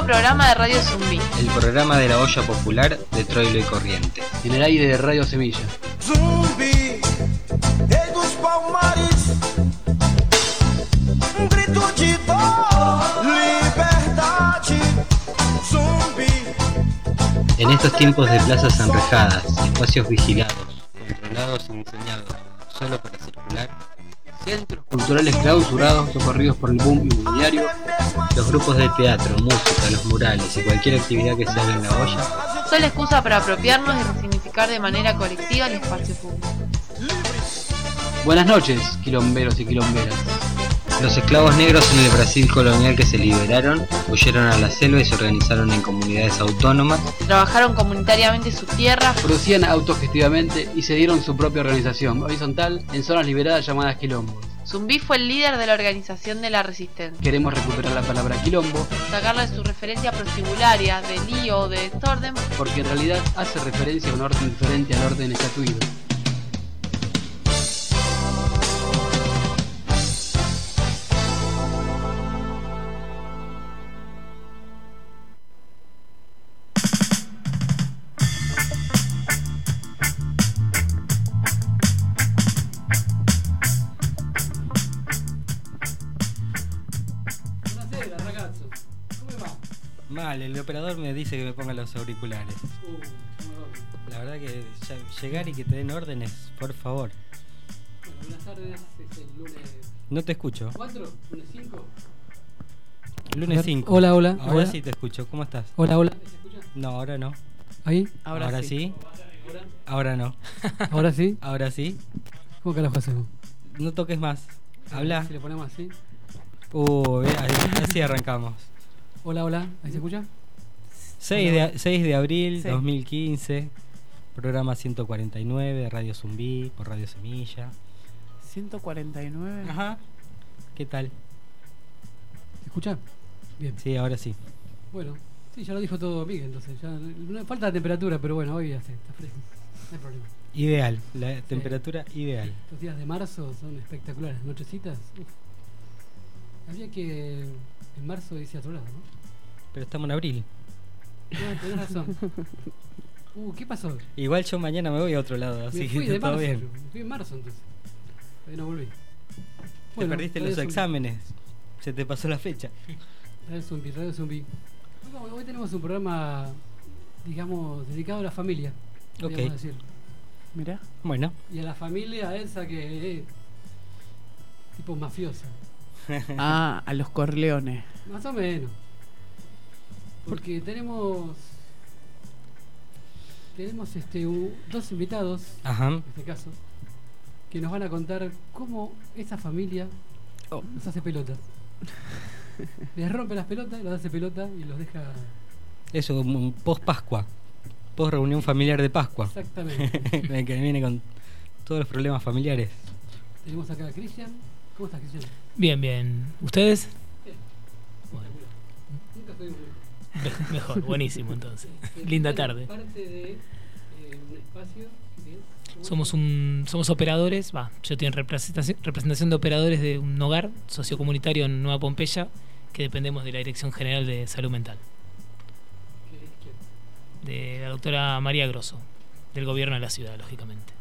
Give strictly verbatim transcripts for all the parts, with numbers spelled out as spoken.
programa de Radio Zumbí. El programa de la olla popular de Troilo y Corrientes. En el aire de Radio Semilla. Zumbi, rei dos palmares, um grito de dor, liberdade. Zumbi. En estos tiempos de plazas enrejadas, espacios vigilados, controlados y diseñados solo para circular, centros culturales clausurados o corridos por el boom inmobiliario, los grupos de teatro, música, los murales y cualquier actividad que se haga en la olla son la excusa para apropiarnos y resignificar de manera colectiva el espacio público. Buenas noches, quilomberos y quilomberas. Los esclavos negros en el Brasil colonial que se liberaron, huyeron a la selva y se organizaron en comunidades autónomas. Trabajaron comunitariamente sus tierras, producían autogestivamente y se dieron su propia organización horizontal en zonas liberadas llamadas quilombos. Zumbí fue el líder de la organización de la resistencia. Queremos recuperar la palabra quilombo, sacarla de su referencia prostibularia, de lío o de desorden, porque en realidad hace referencia a un orden diferente al orden estatuido. Mal, el operador me dice que me ponga los auriculares. Uh, La verdad que ya, llegar y que te den órdenes, por favor. Bueno, buenas tardes, es el lunes... No te escucho. ¿cuatro? ¿Lunes cinco? Lunes cinco. Hola, hola. Ahora hola. sí te escucho, ¿cómo estás? Hola, hola. ¿Se escucha? No, ahora no. ¿Ahí? Ahora, ahora sí. sí. ¿Ahora? Ahora no. ¿Ahora sí? Ahora sí. ¿Cómo carajo hacemos? No toques más. Habla. Si le ponemos así. Uh, ahí, así arrancamos. Hola, hola. ¿Ahí se escucha? seis de, seis de abril sí. dos mil quince, programa ciento cuarenta y nueve de Radio Zumbí por Radio Semilla. ciento cuarenta y nueve. Ajá. ¿Qué tal? ¿Se escucha? Bien. Sí, ahora sí. Bueno, sí, ya lo dijo todo Miguel, entonces. Ya, no, falta la temperatura, pero bueno, hoy ya se, está fresco. No hay problema. Ideal, la sí. temperatura ideal. Los días de marzo son espectaculares, nochecitas. Uf. Habría que en marzo irse a otro lado, ¿no? Pero estamos en abril. No, tenés razón. Uh, ¿qué pasó? Igual yo mañana me voy a otro lado, así me fui que de todo marzo, bien. me fui en marzo entonces. Ahí no volví. Te Bueno, perdiste Radio los Zumbí. exámenes. Se te pasó la fecha. Radio Zumbí, Radio Zumbí. Hoy, hoy tenemos un programa, digamos, dedicado a la familia. Podríamos Ok. decir. Mirá. Bueno. Y a la familia esa que es tipo mafiosa. Ah, a los Corleones. Más o menos. Porque tenemos tenemos este u- dos invitados, Ajá. en este caso, que nos van a contar cómo esa familia Oh. los hace pelotas. Les rompe las pelotas, los hace pelota y los deja. Eso, un post Pascua. Post reunión familiar de Pascua. Exactamente. El que viene con todos los problemas familiares. Tenemos acá a Cristian. ¿Cómo estás, Cristian? Bien, bien. ¿Ustedes? Bueno, Nunca estoy muy me- mejor, buenísimo entonces. Eh, Linda bueno, tarde. Parte de eh, un espacio que es- ¿cómo Somos es? un somos operadores, va, yo estoy en representación, representación de operadores de un hogar sociocomunitario en Nueva Pompeya que dependemos de la Dirección General de Salud Mental, ¿Qué- qué? de la doctora María Grosso, del gobierno de la ciudad, lógicamente.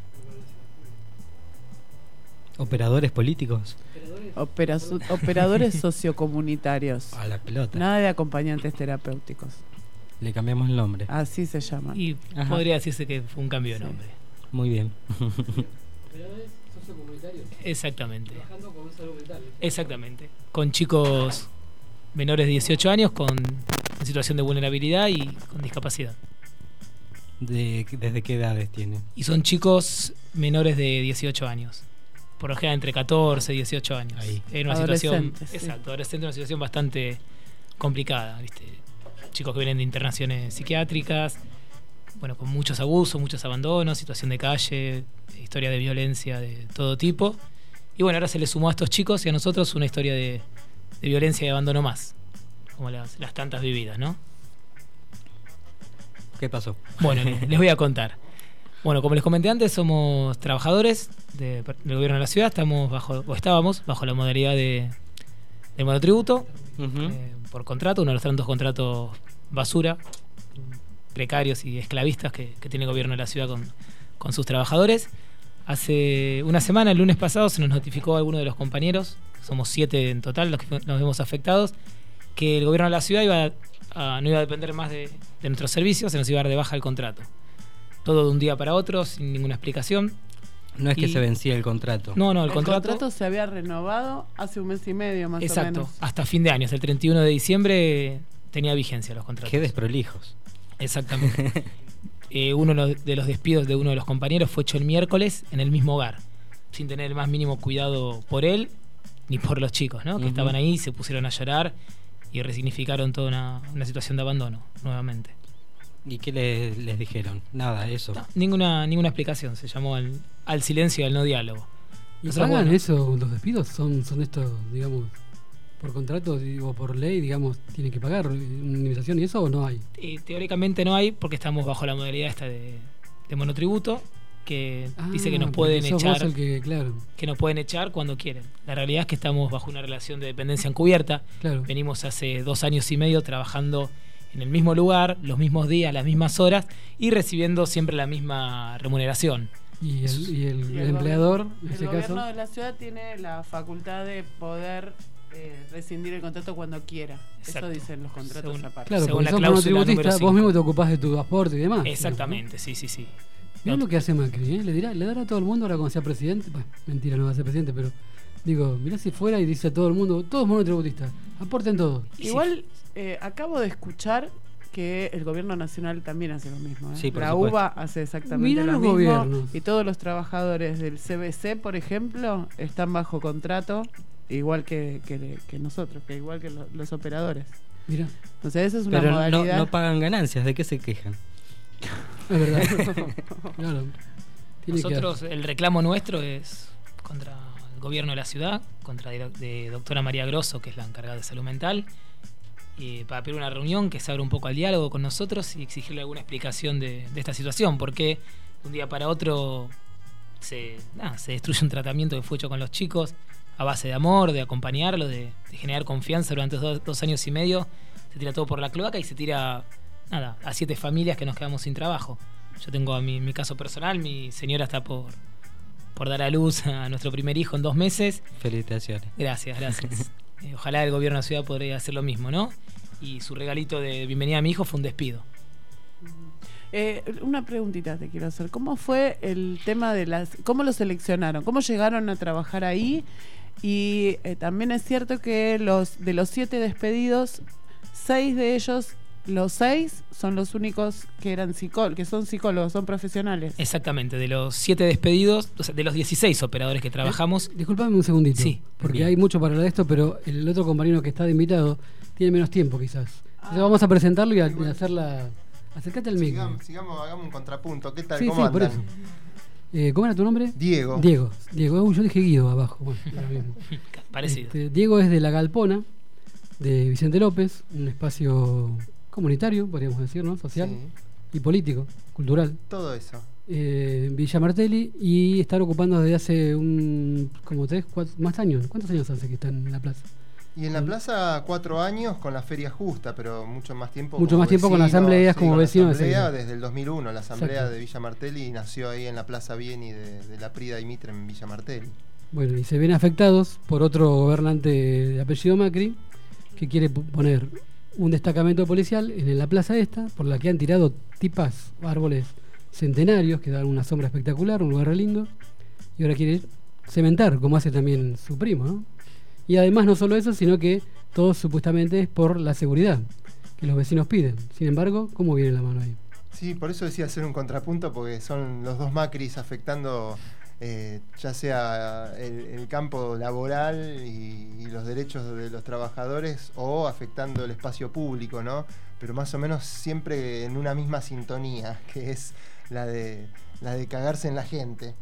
Operadores políticos. Opera- su- operadores sociocomunitarios. A la pelota. Nada de acompañantes terapéuticos. Le cambiamos el nombre. Así se llaman. Y Ajá. podría decirse que fue un cambio de Sí. nombre. Muy bien. Operadores sociocomunitarios. Exactamente. Trabajando con salud mental. Exactamente. Con chicos menores de dieciocho años con en situación de vulnerabilidad y con discapacidad. De, ¿Desde qué edades tienen? Y son chicos menores de dieciocho años. Por lo general entre catorce y dieciocho años. Ahí. En una situación, Adolescentes, sí. exacto, adolescente, una situación bastante complicada, ¿viste? Chicos que vienen de internaciones psiquiátricas, bueno, con muchos abusos, muchos abandonos, situación de calle, historia de violencia de todo tipo. Y bueno, ahora se le sumó a estos chicos y a nosotros una historia de, de violencia y abandono más, como las, las tantas vividas, ¿no? ¿Qué pasó? Bueno, les voy a contar. Bueno, como les comenté antes, somos trabajadores de- del gobierno de la ciudad, estamos bajo, o estábamos bajo la modalidad de, del monotributo, Ujú. eh, por contrato, uno de los tantos contratos basura, precarios y esclavistas que, que tiene el gobierno de la ciudad con, con sus trabajadores. Hace una semana, el lunes pasado, se nos notificó a alguno de los compañeros, somos siete en total los que nos vemos afectados, que el gobierno de la ciudad iba a, no iba a depender más de, de nuestros servicios, se nos iba a dar de baja el contrato. Todo de un día para otro, sin ninguna explicación. No es que Y- se vencía el contrato. No, no, el, El contrato, contrato se había renovado hace un mes y medio más o exacto, menos. hasta fin de año, hasta el treinta y uno de diciembre tenía vigencia los contratos. Qué desprolijos. Exactamente. Eh, uno de los- de los despidos de uno de los compañeros fue hecho el miércoles en el mismo hogar, sin tener el más mínimo cuidado por él ni por los chicos, ¿no? Que Ujú. estaban ahí, se pusieron a llorar y resignificaron toda una, una situación de abandono nuevamente. ¿Y qué les, les dijeron? Nada, eso. No, ninguna, ninguna explicación, se llamó al, al silencio y al no diálogo. ¿Y Nosotros, pagan bueno, eso? ¿Los despidos son, son estos, digamos, por contrato y- o por ley, digamos, tienen que pagar una indemnización y eso o no hay? eh, teóricamente no hay porque estamos bajo la modalidad esta de, de monotributo que dice que nos Ah, pueden porque sos echar vos el que, claro, que nos pueden echar cuando quieren. La realidad es que estamos bajo una relación de dependencia encubierta. claro. Venimos hace dos años y medio trabajando en el mismo lugar, los mismos días, las mismas horas y recibiendo siempre la misma remuneración. Y el, y el, Y el empleador, gobierno- en el ese gobierno caso, de la ciudad tiene la facultad de poder eh, rescindir el contrato cuando quiera. Exacto. Eso dicen los contratos Según- aparte. claro, según porque la sos cláusula número monotributista, cinco. vos mismo te ocupás de tu aporte y demás. Exactamente, sí, sí, sí. Mirá No, lo que hace Macri, ¿eh? Le, dirá, le dará a todo el mundo ahora cuando sea presidente. Bueno, mentira, no va a ser presidente, pero digo, mirá si fuera y dice a todo el mundo, todos monotributistas, aporten todos. Igual eh, acabo de escuchar que el gobierno nacional también hace lo mismo. ¿eh? Sí, por la supuesto. U B A hace exactamente Mirá lo los mismo. gobiernos. Y todos los trabajadores del C B C, por ejemplo, están bajo contrato, igual que, que, que nosotros, que igual que lo- los operadores. Mirá, Entonces, esa es una Pero no, modalidad. no pagan ganancias, ¿de qué se quejan? es verdad. Claro. Tiene que- nosotros, el reclamo nuestro es contra el gobierno de la ciudad, contra de, de doctora María Grosso, que es la encargada de salud mental, y para pedir una reunión que se abra un poco al diálogo con nosotros y exigirle alguna explicación de, de esta situación, porque de un día para otro se, nada, se destruye un tratamiento que fue hecho con los chicos a base de amor, de acompañarlos, de, de generar confianza durante dos, dos años y medio. Se tira todo por la cloaca y se tira nada a siete familias que nos quedamos sin trabajo. Yo tengo a mi, mi caso personal, mi señora está por, por dar a luz a nuestro primer hijo en dos meses. Felicitaciones. Gracias, gracias. Eh, ojalá el gobierno de la ciudad podría hacer lo mismo, ¿no? Y su regalito de bienvenida a mi hijo fue un despido. Eh, una preguntita te quiero hacer. ¿Cómo fue el tema de las... ¿Cómo lo seleccionaron? ¿Cómo llegaron a trabajar ahí? Y eh, también es cierto que los de los siete despedidos, seis de ellos, los seis son los únicos que eran psicólogos, que son psicólogos, son profesionales. Exactamente, de los siete despedidos, o sea, de los dieciséis operadores que trabajamos, Disculpame un segundito, Sí, porque bien. hay mucho para hablar de esto, pero el otro compañero que está de invitado tiene menos tiempo quizás. Entonces vamos a presentarlo y a, y a hacer la... Acércate al micro. Sigamos, sigamos, hagamos un contrapunto. ¿Qué tal? Sí, ¿Cómo sí, por andan? eso. Eh, ¿Cómo era tu nombre? Diego. Diego. Diego, Uy, yo dije Guido abajo. Bueno, es lo mismo. parecido. Este, Diego es de La Galpona, de Vicente López, un espacio comunitario, podríamos decir, ¿no? Social Sí, y político, cultural. todo eso. Eh, en Villa Martelli, y están ocupando desde hace un como tres, cuatro, más años. ¿Cuántos años hace que están en la plaza? Y en la plaza cuatro años con la feria justa, pero mucho más tiempo Mucho como más tiempo con vecino, asambleas, como con la vecino de asamblea Sevilla. desde el dos mil uno, la asamblea Exacto. de Villa Martelli nació ahí en la plaza Vieni de, de la Prida y Mitre en Villa Martelli. Bueno, y se ven afectados por otro gobernante de apellido Macri que quiere p- poner un destacamento policial en la plaza esta, por la que han tirado tipas, árboles centenarios que dan una sombra espectacular, un lugar re lindo, y ahora quiere cementar, como hace también su primo, ¿no? Y además no solo eso, sino que todo supuestamente es por la seguridad que los vecinos piden. Sin embargo, ¿cómo viene la mano ahí? Sí, por eso decía hacer un contrapunto, porque son los dos Macris afectando eh, ya sea el, el campo laboral y, y los derechos de los trabajadores, o afectando el espacio público, ¿no? Pero más o menos siempre en una misma sintonía, que es la de, la de cagarse en la gente.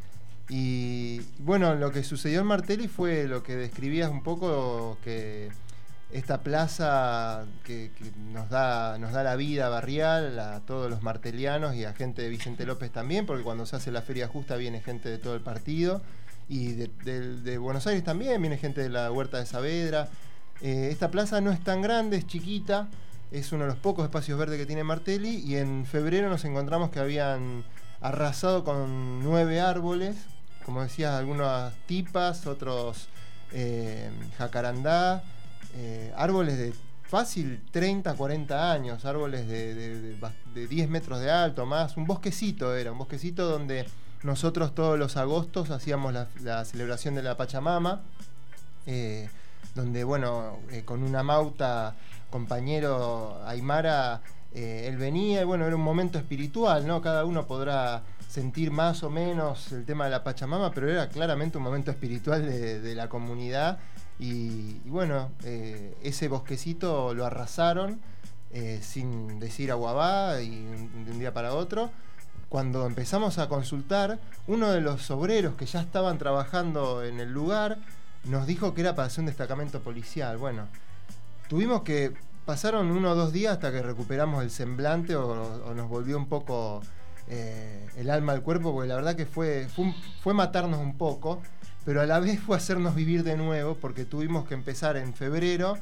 Y bueno, lo que sucedió en Martelli fue lo que describías un poco, que esta plaza que, que nos da nos da la vida barrial a todos los martelianos y a gente de Vicente López también, porque cuando se hace la feria justa viene gente de todo el partido, y de, de- de Buenos Aires también viene gente de la Huerta de Saavedra. Eh, esta plaza no es tan grande, es chiquita, es uno de los pocos espacios verdes que tiene Martelli, y en febrero nos encontramos que habían arrasado con nueve árboles, como decías, algunas tipas, otros eh, jacarandá, eh, árboles de fácil treinta, cuarenta años, árboles de, de, de, de diez metros de alto, más, un bosquecito era, un bosquecito donde nosotros todos los agostos hacíamos la, la celebración de la Pachamama, eh, donde, bueno, eh, con una mauta, compañero Aymara, eh, él venía, y bueno, era un momento espiritual, ¿no? Cada uno podrá sentir más o menos el tema de la Pachamama, pero era claramente un momento espiritual de, de la comunidad, y, y bueno, eh, ese bosquecito lo arrasaron, eh, sin decir aguabá, y un, de un día para otro. Cuando empezamos a consultar, uno de los obreros que ya estaban trabajando en el lugar nos dijo que era para hacer un destacamento policial. Bueno, tuvimos que... Pasaron uno o dos días hasta que recuperamos el semblante o, o nos volvió un poco eh, el alma al cuerpo, porque la verdad que fue, fue, un, fue matarnos un poco, pero a la vez fue hacernos vivir de nuevo, porque tuvimos que empezar en febrero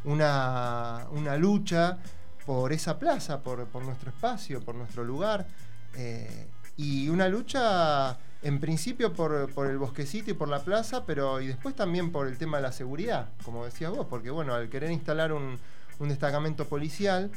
una, una lucha por esa plaza, por, por nuestro espacio, por nuestro lugar, eh, y una lucha en principio por, por el bosquecito y por la plaza, pero y después también por el tema de la seguridad, como decías vos, porque bueno, al querer instalar un un destacamento policial,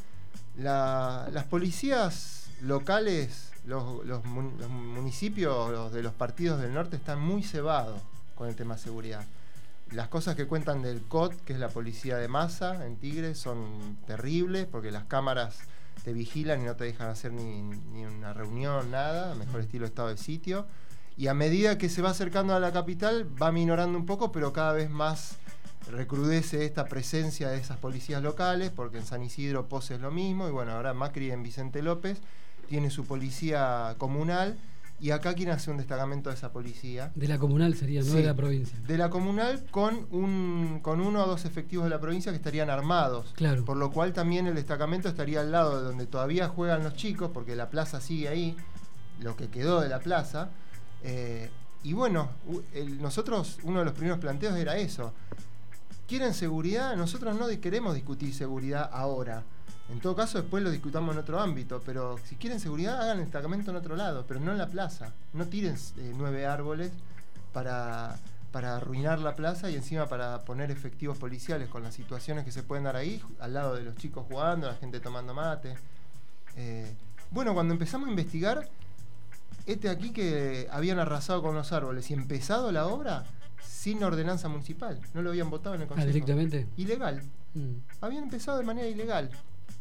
la, las policías locales, los, los, mun, los municipios los de los partidos del norte están muy cebados con el tema de seguridad. Las cosas que cuentan del C O T, que es la policía de masa en Tigre, son terribles, porque las cámaras te vigilan y no te dejan hacer ni, ni una reunión, nada, mejor estilo estado de sitio. Y a medida que se va acercando a la capital, va minorando un poco, pero cada vez más recrudece esta presencia de esas policías locales, porque en San Isidro Pose es lo mismo, y bueno, ahora Macri en Vicente López tiene su policía comunal, y acá quieren hacer un destacamento de esa policía. De la comunal sería, no sí, de la provincia. De la comunal con un con uno o dos efectivos de la provincia que estarían armados. Claro. Por lo cual también el destacamento estaría al lado de donde todavía juegan los chicos, porque la plaza sigue ahí, lo que quedó de la plaza. Eh, y bueno, el, nosotros, uno de los primeros planteos era eso. ¿Quieren seguridad? Nosotros no queremos discutir seguridad ahora. En todo caso, después lo discutamos en otro ámbito, pero si quieren seguridad, hagan el destacamento en otro lado, pero no en la plaza. No tiren eh, nueve árboles para, para arruinar la plaza y encima para poner efectivos policiales con las situaciones que se pueden dar ahí, al lado de los chicos jugando, la gente tomando mate. Eh, bueno, cuando empezamos a investigar, este aquí que habían arrasado con los árboles y empezado la obra sin ordenanza municipal, no lo habían votado en el consejo. Ah, directamente. Ilegal. Mm. Habían empezado de manera ilegal.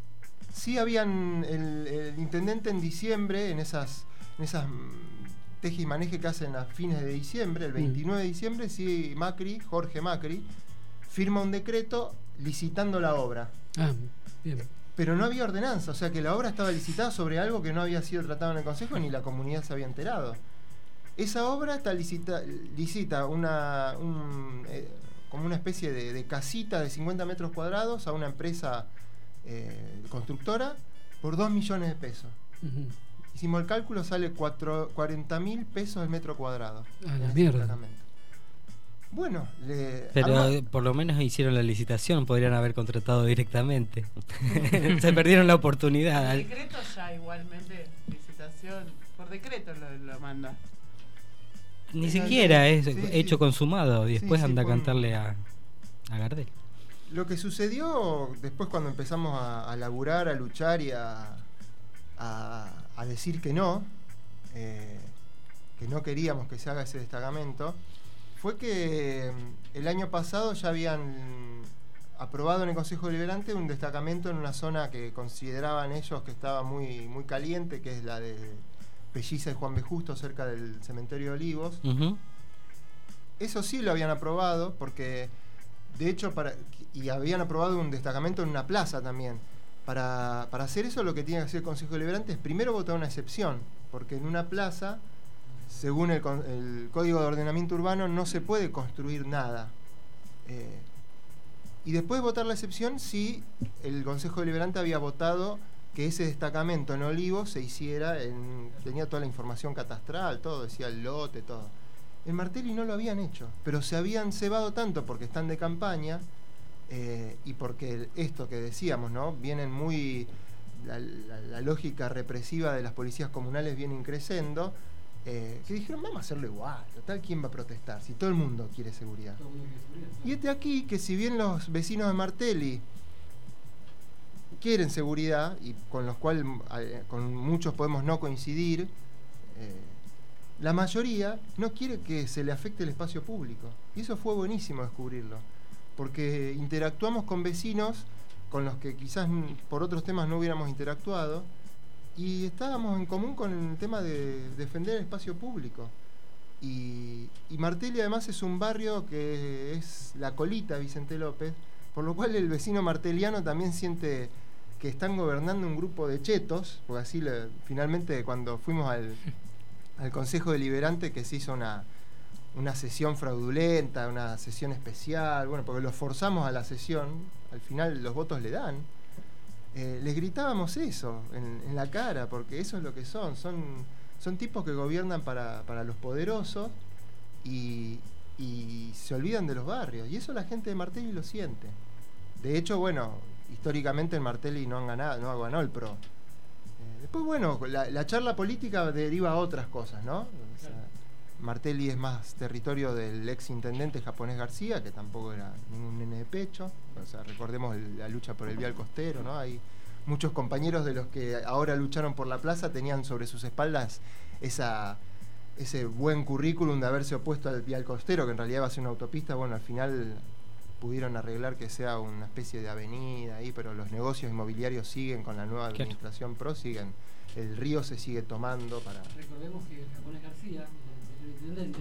Sí habían el, el intendente en diciembre, en esas, en esas teje y maneje que hacen a fines de diciembre, el veintinueve de diciembre, sí, Macri, Jorge Macri, firma un decreto licitando la obra. Ah, bien. Pero no había ordenanza, o sea que la obra estaba licitada sobre algo que no había sido tratado en el consejo ni la comunidad se había enterado. Esa obra está licita, licita una, un, eh, como una especie de, de casita de cincuenta metros cuadrados a una empresa eh, constructora por dos millones de pesos. Uh-huh. Hicimos el cálculo, sale cuarenta mil pesos el metro cuadrado. Ah, la mierda. Bueno, le, pero arma... por lo menos hicieron la licitación, podrían haber contratado directamente. Se perdieron la oportunidad. Por decreto ya igualmente, licitación, por decreto lo, lo manda. Ni siquiera es sí, hecho sí. consumado y después sí, sí, anda con... a cantarle a, a Gardel. Lo que sucedió después cuando empezamos a, a laburar, a luchar y a, a, a decir que no, eh, que no queríamos que se haga ese destacamento, fue que el año pasado ya habían aprobado en el Consejo Deliberante un destacamento en una zona que consideraban ellos que estaba muy, muy caliente, que es la de Pelliza y Juan B. Justo, cerca del cementerio de Olivos. Uh-huh. Eso sí lo habían aprobado, porque de hecho, para, y habían aprobado un destacamento en una plaza también. Para, para hacer eso, lo que tiene que hacer el Consejo Deliberante es primero votar una excepción, porque en una plaza, según el, el Código de Ordenamiento Urbano, no se puede construir nada. Eh, y después votar la excepción si el Consejo Deliberante había votado que ese destacamento en Olivos se hiciera, en, tenía toda la información catastral, todo, decía el lote, todo. En Martelli no lo habían hecho, pero se habían cebado tanto porque están de campaña eh, y porque esto que decíamos, ¿no? Vienen muy... La, la, la lógica represiva de las policías comunales viene increciendo, eh, que dijeron, vamos a hacerlo igual, total, ¿quién va a protestar? Si todo el mundo quiere seguridad. Y este aquí, que si bien los vecinos de Martelli quieren seguridad, y con los cuales con muchos podemos no coincidir, eh, la mayoría no quiere que se le afecte el espacio público. Y eso fue buenísimo descubrirlo, porque interactuamos con vecinos con los que quizás por otros temas no hubiéramos interactuado, y estábamos en común con el tema de defender el espacio público. Y, y Martelli además es un barrio que es la colita Vicente López, por lo cual el vecino marteliano también siente que están gobernando un grupo de chetos, porque así le, finalmente cuando fuimos al, al Consejo Deliberante, que se hizo una, una sesión fraudulenta, una sesión especial, bueno, porque los forzamos a la sesión, al final los votos le dan, eh, les gritábamos eso en, en la cara, porque eso es lo que son, son, son tipos que gobiernan para, para los poderosos y, y se olvidan de los barrios, y eso la gente de Martelli lo siente. De hecho, bueno, históricamente en Martelli no han ganado, no ganó el P R O. Eh, después, bueno, la, la charla política deriva a otras cosas, ¿no? O sea, Martelli es más territorio del ex intendente japonés García, que tampoco era ningún nene de pecho. O sea, recordemos el, la lucha por el vial costero, ¿no? Hay muchos compañeros de los que ahora lucharon por la plaza tenían sobre sus espaldas esa, ese buen currículum de haberse opuesto al vial costero, que en realidad va a ser una autopista. Bueno, al final pudieron arreglar que sea una especie de avenida ahí, pero los negocios inmobiliarios siguen con la nueva administración P R O, siguen, el río se sigue tomando para... Recordemos que el japonés García, el intendente,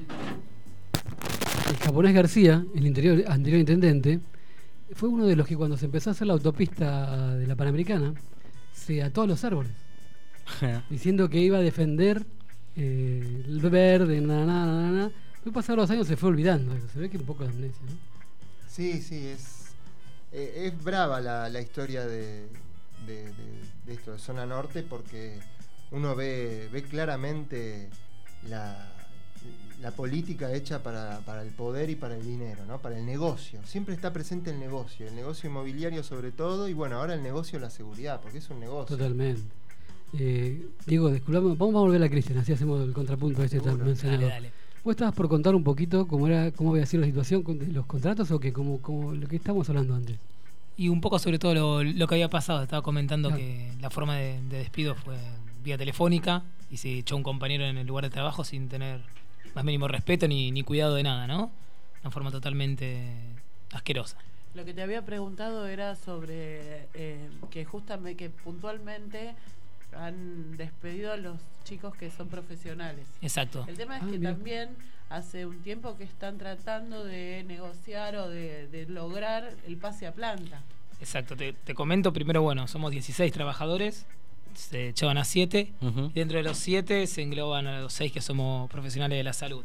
el japonés García, el interior, anterior intendente, fue uno de los que cuando se empezó a hacer la autopista de la Panamericana, se ató a los árboles, diciendo que iba a defender eh, el verde, na, na, na, na. Después pasaron los años, se fue olvidando eso. Se ve que un poco de amnesia, ¿no? Sí, sí, es, eh, es brava la, la historia de, de, de, de esto, de Zona Norte, porque uno ve, ve claramente la, la política hecha para, para el poder y para el dinero, ¿no? Para el negocio. Siempre está presente el negocio, el negocio inmobiliario sobre todo, y bueno, ahora el negocio de la seguridad, porque es un negocio. Totalmente. Eh, Diego, disculpame, vamos a volver a Cristian, así hacemos el contrapunto este tan mencionado. Dale, dale. ¿Vos estabas por contar un poquito cómo era, cómo había sido la situación de los contratos o que como, como lo que estábamos hablando antes? Y un poco sobre todo lo, lo que había pasado. Estaba comentando claro. que la forma de, de despido fue vía telefónica y se echó un compañero en el lugar de trabajo sin tener más mínimo respeto ni, ni cuidado de nada, ¿no? Una forma totalmente asquerosa. Lo que te había preguntado era sobre eh, que justamente, que puntualmente han despedido a los chicos que son profesionales. Exacto. El tema es ah, que bien. también hace un tiempo que están tratando de negociar o de, de lograr el pase a planta. Exacto. Te, te comento primero, bueno, somos dieciséis trabajadores, se echaban a siete, Uh-huh. y dentro de los siete se engloban a los seis que somos profesionales de la salud.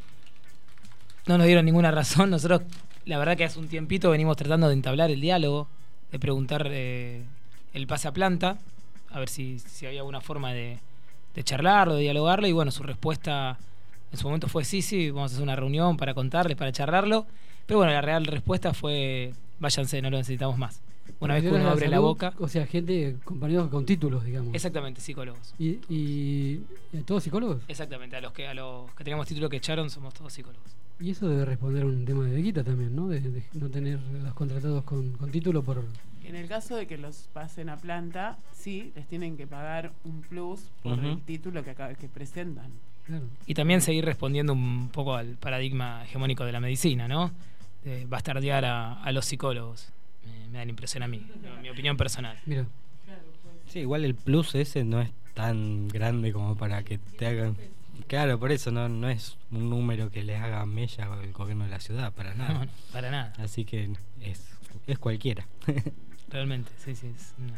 No nos dieron ninguna razón. Nosotros, la verdad que hace un tiempito venimos tratando de entablar el diálogo, de preguntar eh, el pase a planta, a ver si, si había alguna forma de, de charlarlo, de dialogarlo, y bueno, su respuesta en su momento fue sí, sí, vamos a hacer una reunión para contarles, para charlarlo, pero bueno, la real respuesta fue váyanse, no lo necesitamos más. Una vez que uno abre la boca... O sea, gente, compañeros con títulos, digamos. Exactamente, psicólogos. ¿Y, y, y todos psicólogos? Exactamente, a los que a los que teníamos título que echaron somos todos psicólogos. Y eso debe responder a un tema de guita también, ¿no? De, de no tener los contratados con, con título por... En el caso de que los pasen a planta, sí, les tienen que pagar un plus por Uh-huh. el título que, acá- que presentan. Claro. Y también seguir respondiendo un poco al paradigma hegemónico de la medicina, ¿no? De bastardear a, a los psicólogos. Me, me da la impresión a mí, mi opinión personal. Mira, Sí, igual el plus ese no es tan grande como para que te hagan... Claro, por eso no, no es un número que les haga mella el gobierno de la ciudad, para nada. No, no, para nada, Así que es, es cualquiera. realmente, sí, sí. Es una-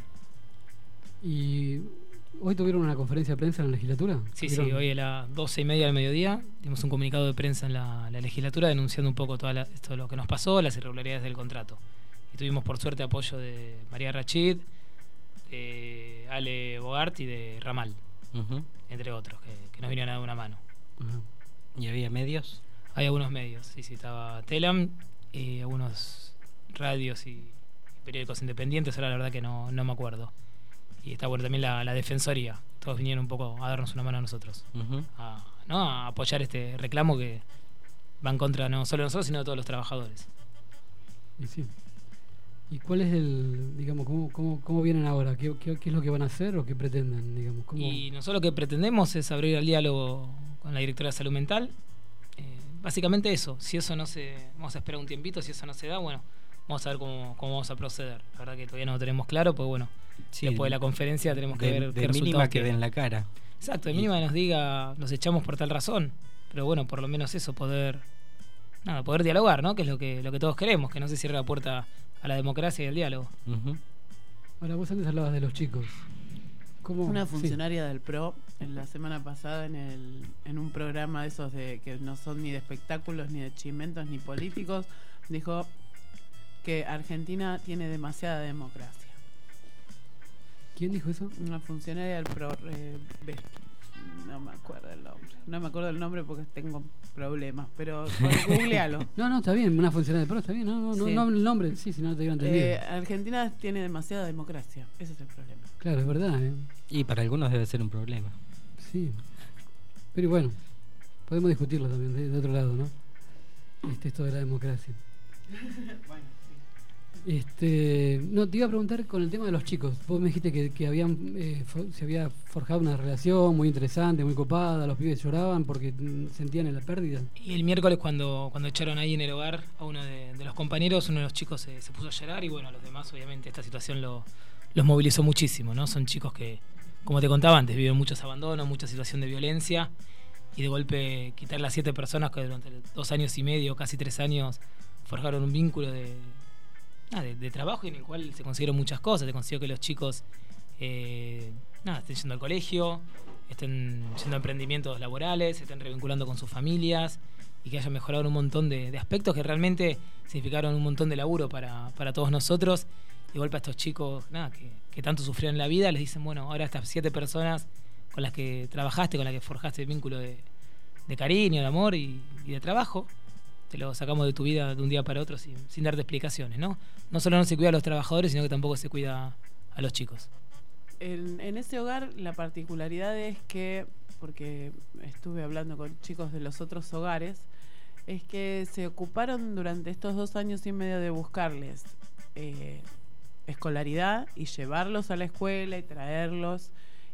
¿y hoy tuvieron una conferencia de prensa en la legislatura? Sí, sí, ¿Tuvieron? hoy a las doce y media del mediodía dimos un comunicado de prensa en la, la legislatura denunciando un poco todo lo que nos pasó, las irregularidades del contrato. Y tuvimos por suerte apoyo de María Rachid, de Ale Bogart y de Ramal, Uh-huh. entre otros, que, que nos vinieron a dar una mano. Ajá. ¿Y había medios? Hay algunos medios, sí, sí, estaba Telam y algunos radios y periódicos independientes, ahora la verdad que no, no me acuerdo. Y está bueno también la, la defensoría, todos vinieron un poco a darnos una mano a nosotros, Ujú. a, ¿no? a apoyar este reclamo que va en contra no solo de nosotros, sino de todos los trabajadores. Y sí. ¿Y cuál es el, digamos, cómo, cómo, cómo vienen ahora? ¿Qué, qué, qué es lo que van a hacer o qué pretenden, digamos? ¿Cómo? Y nosotros lo que pretendemos es abrir el diálogo con la directora de salud mental. Eh, básicamente eso. Si eso no se... Vamos a esperar un tiempito. Si eso no se da, bueno, vamos a ver cómo, cómo vamos a proceder. La verdad que todavía no lo tenemos claro, pues bueno, Sí, después de la conferencia tenemos que de, ver de qué mínima resultados que quedan. den la cara. Exacto, de Y- mínima nos diga, los echamos por tal razón. Pero bueno, por lo menos eso, poder... Nada, poder dialogar, ¿no? Que es lo que, lo que todos queremos, que no se cierre la puerta a la democracia y al diálogo. Ujú. Ahora, vos antes hablabas de los chicos. ¿Cómo? Una Sí. funcionaria del P R O en la semana pasada en el en un programa de esos de que no son ni de espectáculos, ni de chimentos, ni políticos, dijo que Argentina tiene demasiada democracia. ¿Quién dijo eso? Una funcionaria del P R O, eh, ve- no me acuerdo el nombre. No me acuerdo el nombre porque tengo problemas, pero googlealo. No, no, está bien, una funcionaria de pro, está bien, no, no, no, Sí. no el nombre, sí, si no te iba entendido. Eh, Argentina tiene demasiada democracia, ese es el problema. Claro, es verdad, ¿eh? Y para algunos debe ser un problema. Sí. Pero bueno, podemos discutirlo también de, de otro lado, ¿no? Este, esto de la democracia. Este, no, te iba a preguntar con el tema de los chicos. Vos me dijiste que, que habían eh, fo- se había forjado una relación muy interesante, muy copada, los pibes lloraban porque mm, sentían la pérdida. Y el miércoles cuando, cuando echaron ahí en el hogar a uno de, de los compañeros, uno de los chicos se, se puso a llorar y bueno, a los demás obviamente esta situación lo, los movilizó muchísimo, ¿no? Son chicos que, como te contaba antes, viven muchos abandonos, mucha situación de violencia y de golpe quitarle a siete personas que durante dos años y medio, casi tres años, forjaron un vínculo de, nada, de, de trabajo en el cual se consiguieron muchas cosas. Se consiguió que los chicos eh, nada, estén yendo al colegio, estén yendo a emprendimientos laborales, se estén revinculando con sus familias y que hayan mejorado un montón de, de aspectos que realmente significaron un montón de laburo para, para todos nosotros. Y de golpe a estos chicos nada, que, que tanto sufrieron en la vida les dicen, bueno, ahora estas siete personas con las que trabajaste, con las que forjaste el vínculo de, de cariño, de amor y, y de trabajo, te lo sacamos de tu vida de un día para otro sin, sin darte explicaciones, ¿no? No solo no se cuida a los trabajadores, sino que tampoco se cuida a los chicos. En, en ese hogar la particularidad es que, porque estuve hablando con chicos de los otros hogares, es que se ocuparon durante estos dos años y medio de buscarles eh, escolaridad y llevarlos a la escuela y traerlos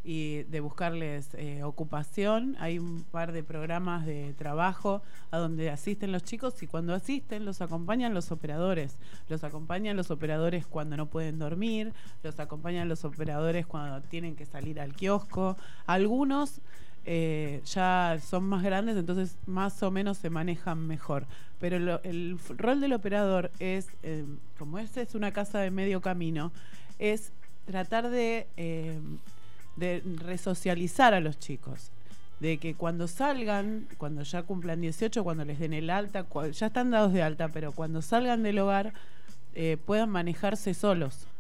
y de buscarles eh, ocupación. Hay un par de programas de trabajo a donde asisten los chicos y cuando asisten los acompañan los operadores. Los acompañan los operadores cuando no pueden dormir, los acompañan los operadores cuando tienen que salir al kiosco. Algunos eh, ya son más grandes, entonces más o menos se manejan mejor. Pero lo, el f- rol del operador es, eh, como esta es una casa de medio camino, es tratar de... Eh, de resocializar a los chicos, de que cuando salgan, cuando ya cumplan dieciocho, cuando les den el alta, cua- ya están dados de alta, pero cuando salgan del hogar eh, puedan manejarse solos.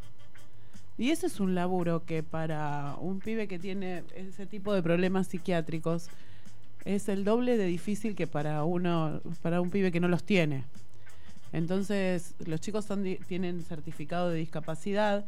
Y ese es un laburo que para un pibe que tiene ese tipo de problemas psiquiátricos es el doble de difícil que para uno, para un pibe que no los tiene. Entonces, los chicos son di- tienen certificado de discapacidad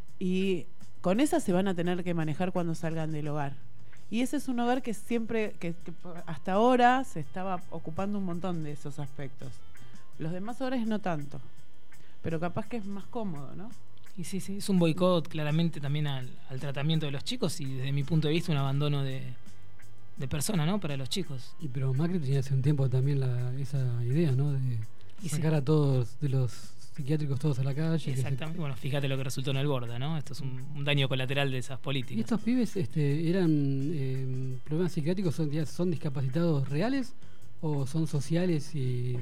y con esa se van a tener que manejar cuando salgan del hogar. Y ese es un hogar que siempre, que, que hasta ahora se estaba ocupando un montón de esos aspectos. Los demás hogares no tanto, pero capaz que es más cómodo, ¿no? Y sí, sí, es un boicot claramente también al, al tratamiento de los chicos y desde mi punto de vista un abandono de, de persona, ¿no? Para los chicos. Y pero Macri tenía hace un tiempo también la, esa idea, ¿no? De Y sacar sí. a todos de los psiquiátricos todos a la calle. que se- Exactamente. Bueno, fíjate lo que resultó en el Borda, ¿no? Esto es un, un daño colateral de esas ¿Y políticas. estos pibes este, eran eh, problemas psiquiátricos, son, ya son discapacitados reales o son sociales y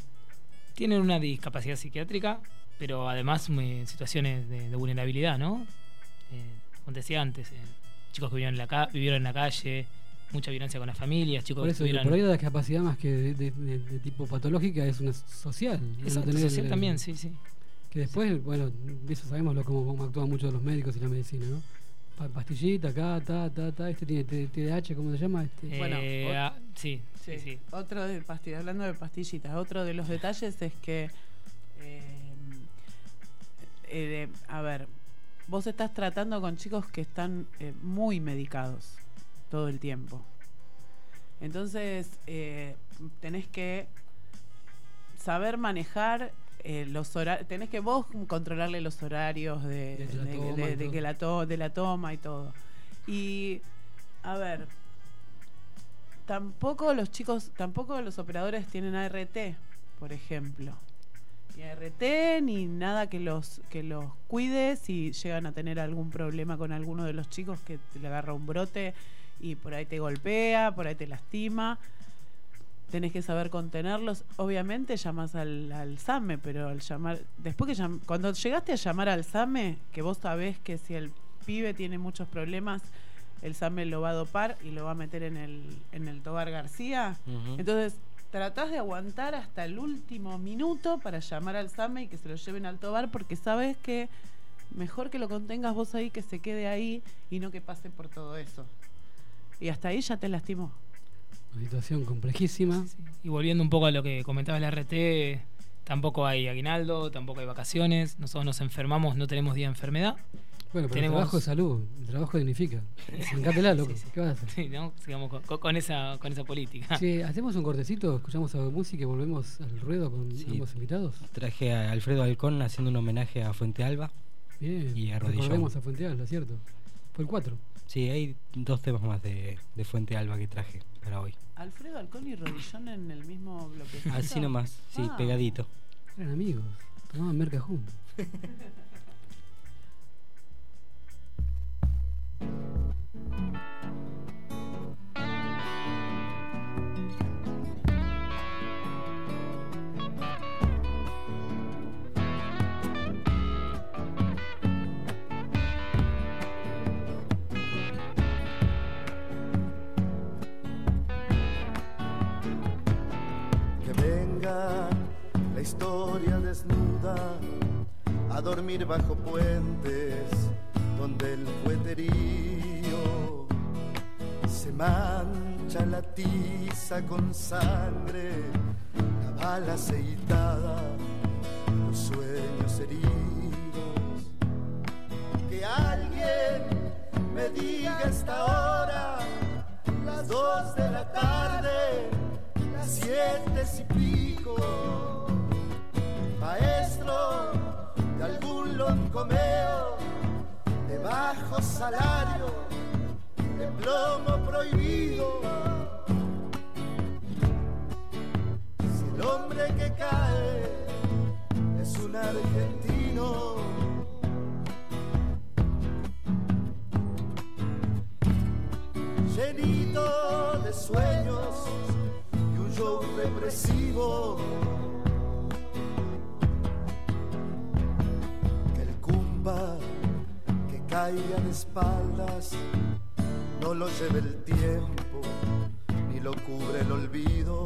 Tienen una discapacidad psiquiátrica, pero además eh, situaciones de, de vulnerabilidad, ¿no? Eh, como te decía antes, eh, chicos que vivieron en, la ca- vivieron en la calle, mucha violencia con las familias, chicos por que eso digo, tuvieron... por ahí la discapacidad más que de, de- de- de tipo patológica es una social. de no Exacto, tener social el- también, sí, sí. Que después, bueno, de eso sabemos lo, cómo, cómo actúan muchos los médicos y la medicina, ¿no? Pa- pastillita, acá, ta, ta, ta, este tiene T- TDAH, ¿cómo se llama? Este, Bueno, Eh, ot- ah, sí, sí, sí. Otro de pastillas, hablando de pastillitas, otro de los detalles es que eh, eh, a ver, vos estás tratando con chicos que están eh, muy medicados todo el tiempo. Entonces, eh, tenés que saber manejar eh, los horarios, tenés que vos controlarle los horarios de, De la de- toma de- y de todo. que la to- de la toma y todo. Y, a ver, tampoco los chicos, tampoco los operadores tienen A R T, por ejemplo. Ni A R T ni nada que los que los cuide si llegan a tener algún problema con alguno de los chicos, que te le agarra un brote y por ahí te golpea, por ahí te lastima. Tenés que saber contenerlos. Obviamente llamás al, al SAME, pero al llamar, después que llam- cuando llegaste a llamar al SAME, que vos sabés que si el pibe tiene muchos problemas, el SAME lo va a dopar y lo va a meter en el, en el Tobar García. Ujú. Entonces, tratás de aguantar hasta el último minuto para llamar al SAME y que se lo lleven al Tobar, porque sabes que mejor que lo contengas vos ahí, que se quede ahí y no que pase por todo eso. Y hasta ahí ya te lastimó. Una situación complejísima. Y volviendo un poco a lo que comentaba el R T, tampoco hay aguinaldo, tampoco hay vacaciones, nosotros nos enfermamos, no tenemos día de enfermedad. Bueno, pero Tenemos- el trabajo es salud, el trabajo dignifica. Encátela, loco. Sí, sí. ¿Qué vas a hacer? Sí, ¿no? Sigamos con, con- con esa, con esa política. Che, hacemos un cortecito, escuchamos algo de música y volvemos al ruedo con Sí. ambos invitados. Traje a Alfredo Alcón haciendo un homenaje a Fuente Alba. Bien, Y a Rodillón. recordemos a Fuente Alba, ¿cierto? Fue el cuatro. Sí, hay dos temas más de, de Fuente Alba que traje para hoy. Alfredo Alcón y Rodillón en el mismo bloque. Así nomás, sí, Ah. pegadito. Eran amigos, tomaban merca juntos. Que venga la historia desnuda a dormir bajo puentes donde el fueterío se mancha la tiza con sangre, la bala aceitada, los sueños heridos. Que alguien me diga esta hora, las dos de la tarde, las siete y pico, maestro de algún loncomeo, de bajo salario, de plomo prohibido. Si el hombre que cae es un argentino, llenito de sueños y un show represivo, que el cumpa que caiga de espaldas no lo lleve el tiempo ni lo cubre el olvido.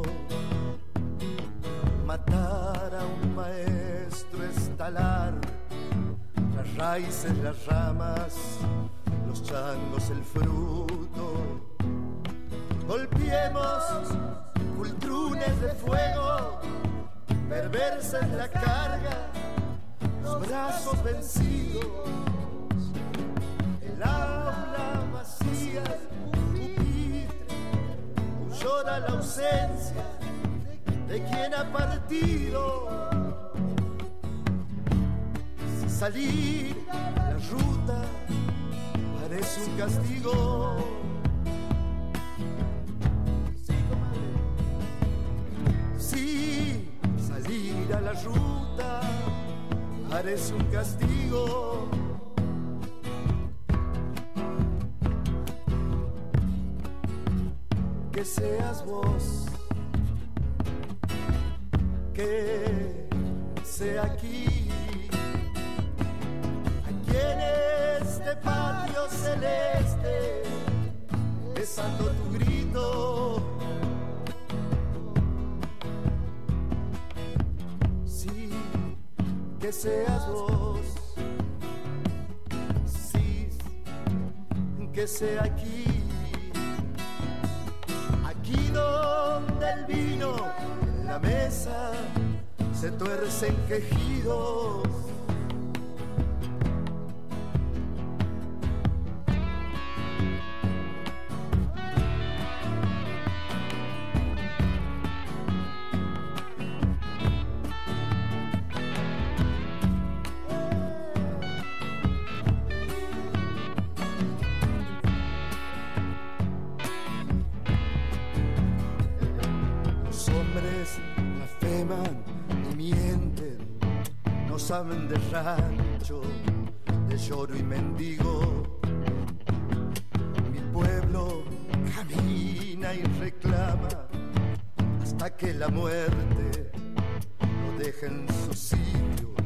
Matar a un maestro es talar las raíces, las ramas, los changos, el fruto. Golpeemos cultrunes de fuego, perversa es la carga, los brazos vencidos, el aula vacía, pupitre, llora la ausencia de quien ha partido. Si salir a la ruta parece un castigo, si salir a la ruta parece un castigo, que seas vos, que sea aquí, aquí en este patio celeste, besando tu grito. Sí, que seas vos, sí, que sea aquí, aquí donde el vino en la mesa se tuercen quejidos, hombres blasfeman y mienten, no saben de rancho, de lloro y mendigo. Mi pueblo camina y reclama hasta que la muerte lo deje en su sitio.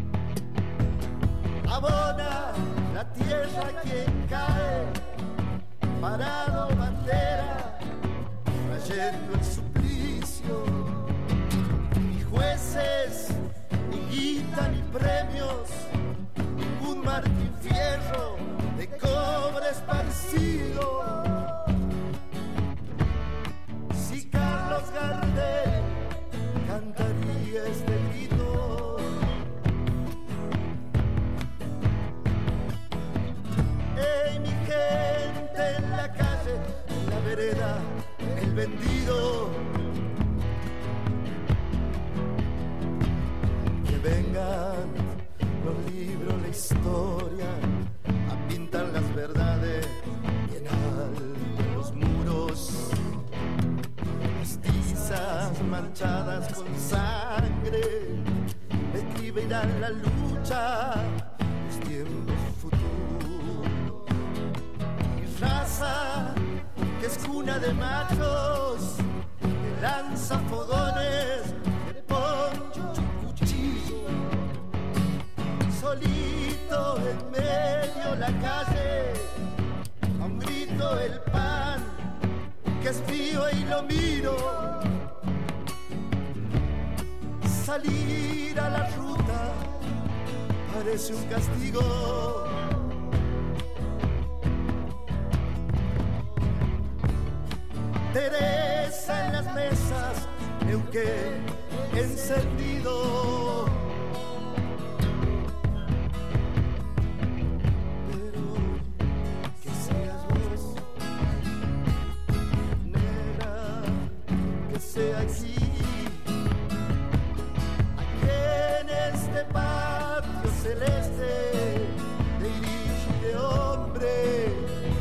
Abona la tierra quien cae, parado bandera, trayendo el suplicio. Ni jueces, ni guita, ni premios, ningún Martín Fierro de cobre esparcido. Si Carlos Gardel cantaría este grito, ¡ey, mi gente en la calle, en la vereda, el vendido! Que vengan los libros, la historia, a pintar las verdades bien alto los muros. Mestizas manchadas con sangre escribirán la lucha, los tiempos futuros. Mi raza, que es cuna de machos, que lanza fogones de poncho y cuchillo. Solito en medio la calle, a un grito el pan, que es frío y lo miro. Salir a la ruta parece un castigo. Teresa en las mesas, Neuquén encendido. Pero que seas vos, negra, que sea aquí, aquí en este patio celeste de iris y de hombre.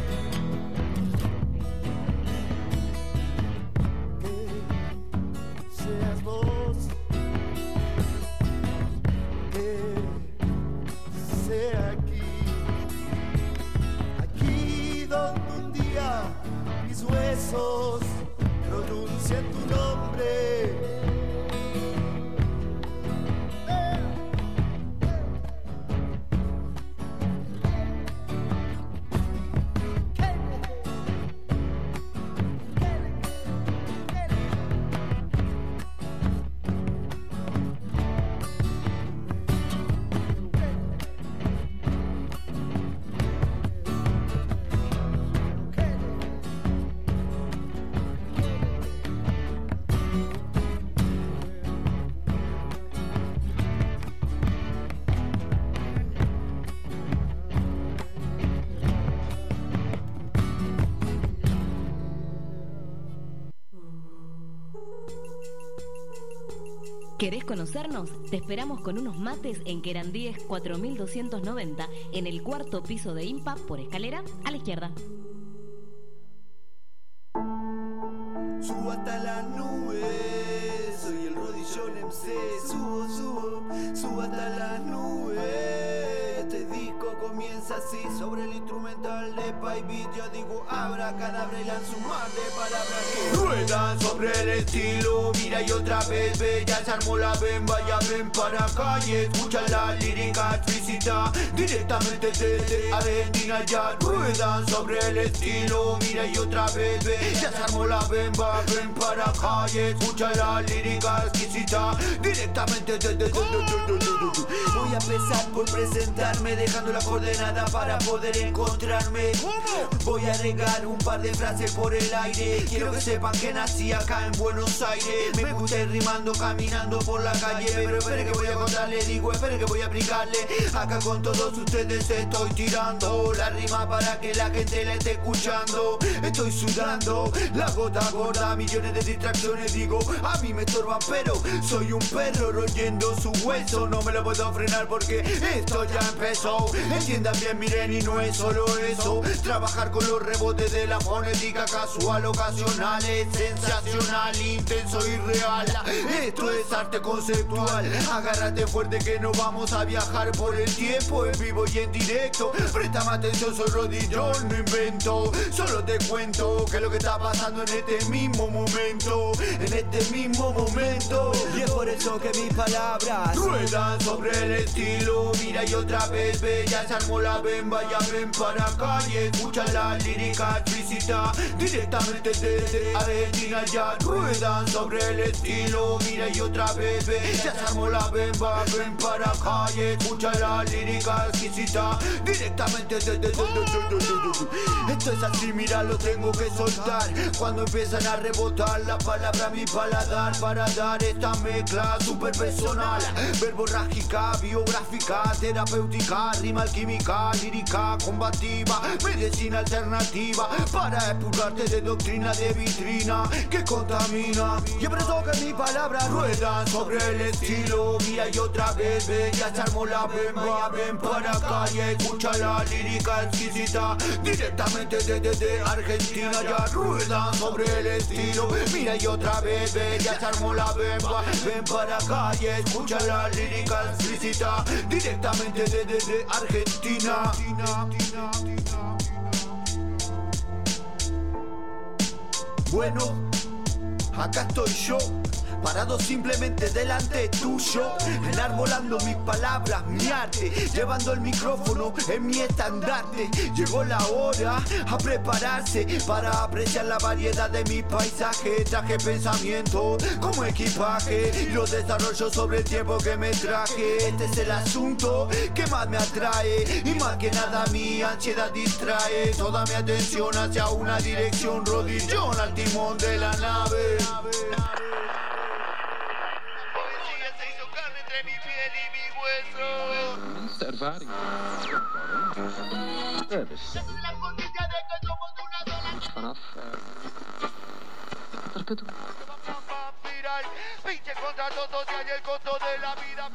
Seas vos, que sea aquí, aquí donde un día mis huesos pronuncien tu nombre. ¿Querés conocernos? Te esperamos con unos mates en Querandíes cuatro mil doscientos noventa, en el cuarto piso de IMPA, por escalera a la izquierda. Subo hasta las nubes, soy el rodillón M C. Subo, subo, subo hasta las nubes. Este disco comienza así, sobre el instrumental de Pai Beat. Yo digo abracadabra y lanzo un mar de palabras que ruedan sobre el estilo. Mira y otra vez ve, ya se armó la bemba, ya ven para acá y escucha la lírica explícita directamente desde Argentina. Ya ruedan sobre el estilo. Mira y otra vez ve, ya se armó la bemba, ven para acá y escucha la lírica exquisita directamente desde. Voy a empezar por presentarme, dejando la coordenada para poder encontrarme. Voy a regar un par de frases por el aire. Quiero que sepan que nací acá en Buenos Aires. Me gusta ir rimando, caminando por la calle. Pero espere que voy a contarle, digo, espere que voy a aplicarle. Acá con todos ustedes estoy tirando la rima para que la gente la esté escuchando. Estoy sudando la gota gorda, millones de distracciones, digo, a mí me estorban, pero soy un perro royendo su hueso. No me lo puedo frenar porque esto ya empezó. Entiendan bien, miren, y no es solo eso. Trabajar con los rebotes de la fonética casual, ocasional, es sensacional, intenso y real. Esto es arte conceptual. Agárrate fuerte que nos vamos a viajar por el tiempo en vivo y en directo. Préstame atención, soy Rodillón, no invento. Solo te cuento que lo que está pasando en este mismo momento, en este mismo momento. Y es por eso que mis palabras ruedan sobre el estilo. Mira y otra vez ve, ya se armó la bemba. Ya ven para acá y escucha la lírica explícita directamente desde Argentina. Ya ruedan sobre el estilo. Mira y otra vez ve, ya se armó la bemba. Ven para acá y escucha la lírica exquisita directamente desde. Esto es así, mira, lo tengo que soltar cuando empiezan a rebotar la palabra mi paladar para dar esta mezcla super personal, verborrágica, biográfica, terapéutica, rima alquímica, lírica, combativa, medicina alternativa para expulgarte de doctrina de vitrina que contamina. Y es por eso que mis palabras ruedan sobre el estilo. Mira y otra vez ve, ya se armó la bemba. Ven para acá y escucha la lírica exquisita directamente desde Argentina. Ya ruedan sobre el estilo. Mira y otra vez ve, ya se armó la bemba. Ven para acá y escucha la lírica explícita directamente desde Argentina. Bueno, acá estoy yo, parado simplemente delante tuyo, enarbolando mis palabras, mi arte, llevando el micrófono en mi estandarte. Llegó la hora a prepararse para apreciar la variedad de mi paisaje. Traje pensamiento como equipaje y lo desarrollo sobre el tiempo que me traje. Este es el asunto que más me atrae y más que nada mi ansiedad distrae toda mi atención hacia una dirección. Rodillón al timón de la nave. Pinche contrato social y el costo de la vida.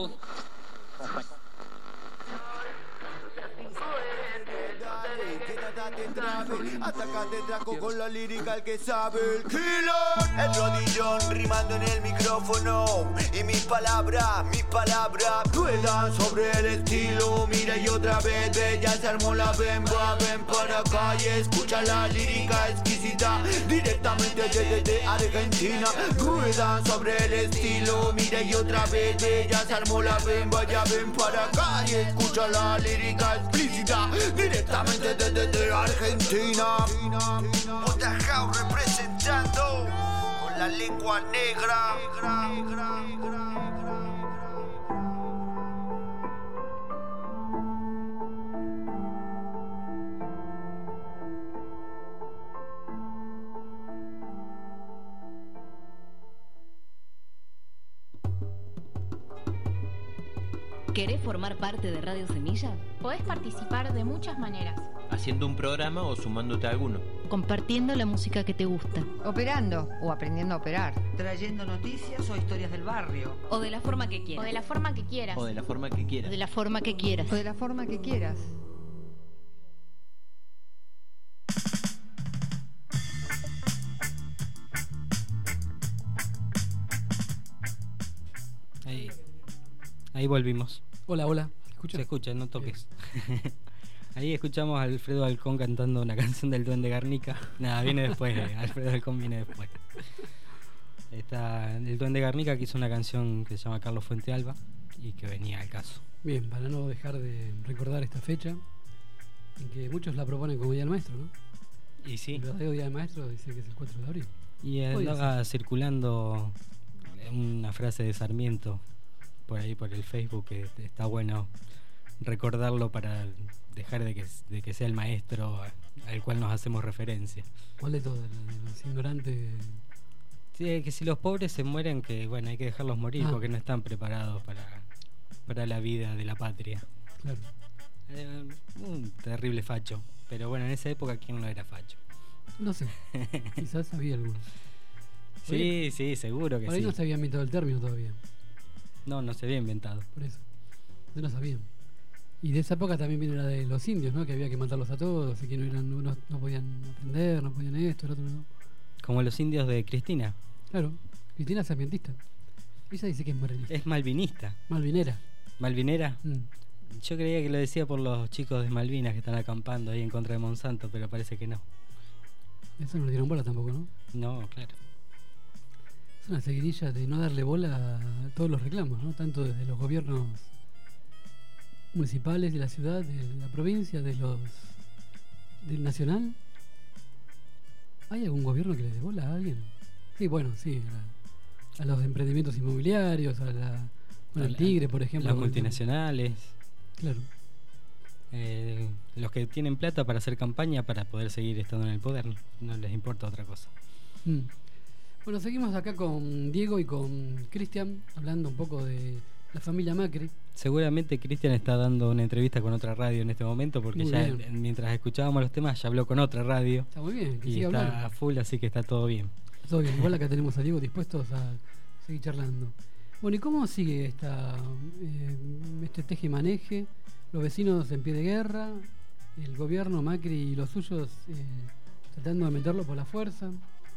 Hasta acá te trajo con la lírica el que sabe, el killer. El rodillón rimando en el micrófono y mis palabras, mis palabras ruedan sobre el estilo. Mira y otra vez ve, ya se armó la bemba. Ven para acá y escucha la lírica exquisita directamente desde Argentina. Ruedan sobre el estilo. Mira y otra vez ve, ya se armó la bemba. Ya ven para acá y escucha la lírica explícita directamente desde Argentina. Motajao representando con la lengua negra. ¿Querés formar parte de Radio Semilla? Podés participar de muchas maneras. Haciendo un programa o sumándote a alguno. Compartiendo la música que te gusta. Operando o aprendiendo a operar. Trayendo noticias o historias del barrio. O de la forma que quieras. O de la forma que quieras. O de la forma que quieras. O de la forma que quieras. O de la forma que quieras. Ahí, ahí volvimos. Hola, hola. ¿Escucha? Se escucha, no toques. Ahí escuchamos a Alfredo Halcón cantando una canción del Duende Garnica. Nada, viene después, eh. Alfredo Halcón viene después. Está el Duende Garnica, que hizo una canción que se llama Carlos Fuentealba y que venía al caso. Bien, para no dejar de recordar esta fecha, en que muchos la proponen como Día del Maestro, ¿no? Y sí. El verdadero Día del Maestro dice que es el cuatro de abril. Y andaba circulando una frase de Sarmiento por ahí por el Facebook, que está bueno recordarlo para dejar de que, de que sea el maestro al cual nos hacemos referencia. ¿Cuál de todos? ¿Los ignorantes? Sí, que si los pobres se mueren, que bueno, hay que dejarlos morir ah. porque no están preparados para, para la vida de la patria. Claro. Eh, un terrible facho. Pero bueno, en esa época, ¿quién no era facho? No sé, quizás había alguno. Sí, ahí, sí, seguro que por ahí sí. no se había inventado el término todavía. No, no se había inventado. Por eso, no lo sabían. Y de esa época también viene la de los indios, ¿no? Que había que matarlos a todos y que no, eran, no, no podían aprender, no podían esto, el otro no. Como los indios de Cristina. Claro, Cristina es ambientista. Ella dice que es morenista. Es malvinista. Malvinera. ¿Malvinera? Mm. Yo creía que lo decía por los chicos de Malvinas que están acampando ahí en contra de Monsanto, pero parece que no. Eso no le dieron bola tampoco, ¿no? No, claro. Es una seguidilla de no darle bola a todos los reclamos, ¿no? Tanto desde los gobiernos municipales de la ciudad, de la provincia, de los del nacional. ¿Hay algún gobierno que le dé bola a alguien? Sí, bueno, sí, a, a los emprendimientos inmobiliarios, a la con el Tigre, por ejemplo. Las multinacionales. Claro. Eh, los que tienen plata para hacer campaña para poder seguir estando en el poder, no les importa otra cosa. Mm. Bueno, seguimos acá con Diego y con Cristian, hablando un poco de la familia Macri. Seguramente Cristian está dando una entrevista con otra radio en este momento, porque Muy ya bien. mientras escuchábamos los temas ya habló con otra radio. Está muy bien, que y siga está hablando. a full, así que está todo bien. Todo bien, igual acá tenemos a Diego dispuestos a seguir charlando. Bueno, ¿y cómo sigue esta, eh, este teje y maneje? Los vecinos en pie de guerra, el gobierno Macri y los suyos eh, tratando de meterlo por la fuerza.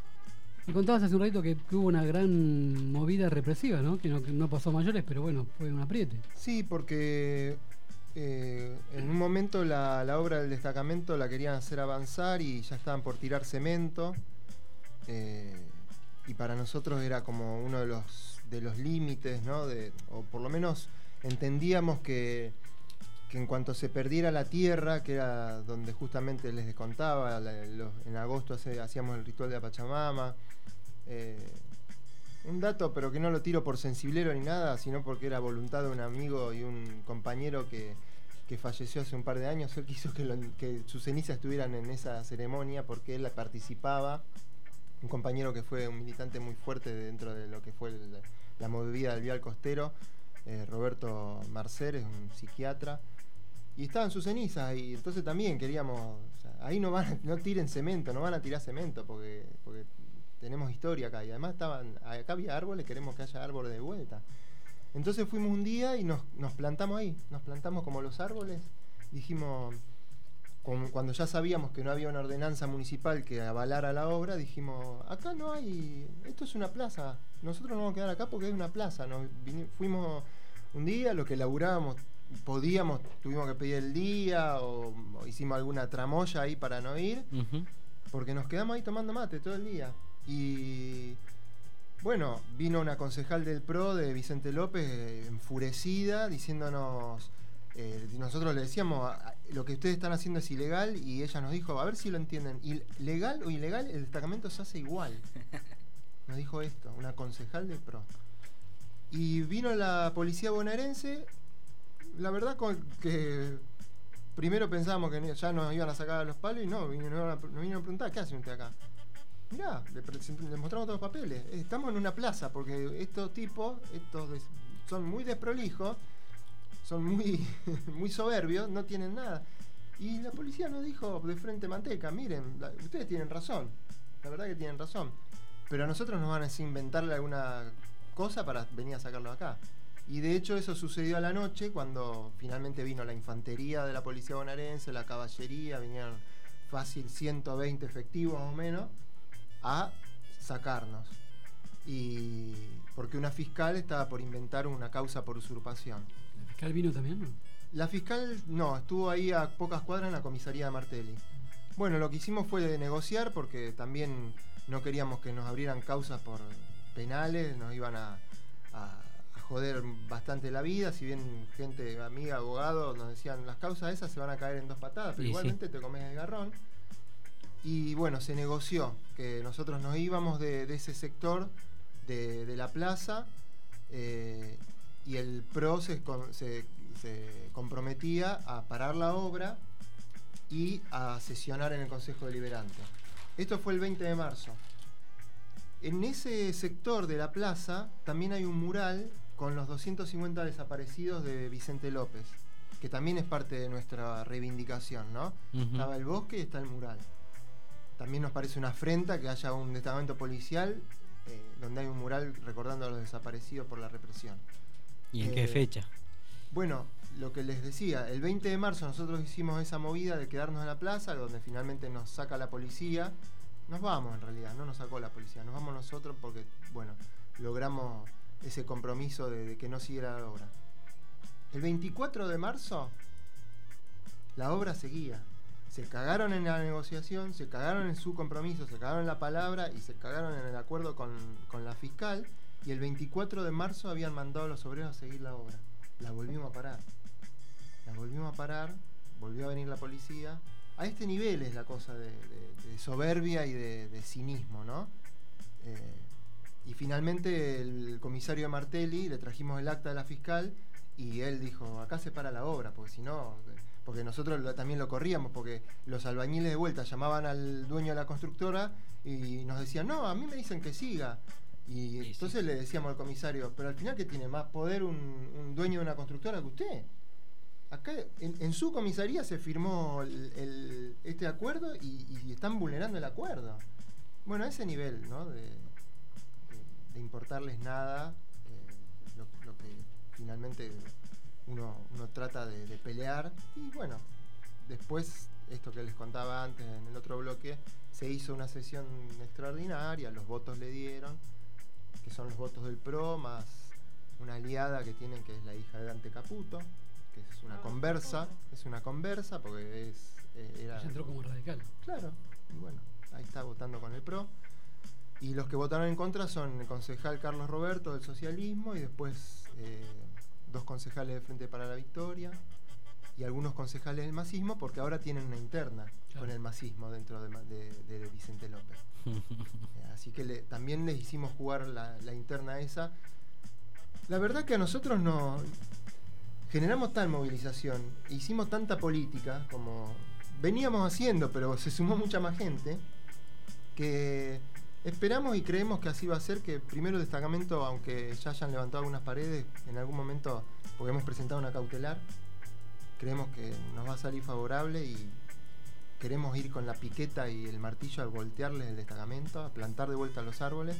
Me contabas hace un ratito que, que hubo una gran movida represiva, ¿no? Que no, que no pasó a mayores, pero bueno, fue un apriete. Sí, porque eh, en un momento la, la obra del destacamento la querían hacer avanzar y ya estaban por tirar cemento. Eh, y para nosotros era como uno de los de los límites, ¿no? De, o por lo menos entendíamos que, que en cuanto se perdiera la tierra, que era donde justamente les descontaba, la, los, en agosto hace, hacíamos el ritual de la Pachamama. Eh, un dato, pero que no lo tiro por sensiblero ni nada, sino porque era voluntad de un amigo y un compañero que, que falleció hace un par de años. Él quiso que, lo, que sus cenizas estuvieran en esa ceremonia porque él participaba. Un compañero que fue un militante muy fuerte dentro de lo que fue el, la movida del vial costero, eh, Roberto Marcer, es un psiquiatra, y estaban sus cenizas, y entonces también queríamos, o sea, ahí no van a, no tiren cemento, no van a tirar cemento, porque, porque tenemos historia acá, y además estaban, acá había árboles, queremos que haya árboles de vuelta. Entonces fuimos un día y nos, nos plantamos ahí, nos plantamos como los árboles, dijimos... Cuando ya sabíamos que no había una ordenanza municipal que avalara la obra, dijimos, acá no hay, esto es una plaza, nosotros nos vamos a quedar acá porque es una plaza. Nos vinimos, fuimos un día, lo que laburábamos, podíamos, tuvimos que pedir el día o, o hicimos alguna tramoya ahí para no ir, uh-huh. porque nos quedamos ahí tomando mate todo el día. Y bueno, vino una concejal del P R O de Vicente López, eh, enfurecida, diciéndonos... Eh, nosotros le decíamos, lo que ustedes están haciendo es ilegal, y ella nos dijo, a ver si lo entienden, legal o ilegal, el destacamento se hace igual. Nos dijo esto, una concejal del P R O. Y vino la policía bonaerense, la verdad con que primero pensábamos que ya nos iban a sacar a los palos, y no, nos vinieron a, nos vinieron a preguntar, ¿qué hacen ustedes acá? Mirá, le, le mostramos todos los papeles, estamos en una plaza, porque estos tipos, estos des, son muy desprolijos, son muy, muy soberbios, no tienen nada. Y la policía nos dijo de frente manteca, miren, la, ustedes tienen razón, la verdad que tienen razón, pero a nosotros nos van a inventarle alguna cosa para venir a sacarlo acá. Y de hecho eso sucedió a la noche, cuando finalmente vino la infantería de la policía bonaerense, la caballería, vinieron fácil ciento veinte efectivos más o menos, a sacarnos. Y porque una fiscal estaba por inventar una causa por usurpación. ¿La fiscal vino también, no? La fiscal no, estuvo ahí a pocas cuadras en la comisaría de Martelli. Bueno, lo que hicimos fue negociar, porque también no queríamos que nos abrieran causas por penales, nos iban a, a, a joder bastante la vida, si bien gente, amiga, abogado, nos decían, las causas esas se van a caer en dos patadas, pero y igualmente sí. te comes el garrón. Y bueno, se negoció que nosotros nos íbamos de, de ese sector de, de la plaza, eh, y el P R O se, se, se comprometía a parar la obra y a sesionar en el Consejo Deliberante. Esto fue el veinte de marzo. En ese sector de la plaza también hay un mural con los doscientos cincuenta desaparecidos de Vicente López, que también es parte de nuestra reivindicación, ¿no? Uh-huh. Estaba el bosque y está el mural. También nos parece una afrenta que haya un destacamento policial eh, donde hay un mural recordando a los desaparecidos por la represión. ¿Y en eh, qué fecha? Bueno, lo que les decía, el veinte de marzo nosotros hicimos esa movida de quedarnos en la plaza, donde finalmente nos saca la policía. Nos vamos en realidad, no nos sacó la policía, nos vamos nosotros porque, bueno, logramos ese compromiso de, de que no siguiera la obra. El veinticuatro de marzo, la obra seguía. Se cagaron en la negociación, se cagaron en su compromiso, se cagaron en la palabra y se cagaron en el acuerdo con, con la fiscal. Y el veinticuatro de marzo habían mandado a los obreros a seguir la obra. La volvimos a parar. La volvimos a parar, volvió a venir la policía. A este nivel es la cosa de, de, de soberbia y de, de cinismo, ¿no? Eh, y finalmente el comisario Martelli, le trajimos el acta de la fiscal y él dijo, acá se para la obra, porque si no... Porque nosotros lo, también lo corríamos, porque los albañiles de vuelta llamaban al dueño de la constructora y nos decían, no, a mí me dicen que siga. Y sí, entonces sí. Le decíamos al comisario, pero al final, ¿qué tiene más poder un, un dueño de una constructora que usted? Acá en, en su comisaría se firmó el, el, este acuerdo y, y están vulnerando el acuerdo. Bueno, a ese nivel, ¿no? De, de, de importarles nada, eh, lo, lo que finalmente uno, uno trata de, de pelear. Y bueno, después, esto que les contaba antes en el otro bloque, se hizo una sesión extraordinaria, los votos le dieron, que son los votos del P R O, más una aliada que tienen, que es la hija de Dante Caputo, que es una conversa, es una conversa porque es... Eh, era, ella entró como radical. Claro, y bueno, ahí está votando con el P R O. Y los que votaron en contra son el concejal Carlos Roberto del socialismo y después eh, dos concejales de Frente para la Victoria y algunos concejales del masismo, porque ahora tienen una interna claro. con el masismo dentro de, de, de Vicente López. Así que le, también les hicimos jugar la, la interna esa. La verdad que a nosotros no generamos tal movilización, hicimos tanta política como veníamos haciendo, pero se sumó mucha más gente, que esperamos y creemos que así va a ser, que primero el destacamento, aunque ya hayan levantado algunas paredes, en algún momento, porque hemos presentado una cautelar, creemos que nos va a salir favorable y queremos ir con la piqueta y el martillo a voltearles el destacamento, a plantar de vuelta los árboles,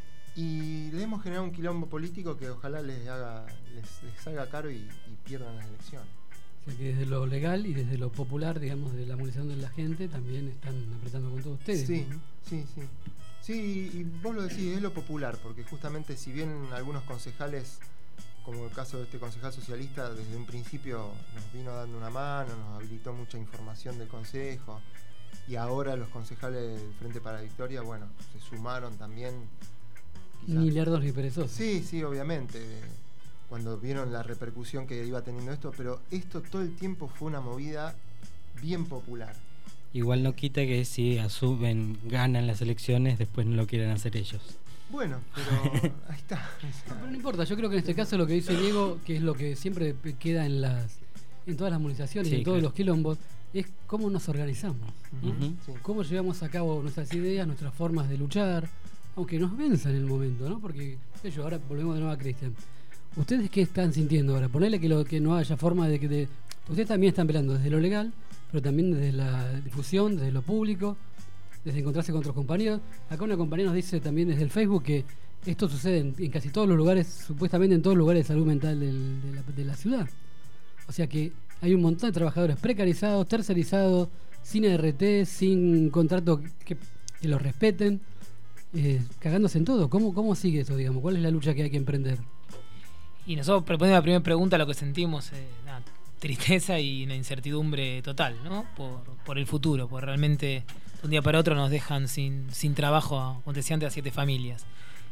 y le hemos generado un quilombo político que ojalá les haga les, les salga caro y, y pierdan las elecciones. O sea que desde lo legal y desde lo popular, digamos, de la movilización de la gente, también están apretando con todos ustedes. Sí, ¿no? sí, sí. Sí, y vos lo decís, es lo popular, porque justamente si bien algunos concejales, como el caso de este concejal socialista, desde un principio nos vino dando una mano, nos habilitó mucha información del consejo, y ahora los concejales del Frente para la Victoria, bueno, se sumaron también. Quizás. Ni lerdos ni perezosos. Sí, sí, obviamente, cuando vieron la repercusión que iba teniendo esto, pero esto todo el tiempo fue una movida bien popular. Igual no quita que si asumen, ganan las elecciones, después no lo quieren hacer ellos. Bueno, pero ahí está. No, pero no importa, yo creo que en este caso lo que dice Diego, que es lo que siempre queda en las en todas las movilizaciones, sí, en todos claro. los quilombos, es cómo nos organizamos, ¿no? Uh-huh. Sí. Cómo llevamos a cabo nuestras ideas, nuestras formas de luchar, aunque nos venza en el momento, ¿no? Porque, sé yo, ahora volvemos de nuevo a Cristian. ¿Ustedes qué están sintiendo ahora? Ponele que, lo, que no haya forma de que... De, ustedes también están peleando desde lo legal, pero también desde la difusión, desde lo público, desde encontrarse con otros compañeros. Acá una compañera nos dice también desde el Facebook que esto sucede en, en casi todos los lugares, supuestamente en todos los lugares de salud mental del, de, la, de la ciudad. O sea que hay un montón de trabajadores precarizados, tercerizados, sin R T, sin contrato que, que los respeten, eh, cagándose en todo. ¿Cómo, ¿Cómo sigue eso, digamos? ¿Cuál es la lucha que hay que emprender? Y nosotros proponemos la primera pregunta, lo que sentimos, eh, nada, tristeza y una incertidumbre total, ¿no? Por, por el futuro, por realmente de un día para otro nos dejan sin, sin trabajo, como decía antes, a siete familias.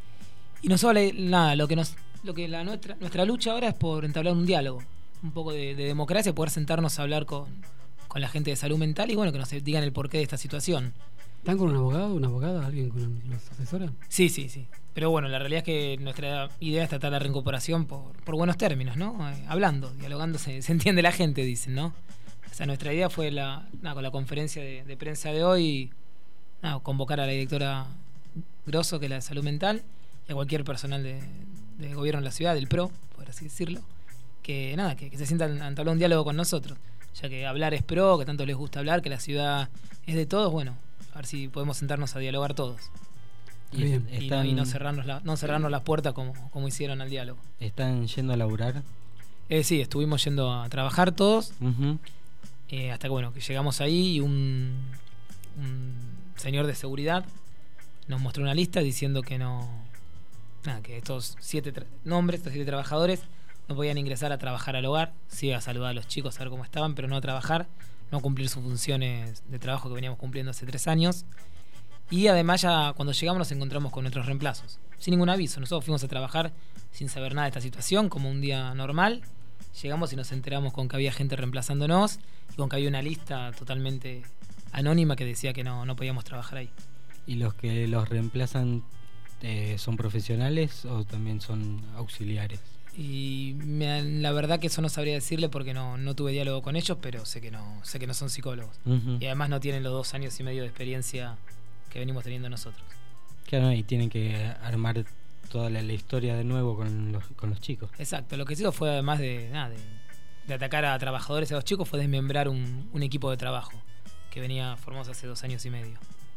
Y nosotros, nada, lo que nos, lo que la nuestra, nuestra lucha ahora es por entablar un diálogo, un poco de, de democracia, poder sentarnos a hablar con, con la gente de salud mental y bueno, que nos digan el porqué de esta situación. ¿Están con un abogado, una abogada, alguien que los asesora? Sí, sí, sí. Pero bueno, la realidad es que nuestra idea es tratar la reincorporación por, por buenos términos, ¿no? Eh, hablando, dialogando, se, se entiende la gente, dicen, ¿no? O sea, nuestra idea fue la, nada, con la conferencia de, de prensa de hoy, nada, convocar a la directora Grosso, que es la de salud mental, y a cualquier personal de, de gobierno de la ciudad, del P R O, por así decirlo, que nada, que, que se sientan a entablar un diálogo con nosotros, ya que hablar es P R O, que tanto les gusta hablar, que la ciudad es de todos, bueno, a ver si podemos sentarnos a dialogar todos. Y, Bien, y, no, y no cerrarnos la, no cerrarnos las puertas como, como hicieron al diálogo. ¿Están yendo a laburar? Eh, sí, estuvimos yendo a trabajar todos. Uh-huh. eh, hasta que bueno, que llegamos ahí y un, un señor de seguridad nos mostró una lista diciendo que no. Nada, que estos siete tra- nombres, estos siete trabajadores no podían ingresar a trabajar al hogar, sí a saludar a los chicos, a ver cómo estaban, pero no a trabajar, no cumplir sus funciones de trabajo que veníamos cumpliendo hace tres años. Y además ya cuando llegamos nos encontramos con nuestros reemplazos, sin ningún aviso. Nosotros fuimos a trabajar sin saber nada de esta situación, como un día normal. Llegamos y nos enteramos con que había gente reemplazándonos y con que había una lista totalmente anónima que decía que no, no podíamos trabajar ahí. ¿Y los que los reemplazan eh, son profesionales o también son auxiliares? Y me, la verdad que eso no sabría decirle porque no, no tuve diálogo con ellos, pero sé que no, sé que no son psicólogos. Uh-huh. Y además no tienen los dos años y medio de experiencia que venimos teniendo nosotros. Claro, y tienen que armar toda la, la historia de nuevo con los, con los chicos. Exacto, lo que hizo fue además de, nada, de, de atacar a trabajadores y a los chicos, fue desmembrar un, un equipo de trabajo que venía formado hace dos años y medio.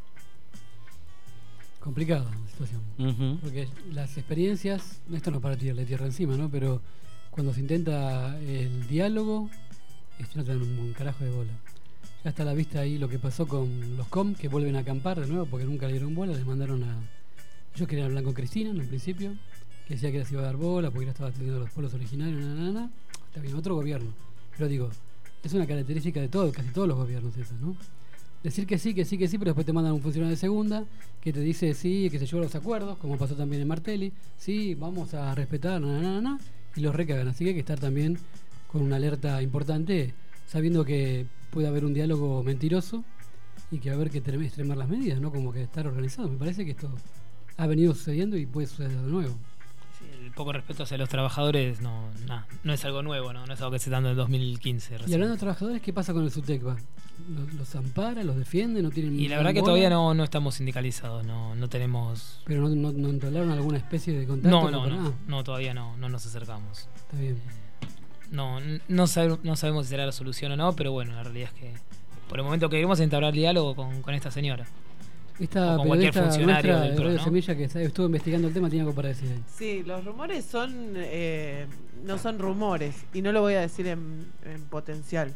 Complicada la situación. Uh-huh. Porque las experiencias, esto no es para tirarle tierra encima, ¿no? Pero cuando se intenta el diálogo, este no te dan un, un carajo de bola. Ya está a la vista ahí lo que pasó con los C O M, que vuelven a acampar de nuevo porque nunca le dieron bola, les mandaron a... Ellos querían hablar con Cristina en un principio, que decía que les iba a dar bola porque ya estaba atendiendo a los pueblos originarios, na, na, na. Está bien, otro gobierno. Pero digo, es una característica de todo, casi todos los gobiernos esa, ¿no? Decir que sí, que sí, que sí, pero después te mandan un funcionario de segunda que te dice sí, que se lleva los acuerdos, como pasó también en Martelli, sí, vamos a respetar, na, na, na, na, y los recagan. Así que hay que estar también con una alerta importante, sabiendo que puede haber un diálogo mentiroso y que va a haber que extremar las medidas, ¿no? Como que estar organizado. Me parece que esto ha venido sucediendo y puede suceder de nuevo. Sí, el poco respeto hacia los trabajadores no, no, no es algo nuevo, no, no es algo que se está dando en el dos mil quince. Y Recién. hablando de trabajadores, ¿qué pasa con el SUTECBA? ¿Los, los ampara, los defiende, no tienen Y la verdad que todavía no, no estamos sindicalizados, no, no tenemos... ¿Pero no, no, no entablaron alguna especie de contacto? No, no, para no, nada? no, todavía no, no nos acercamos. Está bien. No, no, sabe, no sabemos si será la solución o no, pero bueno, la realidad es que por el momento queremos entablar diálogo con, con esta señora. Esta o con cualquier periodista funcionario nuestra del de P R O, Radio ¿no? Semilla que estuvo investigando el tema tiene algo para decir. Sí, los rumores son eh, no son rumores y no lo voy a decir en, en potencial.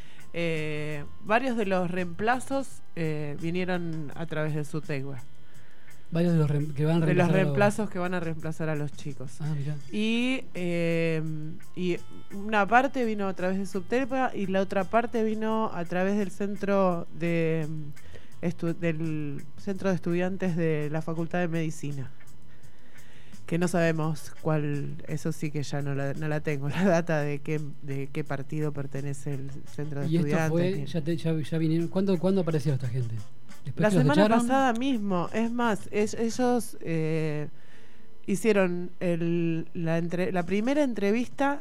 Eh, varios de los reemplazos eh, vinieron a través de SUTECBA. Varios de los re- que van a de los reemplazar a los- reemplazos que van a reemplazar a los chicos. Ah, mirá. Y, eh, y una parte vino a través de SUTECBA y la otra parte vino a través del centro de estu- del centro de estudiantes de la Facultad de Medicina, que no sabemos cuál, eso sí que ya no la, no la tengo, la data de qué de qué partido pertenece el centro de Y esto estudiantes. fue, ni- ya, te- ya, ya vinieron. ¿Cuándo, ¿Cuándo apareció esta gente? ¿Después La que los semana echaron? pasada mismo, es más, es- ellos eh, hicieron el, la, entre- la primera entrevista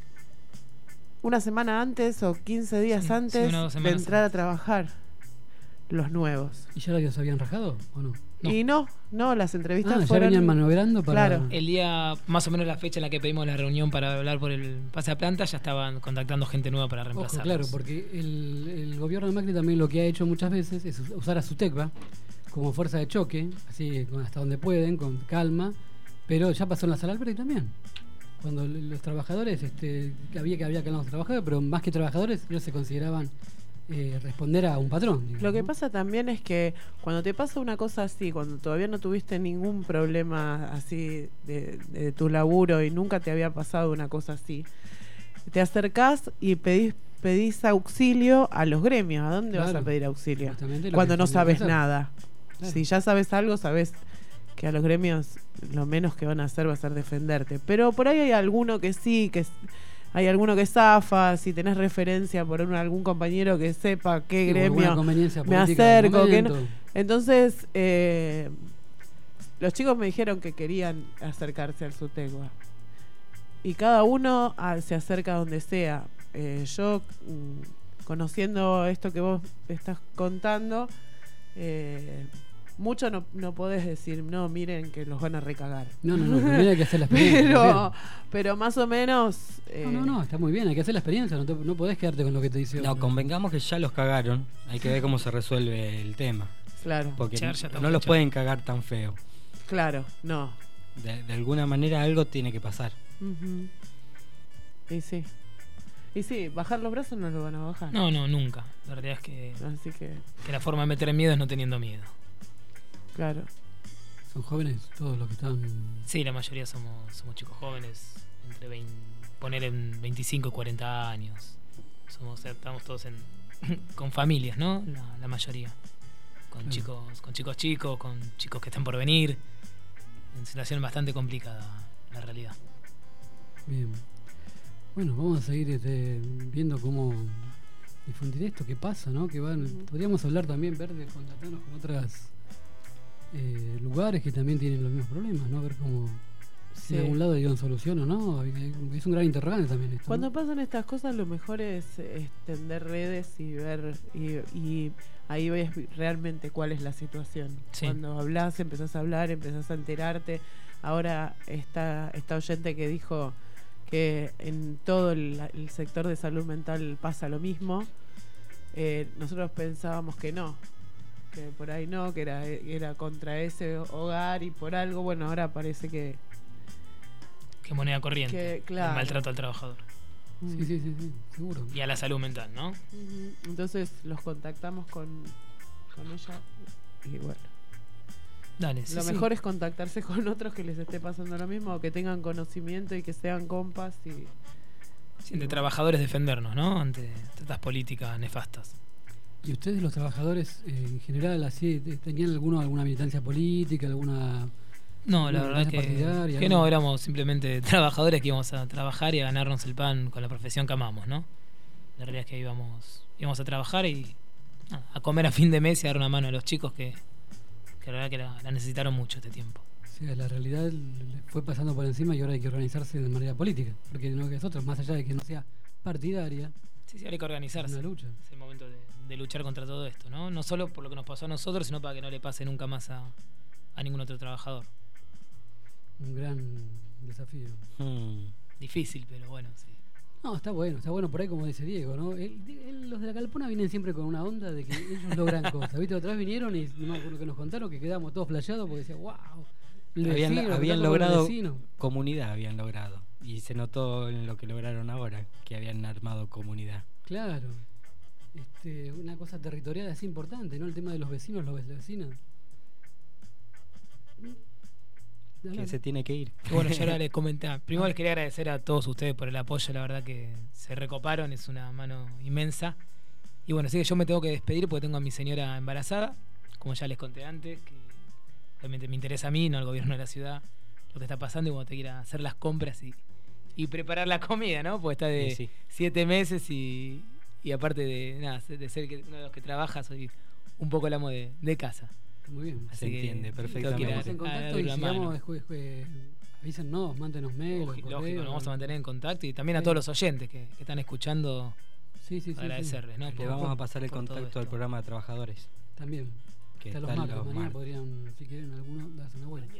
una semana antes o quince días Sí, sí, antes una o dos de semanas entrar a trabajar, los nuevos. ¿Y ya los habían rajado o no? No. Y no, no, las entrevistas Ah, ya fueron... venían maniobrando para... Claro. El día, más o menos la fecha en la que pedimos la reunión para hablar por el pase a planta, ya estaban contactando gente nueva para Ojo, reemplazarlos. claro, porque el, el gobierno de Macri también lo que ha hecho muchas veces es usar a SUTECBA como fuerza de choque, así con- hasta donde pueden, con calma, pero ya pasó en la sala Alberti también. Cuando l- los trabajadores, este, que había que había que hablar con los trabajadores, pero más que trabajadores, ellos se consideraban eh, responder a un patrón. digamos, Lo que ¿no? pasa también es que cuando te pasa una cosa así, cuando todavía no tuviste ningún problema así de, de tu laburo y nunca te había pasado una cosa así, te acercás y pedís pedís auxilio a los gremios. ¿A dónde vas Claro. a pedir auxilio? Justamente lo Cuando que no tendría que sabes hacer. nada. Claro. Si ya sabes algo, sabes que a los gremios lo menos que van a hacer va a ser defenderte. Pero por ahí hay alguno que sí, que s- hay alguno que zafa, si tenés referencia por un- algún compañero que sepa qué Sí, o alguna gremio conveniencia me política del acerco, que no. momento. Entonces, eh, los chicos me dijeron que querían acercarse al SUTECBA. Y cada uno ah, se acerca donde sea. Eh, yo, mm, conociendo esto que vos estás contando, eh, mucho no, no podés decir, no, miren que los van a recagar. No, no, no, primero hay que hacer la experiencia. pero, pero más o menos... eh, No, no, no, está muy bien, hay que hacer la experiencia, no, te- no podés quedarte con lo que te dice No, otro. convengamos que ya los cagaron. Hay que ver cómo se resuelve el tema. Claro. Porque Char, no, ya está no los mucho. pueden cagar tan feo. Claro, no. De, de alguna manera algo tiene que pasar. Ujú. Y sí. Y sí, bajar los brazos no lo van a bajar. No, no, nunca. La realidad es que, Así que, que la forma de meter miedo es no teniendo miedo. claro. Son jóvenes todos los que están. Sí, la mayoría somos, somos chicos jóvenes, entre veinte, poner en veinticinco y cuarenta años. Somos, o sea, estamos todos en, con familias, ¿no? La, la mayoría. Con Claro. chicos, con chicos chicos, con chicos que están por venir. En situación bastante complicada, la realidad. Bien. Bueno, vamos a seguir este, viendo cómo difundir esto, qué pasa, ¿no? Que van, podríamos hablar también, ver de contactarnos con otras eh, lugares que también tienen los mismos problemas, ¿no? Ver cómo si Sí. de algún lado hay una solución o no. Es un gran interrogante también esto, ¿no? Cuando pasan estas cosas, lo mejor es extender redes y ver, y, y ahí ves realmente cuál es la situación. Sí. Cuando hablas, empezás a hablar, empezás a enterarte. Ahora está esta oyente que dijo que en todo el, el sector de salud mental pasa lo mismo. Eh, nosotros pensábamos que no, que por ahí no, que era, era contra ese hogar y por algo. Bueno, ahora parece que... Que moneda corriente. Que, claro. El maltrato al trabajador. Sí, sí, sí, sí, seguro. Y a la salud mental, ¿no? Ujú. Entonces los contactamos con, con ella y bueno. Dale, sí, Lo sí. mejor es contactarse con otros que les esté pasando lo mismo, o que tengan conocimiento y que sean compas y... Sí, entre trabajadores defendernos, ¿no? Ante estas políticas nefastas. ¿Y ustedes, los trabajadores, eh, en general, así, eh, tenían alguno, alguna militancia política, alguna... No, la alguna verdad es que, militancia partidaria, que algo? no, éramos simplemente trabajadores que íbamos a trabajar y a ganarnos el pan con la profesión que amamos, ¿no? La realidad es que íbamos, íbamos a trabajar y nada, a comer a fin de mes y a dar una mano a los chicos que, que la verdad que la, la necesitaron mucho este tiempo. Sí, la realidad le fue pasando por encima y ahora hay que organizarse de manera política, porque no que es otro, más allá de que no sea partidaria. Sí, sí, ahora hay que organizarse. Una lucha. Es el momento de, de luchar contra todo esto, ¿no? No solo por lo que nos pasó a nosotros, sino para que no le pase nunca más a, a ningún otro trabajador. Un gran desafío. Hmm. Difícil, pero bueno, sí. No, está bueno, está bueno por ahí como dice Diego, ¿no? El- el- los de la Calpona vienen siempre con una onda de que ellos logran cosas. ¿Viste? Otra vez vinieron y no me acuerdo que nos contaron que quedamos todos flasheados porque decían, wow. El Habían, vecino, habían tocó con el logrado vecino. comunidad, habían logrado. Y se notó en lo que lograron ahora, que habían armado comunidad. Claro. Este, una cosa territorial así importante, ¿no? El tema de los vecinos, los vecinos. Que se tiene que ir. Que bueno, yo ahora les comenté. Primero les quería agradecer a todos ustedes por el apoyo, la verdad que se recoparon, es una mano inmensa. Y bueno, sí que yo me tengo que despedir porque tengo a mi señora embarazada, como ya les conté antes, que realmente me interesa a mí, no al gobierno de la ciudad, lo que está pasando y bueno, te quiero hacer las compras y, y preparar la comida, ¿no? Porque está de Sí, sí. siete meses y, y aparte de nada, de ser que uno de los que trabaja, soy un poco el amo de, de casa. Muy bien. Se Así que entiende tengo que ir perfectamente. a- Estamos en a contacto dar y la sigamos, mano. después, eh, avísennos, mándenos mail. o Lógico, correo, nos vamos a mantener en contacto y también a Sí. todos los oyentes que, que están escuchando, Sí, sí, sí, agradecerles, ¿no? Le Por- vamos a pasar el por todo contacto al esto. programa de trabajadores. También. Que Está los están martes, los mañana martes. podrían, si quieren, algunos darse una vuelta.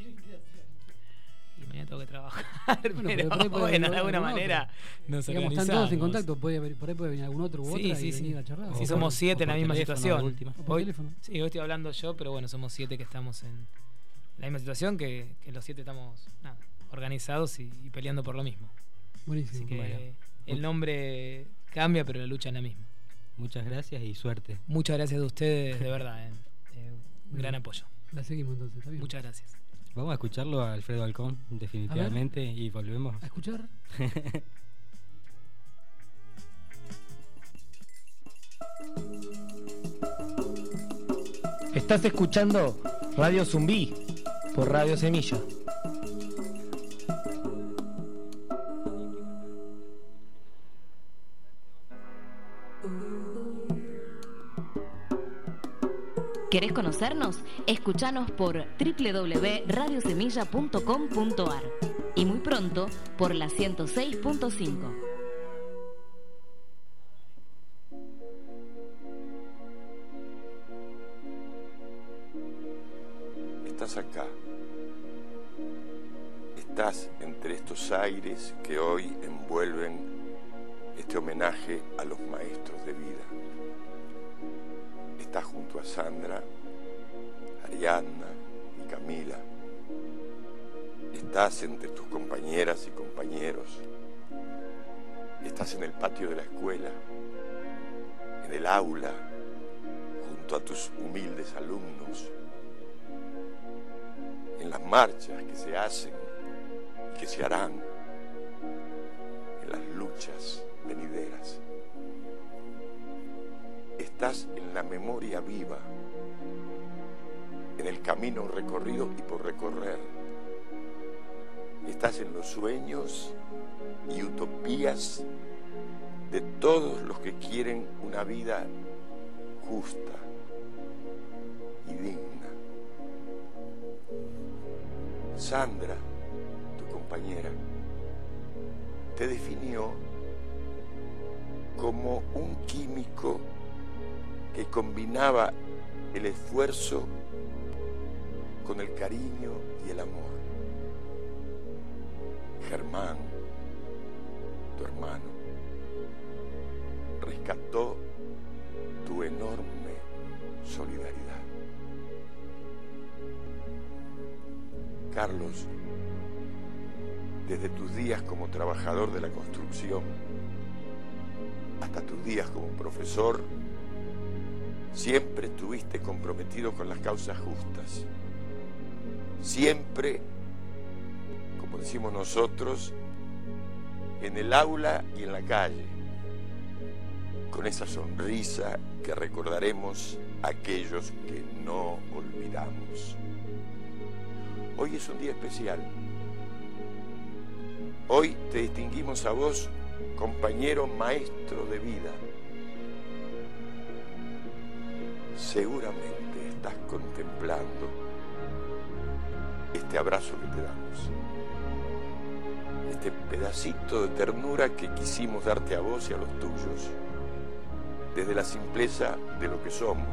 Y mañana tengo que trabajar, Bueno, pero, pero por ahí puede bueno, venir de alguna algún manera otro. nos Digamos, están organizamos. todos en contacto, puede, haber- por ahí puede venir algún otro u Sí, otra sí, y sí. venir a charlar. Si O somos por- siete o en la por misma teléfono, situación. de última. O por Hoy, teléfono. sí, hoy estoy hablando yo, pero bueno, somos siete que estamos en la misma situación, que, que los siete estamos nada, organizados y, y peleando por lo mismo. Buenísimo. Así que Bueno. el nombre cambia, pero la lucha es la misma. Muchas gracias y suerte. Muchas gracias a ustedes, de verdad. eh. Eh, un gran Bien. apoyo. La seguimos entonces, está bien. Muchas gracias. Vamos a escucharlo a Alfredo Halcón, definitivamente, y volvemos. ¿A escuchar? Estás escuchando Radio Zumbí por Radio Semilla. ¿Querés conocernos? Escuchanos por doble u doble u doble u punto radio semilla punto com punto a r y muy pronto por la ciento seis punto cinco. Estás acá. Estás entre estos aires que hoy envuelven este homenaje a los maestros de vida. Estás junto a Sandra, Ariadna y Camila. Estás entre tus compañeras y compañeros Estás en el patio de la escuela, en el aula, junto a tus humildes alumnos, en las marchas que se hacen y que se harán, en las luchas venideras. Estás en la memoria viva, en el camino recorrido y por recorrer. Estás en los sueños y utopías de todos los que quieren una vida justa y digna. Sandra, tu compañera, te definió como un químico que combinaba el esfuerzo con el cariño y el amor. Germán, tu hermano, rescató tu enorme solidaridad. Carlos, desde tus días como trabajador de la construcción hasta tus días como profesor, siempre estuviste comprometido con las causas justas. Siempre, como decimos nosotros, en el aula y en la calle, con esa sonrisa que recordaremos a aquellos que no olvidamos. Hoy es un día especial. Hoy te distinguimos a vos, compañero maestro de vida. Seguramente estás contemplando este abrazo que te damos, este pedacito de ternura que quisimos darte a vos y a los tuyos, desde la simpleza de lo que somos,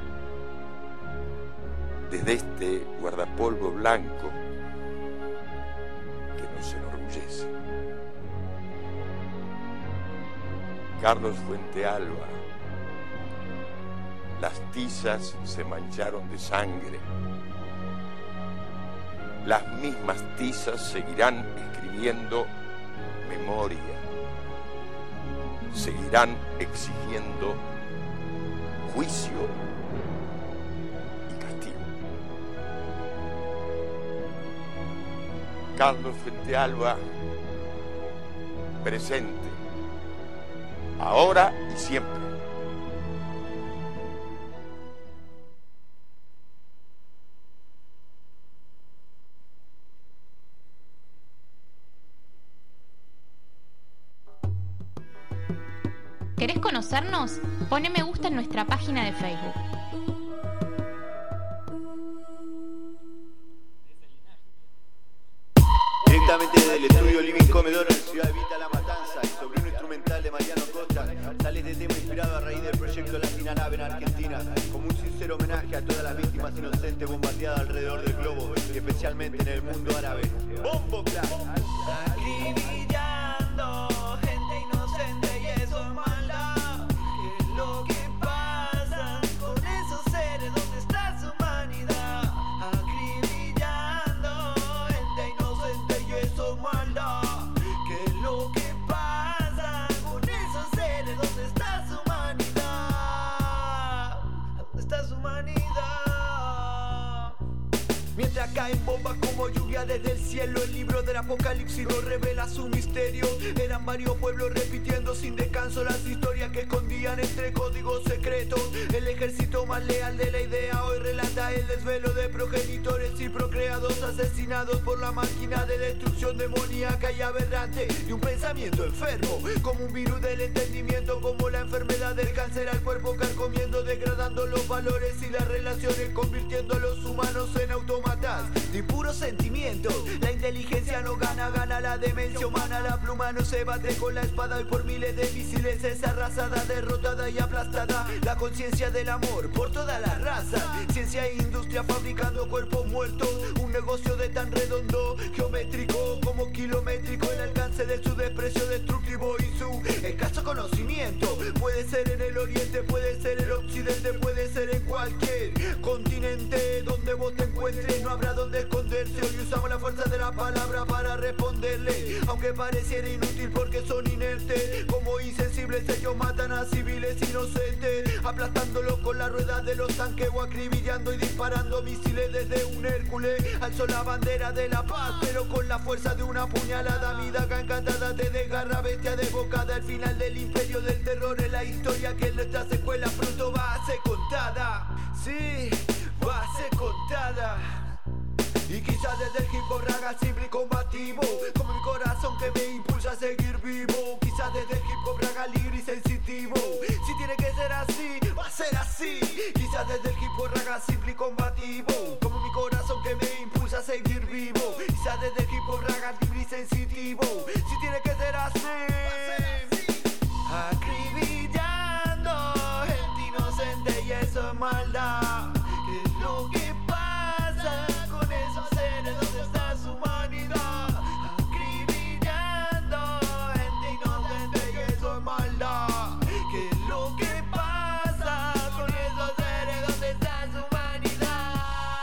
desde este guardapolvo blanco que nos enorgullece. Carlos Fuentealba, las tizas se mancharon de sangre. Las mismas tizas seguirán escribiendo memoria, seguirán exigiendo juicio y castigo. Carlos Fuentealba, presente, ahora y siempre. ¿Querés conocernos? Poné me gusta en nuestra página de Facebook. Directamente desde el estudio Living Comedor en Ciudad Evita La Matanza y sobre un instrumental de Mariano Costa, sale este tema inspirado a raíz del proyecto Latina Nave en Argentina, como un sincero homenaje a todas las víctimas inocentes bombardeadas alrededor del globo y especialmente en el mundo árabe. ¡Bombo Clap! Acribillando gente inocente y eso es maldad. ¿Qué es lo que pasa con esos seres? ¿Dónde está su humanidad? Acribillando gente inocente y eso es maldad. ¿Qué es lo que pasa con esos seres? ¿Dónde está su humanidad? ¿Dónde está su humanidad? Mientras caen bombas como lluvia desde el cielo, el libro del apocalipsis nos revela su misterio. Eran varios pueblos repitiendo sin descanso las historias que escondían entre códigos secretos. El ejército más leal de la idea hoy relata el desvelo de progenitores y procreados asesinados por la máquina de destrucción demoníaca y aberrante de un pensamiento enfermo, como un virus del entendimiento, como la enfermedad del cáncer al cuerpo carcomiendo, degradando los valores y las relaciones, convirtiendo a los humanos en autómatas de puros sentimientos. La inteligencia no gana, gana la demencia humana. La pluma no se bate con la espada y por miles de misiles es arrasada, derrotada y aplastada. La conciencia del amor por todas las razas. Ciencia e industria fabricando cuerpos muertos. Un negocio de tan redondo, geométrico como kilométrico. El alcance de su desprecio destructivo y su escaso conocimiento. Puede ser en el oriente, puede ser en el occidente, puede ser en cualquier continente donde vos te encuentres. No habrá donde esconderse. Hoy usamos la fuerza de la palabra para responderle, aunque pareciera inútil porque son inertes. Como insensibles ellos matan a civiles inocentes, aplastándolos con la rueda de los tanques o acribillando y disparando misiles desde un Hércules. Alzó la bandera de la paz, pero con la fuerza de una puñalada. Mi daga encantada te desgarra, bestia desbocada. El final del imperio del terror es la historia que en nuestras escuelas pronto va a ser contada. Sí, va a ser contada. Y quizás desde el hip hop raga simple y combativo, como mi corazón que me impulsa a seguir vivo. Quizás desde el hip hop raga libre y sensitivo, si tiene que ser así, va a ser así. Quizás desde el hip hop raga simple y combativo, como mi corazón que me impulsa a seguir vivo. Quizás desde el hip hop raga libre y sensitivo, si tiene que ser así, va a ser así. Acribillando gente inocente y eso es maldad. ¿Qué es lo que pasa con esos seres? ¿Dónde está su humanidad? Acribillando gente inocente y eso es maldad. ¿Qué es lo que pasa con esos seres? ¿Dónde está su humanidad?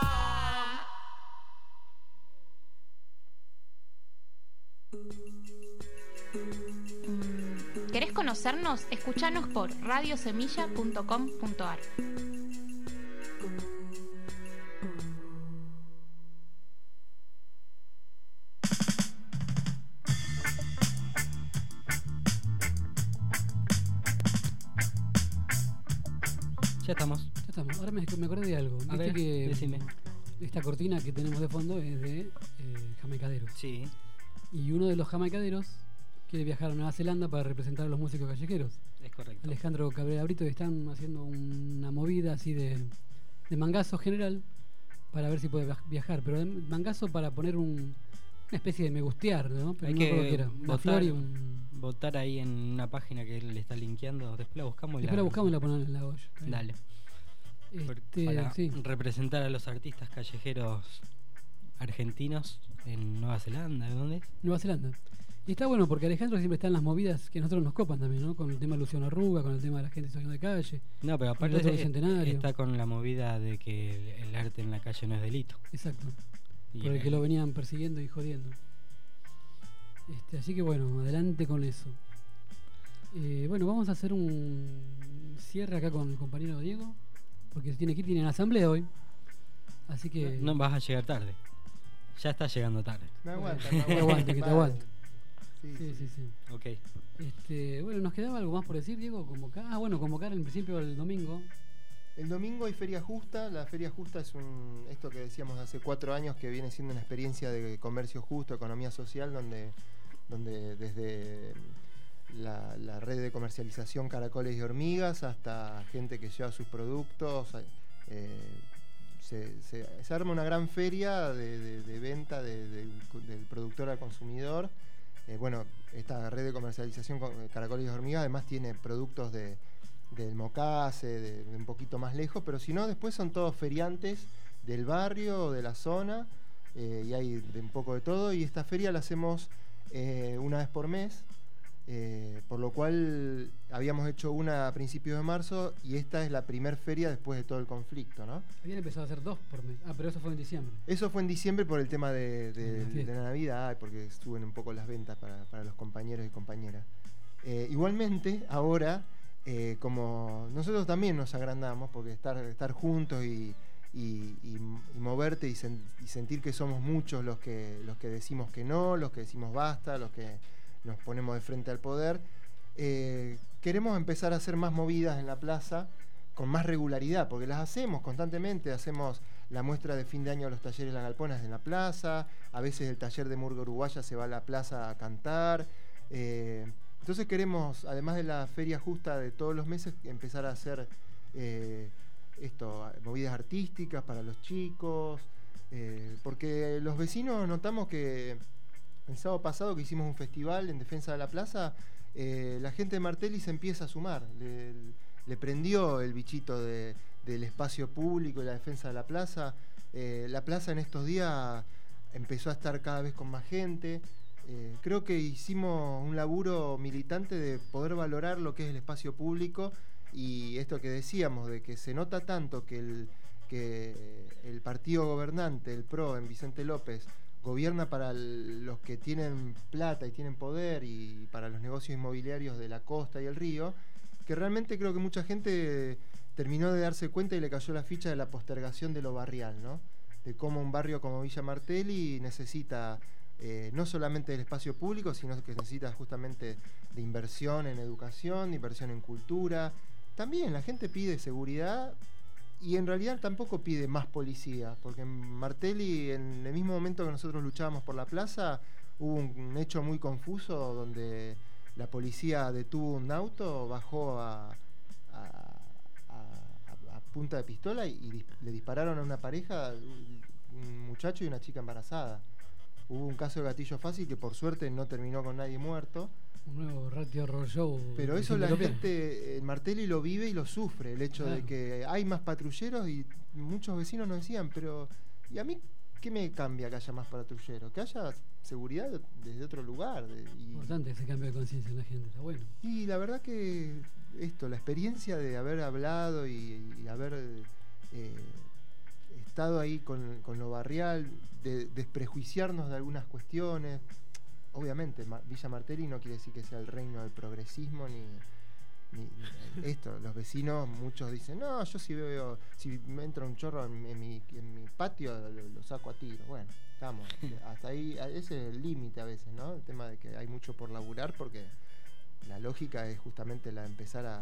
¿Querés conocernos? Escuchanos por radio semilla punto com punto ar. Ya estamos. Ya estamos. Ahora me, me acordé de algo. A Viste ver, que decime. esta cortina que tenemos de fondo es de eh, jamaicaderos. Sí. Y uno de los jamaicaderos quiere viajar a Nueva Zelanda para representar a los músicos callejeros. Es correcto. Alejandro Cabrera Brito, y están haciendo una movida así de, de mangazo general para ver si puede viajar. Pero de mangazo para poner un, una especie de me gustear, ¿no? Pero Hay no que recuerdo qué era. Una flor votar, y un... votar ahí en una página que él le está linkeando. Después la buscamos y Después la buscamos y la ponemos en la olla. Dale. Este, para sí. representar a los artistas callejeros argentinos en Nueva Zelanda. ¿De dónde es? Nueva Zelanda. Y está bueno porque Alejandro siempre está en las movidas que a nosotros nos copan también, ¿no? Con el tema de Luciano Arruga, con el tema de la gente en situación de calle. No, pero con el aparte otro es- bicentenario. está con la movida de que el, el arte en la calle no es delito. Exacto. Y Por el que el- lo venían persiguiendo y jodiendo. Este, así que bueno, adelante con eso. Eh, bueno, vamos a hacer un cierre acá con el compañero Diego, porque se tiene que ir, tiene asamblea hoy. Así que. No vas a llegar tarde. Ya estás llegando tarde. Me aguanta, Que te aguante, que te aguante. Sí, Sí, sí, sí. Ok. Este, bueno, ¿nos quedaba algo más por decir, Diego? Convocar. Ah, bueno, convocar en principio el domingo. El domingo hay Feria Justa. La Feria Justa es un esto que decíamos hace cuatro años, que viene siendo una experiencia de comercio justo, economía social, donde, donde desde la, la red de comercialización Caracoles y Hormigas hasta gente que lleva sus productos, eh, se, se- se arma una gran feria de, de- de venta de- del, del productor al consumidor. Eh, bueno, esta red de comercialización con Caracoles y Hormigas además tiene productos de del Mocase, de, de un poquito más lejos, pero si no, después son todos feriantes del barrio, de la zona, eh, y hay de un poco de todo, y esta feria la hacemos eh, una vez por mes, eh, por lo cual habíamos hecho una a principios de marzo, y esta es la primer feria después de todo el conflicto, ¿no? Habían empezado a hacer dos por mes. Ah, pero eso fue en diciembre. Eso fue en diciembre por el tema de, de- La de fiesta. la Navidad, porque suben un poco las ventas para, para los compañeros y compañeras. Eh, igualmente, ahora, eh, como nosotros también nos agrandamos, porque estar, estar juntos y, y- y- y moverte y, sen- y sentir que somos muchos los que, los que decimos que no, los que decimos basta, los que nos ponemos de frente al poder, eh, queremos empezar a hacer más movidas en la plaza con más regularidad, porque las hacemos constantemente, hacemos la muestra de fin de año de los talleres Las Galponas en la plaza, a veces el taller de murga uruguaya se va a la plaza a cantar, eh, entonces queremos, además de la feria justa de todos los meses, empezar a hacer eh, esto, movidas artísticas para los chicos, eh, porque los vecinos notamos que el sábado pasado que hicimos un festival en defensa de la plaza, eh, la gente de Martelli se empieza a sumar, le, le prendió el bichito de, del espacio público y la defensa de la plaza. Eh, la plaza en estos días empezó a estar cada vez con más gente. Eh, creo que hicimos un laburo militante de poder valorar lo que es el espacio público y esto que decíamos, de que se nota tanto que el, que el partido gobernante, el P R O, en Vicente López, gobierna para el- los que tienen plata y tienen poder y para los negocios inmobiliarios de la costa y el río, que realmente creo que mucha gente terminó de darse cuenta y le cayó la ficha de la postergación de lo barrial, ¿no? De cómo un barrio como Villa Martelli necesita eh, no solamente del espacio público, sino que necesita justamente de inversión en educación, de inversión en cultura. También la gente pide seguridad y en realidad tampoco pide más policía, porque en Martelli, en el mismo momento que nosotros luchábamos por la plaza, hubo un, un hecho muy confuso donde la policía detuvo un auto, bajó a, a, a- a punta de pistola y, y dis- le dispararon a una pareja, un, un muchacho y una chica embarazada. Hubo un caso de gatillo fácil que por suerte no terminó con nadie muerto. Un nuevo ratio horror show. Pero eso Vicente la López. gente en Martelli lo vive y lo sufre, el hecho de Claro. que hay más patrulleros y muchos vecinos nos decían, pero ¿y a mí qué me cambia que haya más patrulleros? Que haya seguridad desde otro lugar. de- y, Importante ese cambio de conciencia en la gente, está bueno. y la verdad que esto, la experiencia de haber hablado y, y haber eh, estado ahí con, con lo barrial, de desprejuiciarnos de algunas cuestiones. Obviamente, Ma- Villa Martelli no quiere decir que sea el reino del progresismo ni, ni- ni esto. Los vecinos, muchos dicen, no, yo si veo, si me entra un chorro en, mi- en mi, en mi patio, lo, lo saco a tiro. Bueno, estamos. Hasta ahí, ese es el límite a veces, ¿no? El tema de que hay mucho por laburar porque la lógica es justamente la de empezar a,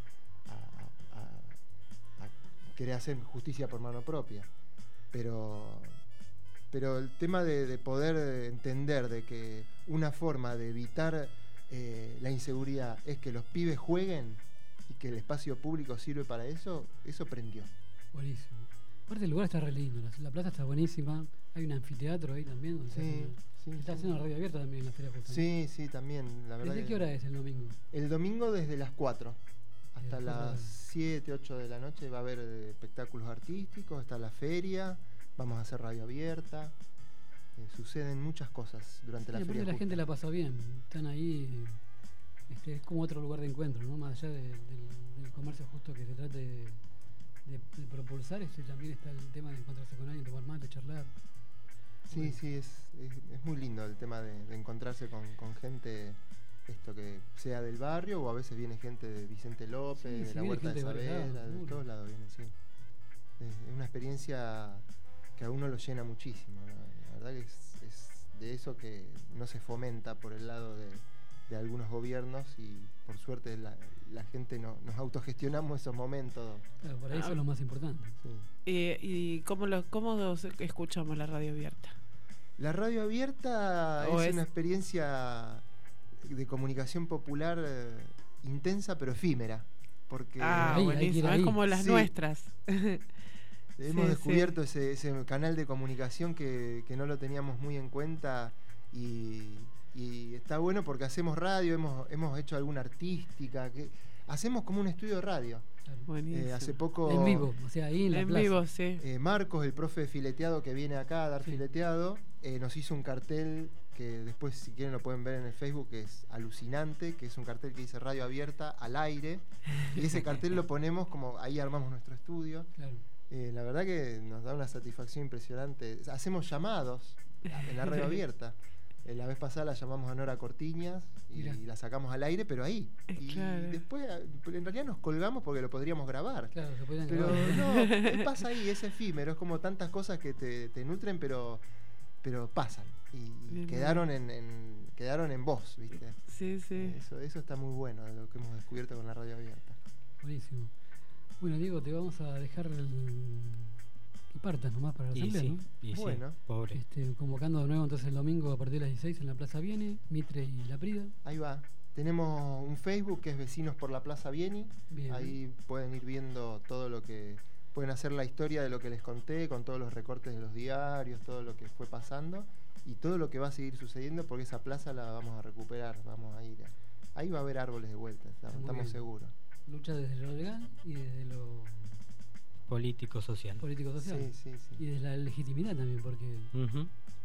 a- a- a querer hacer justicia por mano propia. Pero pero el tema de, de poder eh, entender de que una forma de evitar eh, la inseguridad es que los pibes jueguen y que el espacio público sirve para eso, eso prendió. Buenísimo. Aparte el lugar está re lindo, la, la plaza está buenísima, hay un anfiteatro ahí también donde se Sí, hace- sí, se está sí. haciendo radio abierta también en la feria justamente. Sí, sí, también, la verdad. ¿Desde que- qué hora es el domingo? El domingo desde las cuatro hasta Desde las cuatro las siete, ocho de la noche va a haber eh, espectáculos artísticos, está la feria, vamos a hacer radio abierta. Eh, suceden muchas cosas durante la Sí, aparte feria. la justa. gente la pasa bien, están ahí, este, es como otro lugar de encuentro, ¿no? Más allá de- del, del comercio justo que se trate de, de- de propulsar, este, también está el tema de encontrarse con alguien, tomar mate, charlar. Sí, Bueno. sí, es, es, es muy lindo el tema de, de encontrarse con, con gente, esto que sea del barrio o a veces viene gente de Vicente López, Sí, de sí, la viene Huerta de gente de varios Saavedra, lados, de seguro. todos lados vienen, sí. Es, es una experiencia que a uno lo llena muchísimo, ¿no? La verdad que es, es de eso que no se fomenta por el lado de, de algunos gobiernos y por suerte la, la gente no, nos autogestionamos esos momentos. Claro, por ahí Ah, eso es lo más importante. Sí. Eh, ¿Y cómo, lo, cómo los escuchamos la radio abierta? La radio abierta O es, es- una experiencia de comunicación popular eh, intensa pero efímera. Porque Ah, ahí, hay que buenísimo. ir Es ahí. como las Sí. nuestras. hemos Sí, descubierto Ese, ese canal de comunicación que, que no lo teníamos muy en cuenta y, y está bueno porque hacemos radio, hemos, hemos hecho alguna artística, que hacemos como un estudio de radio. Buenísimo. Eh, hace poco En vivo, o sea, ahí en la En plaza. vivo, sí. eh, Marcos, el profe de fileteado que viene acá a dar fileteado, eh, nos hizo un cartel que después si quieren lo pueden ver en el Facebook, que es alucinante, que es un cartel que dice radio abierta al aire, y ese cartel lo ponemos como ahí armamos nuestro estudio. Claro. Eh, la verdad que nos da una satisfacción impresionante. Hacemos llamados en la radio abierta. Eh, la vez pasada la llamamos a Nora Cortiñas y Mirá. la sacamos al aire, pero ahí. Y Claro. después, eh, en realidad nos colgamos porque lo podríamos grabar. Claro, se podían Pero grabar. no, ¿qué pasa ahí? Es efímero, es como tantas cosas que te, te nutren, pero pero pasan. Y, y Bien, quedaron en, en- quedaron en vos, ¿viste? Sí, sí. Eso, eso está muy bueno de lo que hemos descubierto con la radio abierta. Buenísimo. Bueno, Diego, te vamos a dejar el... que partas nomás para la Y asamblea, sí, ¿no? y sí, Bueno. pobre. Este, convocando de nuevo entonces el domingo a partir de las dieciséis en la Plaza Viene, Mitre y La Prida. Ahí va. Tenemos un Facebook que es Vecinos por la Plaza Vieni. Bien. Ahí pueden ir viendo todo lo que... Pueden hacer la historia de lo que les conté, con todos los recortes de los diarios, todo lo que fue pasando y todo lo que va a seguir sucediendo, porque esa plaza la vamos a recuperar, vamos a ir. a- Ahí va a haber árboles de vuelta, estamos, Muy estamos bien. seguros. Lucha desde lo legal y desde lo Político social. político-social. Sí, sí, sí. Y desde la legitimidad también, porque Ujú.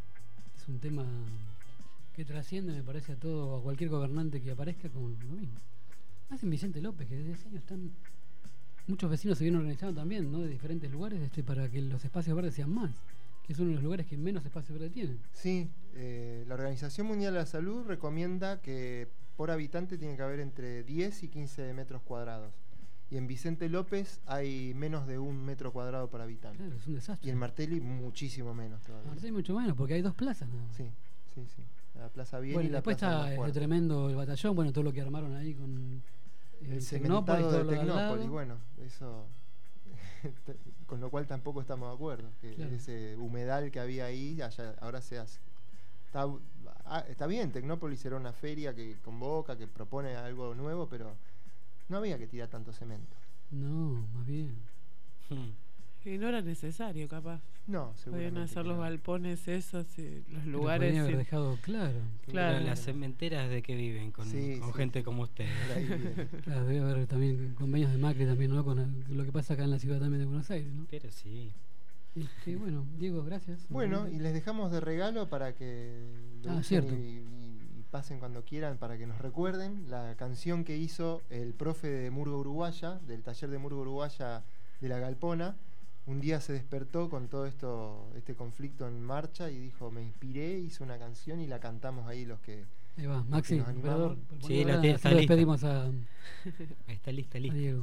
es un tema que trasciende, me parece, a todo, a cualquier gobernante que aparezca con lo mismo. Más en Vicente López, que desde ese año están... Muchos vecinos se vienen organizando también, ¿no? De diferentes lugares este, para que los espacios verdes sean más. es uno de los lugares que menos espacio verde tiene. Sí, eh, la Organización Mundial de la Salud recomienda que por habitante tiene que haber entre diez y quince metros cuadrados. Y en Vicente López hay menos de un metro cuadrado por habitante. Claro, es un desastre. Y en Martelli muchísimo menos todavía. En Martelli mucho menos, porque hay dos plazas nada más. Sí, sí, sí. La Plaza Bien Bueno, y la después Plaza está Más este Fuerte. tremendo el batallón, bueno, todo lo que armaron ahí con El eh, cementado todo de lo de al Tecnópolis, lado. bueno, eso... con lo cual tampoco estamos de acuerdo. Que Claro. ese humedal que había ahí, allá, ahora se hace. Está, ah, está bien, Tecnópolis era una feria que convoca, que propone algo nuevo, pero no había que tirar tanto cemento. No, más bien. Y no era necesario, capaz. No, Podían seguramente hacer que los no. galpones esos, y los Pero lugares. podrían haber y- dejado claro. Claro. Pero las cementeras de que viven con, Sí, con sí. gente como ustedes. Por ahí viene. Claro, debe haber también convenios de Macri también, ¿no? Con el- lo que pasa acá en la ciudad también de Buenos Aires, ¿no? Pero sí. Este, bueno, Diego, gracias. Bueno, y les dejamos de regalo para que lo Ah, usen cierto. y, y- y pasen cuando quieran, para que nos recuerden la canción que hizo el profe de Murga Uruguaya, del taller de Murga Uruguaya de la Galpona. Un día se despertó con todo esto, este conflicto en marcha y dijo, me inspiré, hice una canción y la cantamos ahí los que, Ahí va, los que Maxi, nos operador. animamos. por Sí, poner la ahora, tiene- así está lo lista. despedimos a, Ahí está lista, a lista. Diego.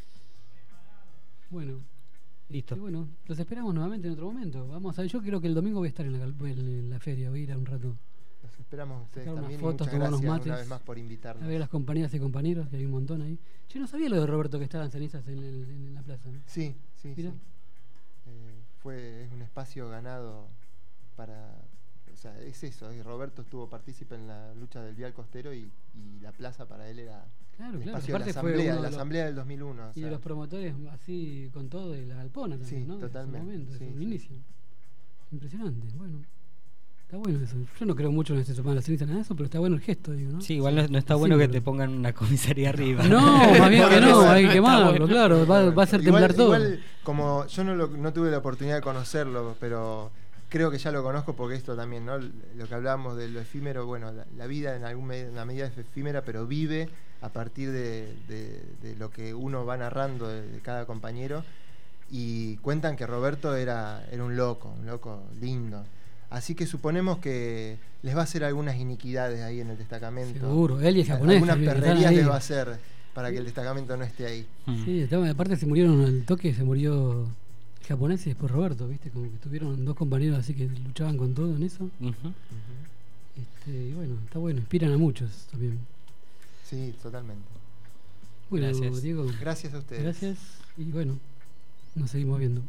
Bueno. Listo. Y bueno, los esperamos nuevamente en otro momento. Vamos a yo creo que el domingo voy a estar en la, gal- en la feria, voy a ir a un rato Los esperamos a ustedes sacar unas también y fotos, muchas tomar unos gracias mates, una vez más por invitarnos. a ver a las compañeras y compañeros, que hay un montón ahí. Yo no sabía lo de Roberto que estaban cenizas en, el- en la plaza, ¿no? Sí, sí, Mirá. sí. Eh, fue, es un espacio ganado para... O sea, es eso, es Roberto estuvo partícipe en la lucha del vial costero y, y la plaza para él era Claro, el claro. espacio de la Aparte fue asamblea, uno de la los- asamblea del dos mil uno. o Y de sea, los promotores así con todo de la Galpona también, Sí, ¿no? De totalmente, su momento, de sí, su sí. inicio. Impresionante, bueno. Está bueno eso. Yo no creo mucho en este tomar la ceniza nada de eso, pero está bueno el gesto, digo, ¿no? Sí, igual no, no está El bueno que símbolo. te pongan una comisaría arriba. No, más bien que no, hay que quemarlo, bueno. claro, va, va a hacer igual, temblar todo. igual, como yo no, lo- no tuve la oportunidad de conocerlo, pero creo que ya lo conozco porque esto también, ¿no? Lo que hablábamos de lo efímero, bueno, la, la vida en alguna una medida es efímera, pero vive a partir de, de- de lo que uno va narrando de, de cada compañero. Y cuentan que Roberto era, era un loco, un loco lindo. Así que suponemos que les va a hacer algunas iniquidades ahí en el destacamento. Seguro, él y el japonés Algunas también, que están perrerías ahí. les va a hacer para que el destacamento no esté ahí. Sí, estaba- aparte se murieron al toque, se murió el japonés y después Roberto, ¿viste? Como que tuvieron dos compañeros así que luchaban con todo en eso. Ujú. Este, y bueno, está bueno, inspiran a muchos también. Sí, totalmente. Bueno, Gracias. Diego, Gracias a ustedes. gracias y bueno, nos seguimos viendo.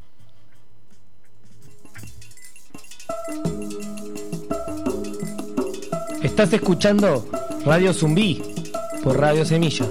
Estás escuchando Radio Zumbí por Radio Semilla.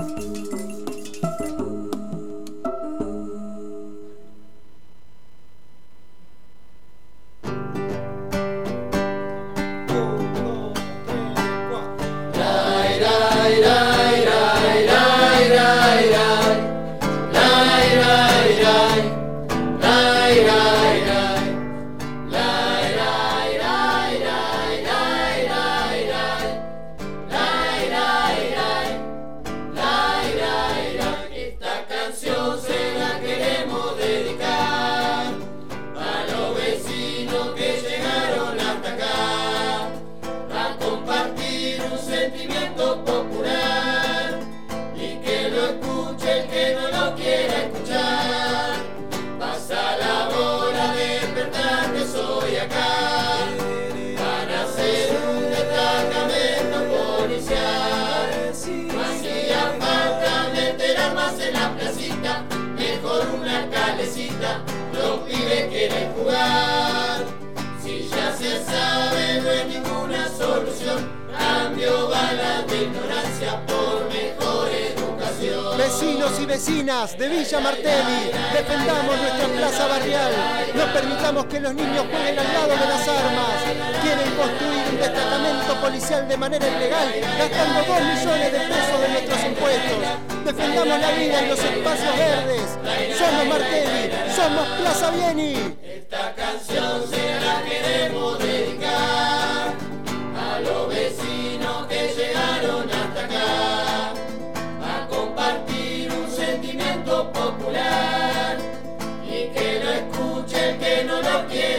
Esta canción se la queremos dedicar a los vecinos que llegaron hasta acá a compartir un sentimiento popular y que lo escuche el que no lo quiera escuchar. Pasa la hora de despertar que soy acá para hacer un destacamento policial. No hacía falta meter armas en la placita, mejor una calecita, los pibes quieren jugar. Si ya se sabe no hay ninguna solución, cambio balas de ignorancia por mejor educación. Vecinos y vecinas de Villa Martelli, defendamos nuestra plaza barrial, no permitamos que los niños jueguen al lado de las armas. Quieren construir un destacamento policial de manera ilegal, gastando dos millones de pesos de nuestros impuestos. Defendamos la vida en los espacios verdes. Somos Martelli, somos Plaza Vieni. Esta canción se la queremos dedicar a los vecinos que llegaron hasta acá a compartir un sentimiento popular y que lo escuche el que no lo quiere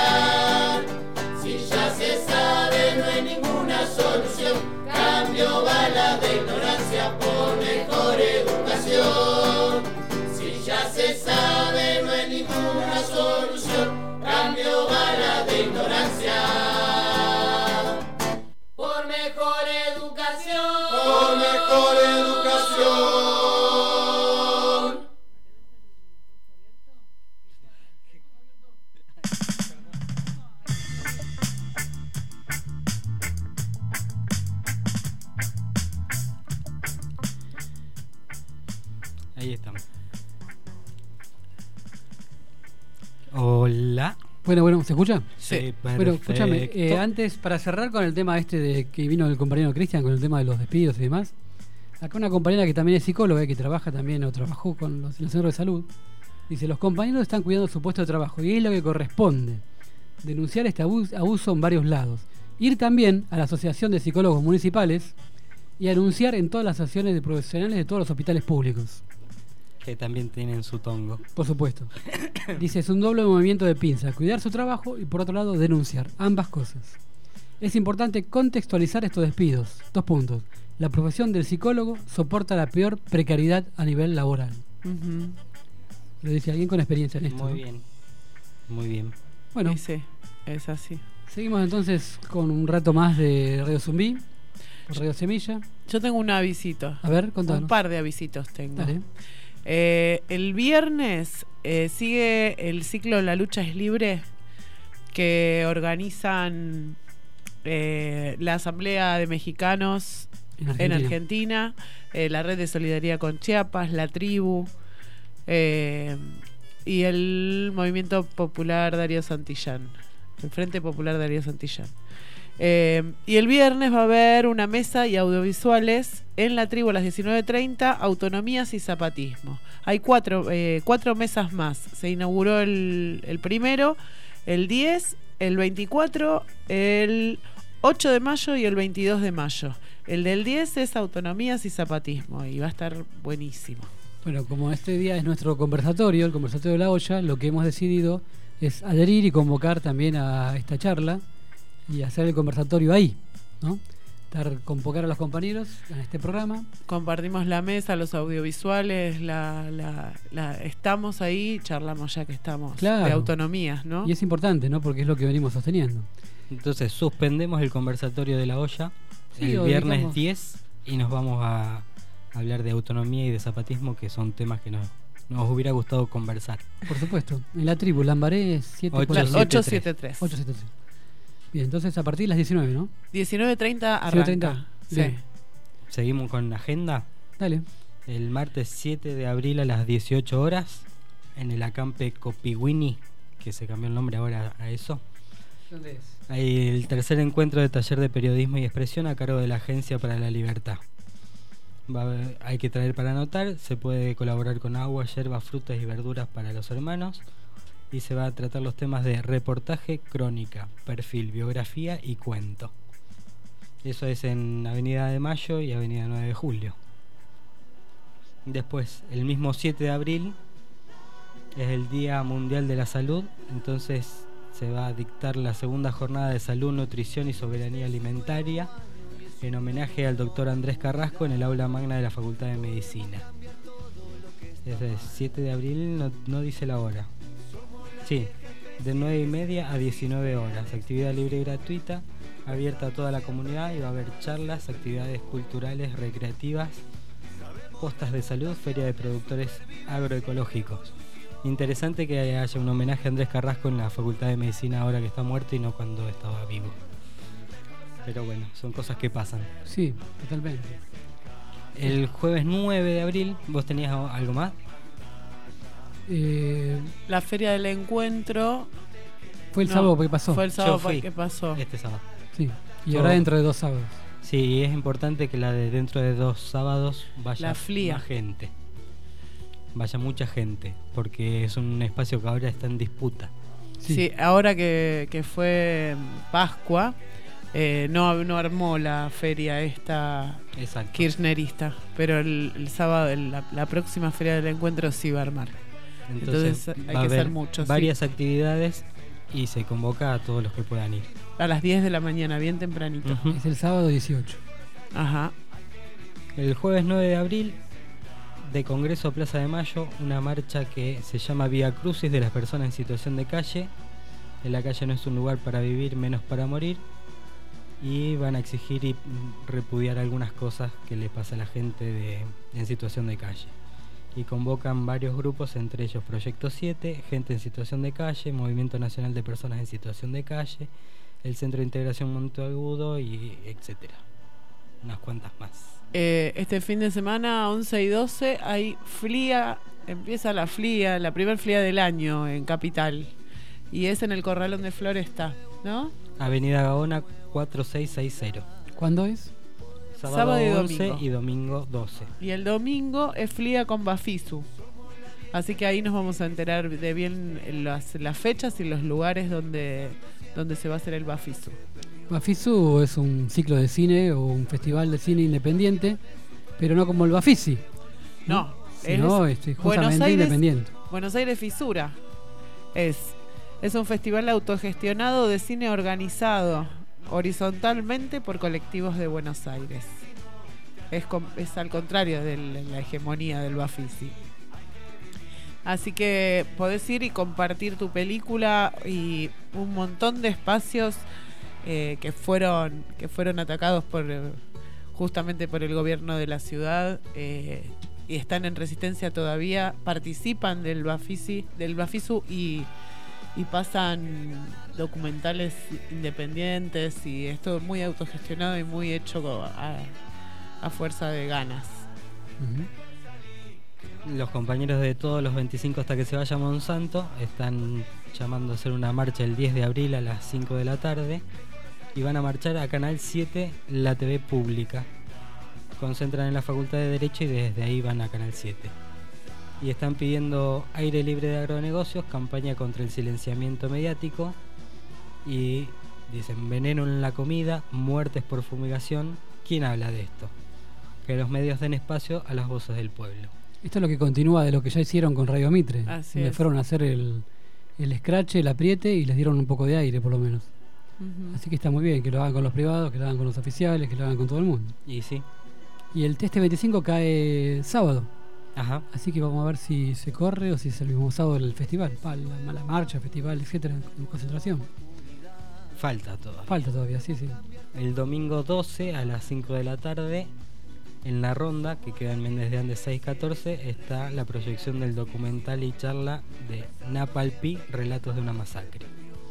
Si ya se sabe, no hay ninguna solución. Cambio balas de ignorancia por mejor educación. Si ya se sabe, no hay ninguna solución. Cambio balas de ignorancia por mejor educación. Por mejor educación. Ahí estamos. Hola. Bueno, bueno, ¿se escucha? Sí, Bueno, escúchame, eh, perfecto. antes, para cerrar con el tema este de que vino el compañero Cristian, con el tema de los despidos y demás, acá una compañera que también es psicóloga y que trabaja también o trabajó con los, los centros de salud, dice, los compañeros están cuidando su puesto de trabajo y es lo que corresponde, denunciar este abuso, abuso en varios lados, ir también a la Asociación de Psicólogos Municipales y anunciar en todas las asociaciones de profesionales de todos los hospitales públicos. Que también tienen su tongo. Por supuesto. Dice, es un doble movimiento de pinza, cuidar su trabajo y por otro lado denunciar, ambas cosas. Es importante contextualizar estos despidos. Dos puntos. La profesión del psicólogo soporta la peor precariedad a nivel laboral. Ujú. Lo dice alguien con experiencia en esto. Muy ¿no? bien. Muy bien. Bueno, Y sí, es así. seguimos entonces con un rato más de Radio Zumbí, por Radio Semilla. Yo tengo un avisito. A ver, contanos. Un par de avisitos tengo. Dale. Eh, el viernes eh, sigue el ciclo La Lucha es Libre, que organizan eh, la Asamblea de Mexicanos En en Argentina. Argentina, eh, la Red de Solidaridad con Chiapas, la Tribu eh, y el Movimiento Popular Darío Santillán, el Frente Popular Darío Santillán. Eh, y el viernes va a haber una mesa y audiovisuales en la Tribu a las diecinueve treinta, autonomías y zapatismo. Hay cuatro, eh, cuatro mesas más. Se inauguró el, el primero, el diez, el veinticuatro, el ocho de mayo y el veintidós de mayo. El del diez es autonomías y zapatismo y va a estar buenísimo. Bueno, como este día es nuestro conversatorio, el conversatorio de la olla, lo que hemos decidido es adherir y convocar también a esta charla y hacer el conversatorio ahí, ¿no? Dar, convocar a los compañeros en este programa. Compartimos la mesa, los audiovisuales, la, la, la, estamos ahí, charlamos ya que estamos Claro. de autonomías, ¿no? Y es importante, ¿no? Porque es lo que venimos sosteniendo. Entonces suspendemos el conversatorio de la olla Sí, el o viernes digamos- diez y nos vamos a hablar de autonomía y de zapatismo, que son temas que nos, nos hubiera gustado conversar. Por supuesto. En la tribu, Lambaré siete ocho siete tres. ocho siete tres. ocho siete tres. Bien, entonces a partir de las diecinueve, ¿no? diecinueve treinta arranca. diecinueve treinta. Sí. Bien. Seguimos con la agenda. Dale. El martes siete de abril a las dieciocho horas en el acampe Copiwini, que se cambió el nombre ahora a eso. ¿Dónde es? Hay el tercer encuentro de taller de periodismo y expresión a cargo de la Agencia para la Libertad. Va a haber- hay que traer para anotar, se puede colaborar con agua, yerba, frutas y verduras para los hermanos y se va a tratar los temas de reportaje, crónica, perfil, biografía y cuento. Eso es en Avenida de Mayo y Avenida nueve de Julio. Después, el mismo siete de abril es el Día Mundial de la Salud, entonces se va a dictar la segunda jornada de salud, nutrición y soberanía alimentaria en homenaje al doctor Andrés Carrasco en el aula magna de la Facultad de Medicina. Ese es siete de abril, no, no dice la hora. Sí, de nueve y media a diecinueve horas. Actividad libre y gratuita, abierta a toda la comunidad y va a haber charlas, actividades culturales, recreativas, postas de salud, feria de productores agroecológicos. Interesante que haya un homenaje a Andrés Carrasco en la Facultad de Medicina ahora que está muerto y no cuando estaba vivo. Pero bueno, son cosas que pasan. Sí, totalmente. El jueves nueve de abril, ¿vos tenías algo más? Eh, La feria del encuentro fue el No, sábado que pasó. Fue el sábado Yo fui que pasó. este sábado. Sí. Y Yo- ahora dentro de dos sábados. Sí, y es importante que la de dentro de dos sábados vaya La Flia. más gente. Vaya mucha gente, porque es un espacio que ahora está en disputa. Sí, ahora que, que fue Pascua, eh, no, no armó la feria esta Exacto. kirchnerista, pero el, el sábado, el- la, la próxima feria del encuentro sí va a armar. Entonces, Entonces, hay va a que ser haber muchos. varias actividades y se convoca a todos los que puedan ir. A las diez de la mañana, bien tempranito. Ujú. Es el sábado dieciocho. Ajá. El jueves nueve de abril, de Congreso a Plaza de Mayo, una marcha que se llama Vía Crucis de las personas en situación de calle. En la calle no es un lugar para vivir, menos para morir. Y van a exigir y repudiar algunas cosas que le pasa a la gente de, en situación de calle. Y convocan varios grupos, entre ellos Proyecto siete, Gente en Situación de Calle, Movimiento Nacional de Personas en Situación de Calle, el Centro de Integración Monteagudo y etcétera. Unas cuantas más. Eh, este fin de semana, once y doce, hay FLIA, empieza la FLIA, la primer FLIA del año en Capital. Y es en el Corralón de Floresta, ¿no? Avenida Gaona cuatro seis seis cero. ¿Cuándo es? Sábado, Sábado y once domingo. y domingo doce. Y el domingo es FLIA con Bafisu. Así que ahí nos vamos a enterar de bien las, las fechas y los lugares donde, donde se va a hacer el Bafisu. Bafisu es un ciclo de cine o un festival de cine independiente, pero no como el Bafisi. No, Sino es este, Buenos justamente Aires, independiente. Buenos Aires Fisura. Es, es un festival autogestionado de cine organizado horizontalmente por colectivos de Buenos Aires. Es, com- es al contrario de la hegemonía del Bafisi. Así que podés ir y compartir tu película y un montón de espacios eh, que fueron que fueron atacados por eh, justamente por el gobierno de la ciudad eh, y están en resistencia todavía, participan del Bafisi, del Bafisu y y pasan documentales independientes y es todo muy autogestionado y muy hecho a, a fuerza de ganas. Uh-huh. Los compañeros de todos los veinticinco hasta que se vaya Monsanto están llamando a hacer una marcha el diez de abril a las cinco de la tarde y van a marchar a Canal siete, la T V pública. Concentran en la Facultad de Derecho y desde ahí van a Canal siete. Y están pidiendo aire libre de agronegocios, campaña contra el silenciamiento mediático y dicen veneno en la comida, muertes por fumigación. ¿Quién habla de esto? Que los medios den espacio a las voces del pueblo. Esto es lo que continúa de lo que ya hicieron con Radio Mitre. Así donde es. fueron a hacer el, el scratch, el apriete y les dieron un poco de aire por lo menos. Uh-huh. Así que está muy bien que lo hagan con los privados, que lo hagan con los oficiales, que lo hagan con todo el mundo. Y sí. Y el teste veinticinco cae sábado. Ajá. Así que vamos a ver si se corre o si es el mismo sábado el festival, pa, la, la marcha, festival, etcétera, en concentración. Falta todavía. Falta todavía, sí, sí. El domingo doce a las cinco de la tarde, en la Ronda, que queda en Méndez de Andes seis catorce, está la proyección del documental y charla de Napalpí, Relatos de una Masacre,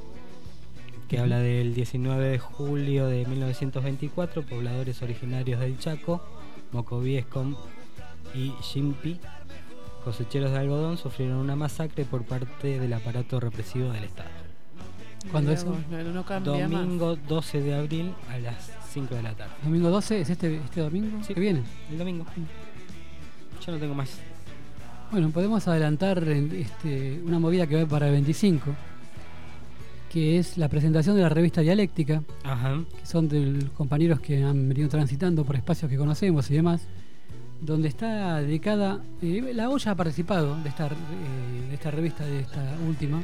que habla del diecinueve de julio de mil novecientos veinticuatro, pobladores originarios del Chaco, Mocovíes con y Yimpi, cosecheros de algodón, sufrieron una masacre por parte del aparato represivo del Estado. ¿Cuándo Mirá eso? vos, no, no cambia Domingo doce de abril a las cinco de la tarde. Domingo doce, ¿es este, este domingo? Sí. ¿Que viene? El domingo. Yo no tengo más. Bueno, podemos adelantar en, este, una movida que va para el veinticinco, que es la presentación de la revista Dialéctica. Ajá. Que son de compañeros que han venido transitando por espacios que conocemos y demás, donde está dedicada, eh, la olla ha participado de esta, eh, de esta revista, de esta última,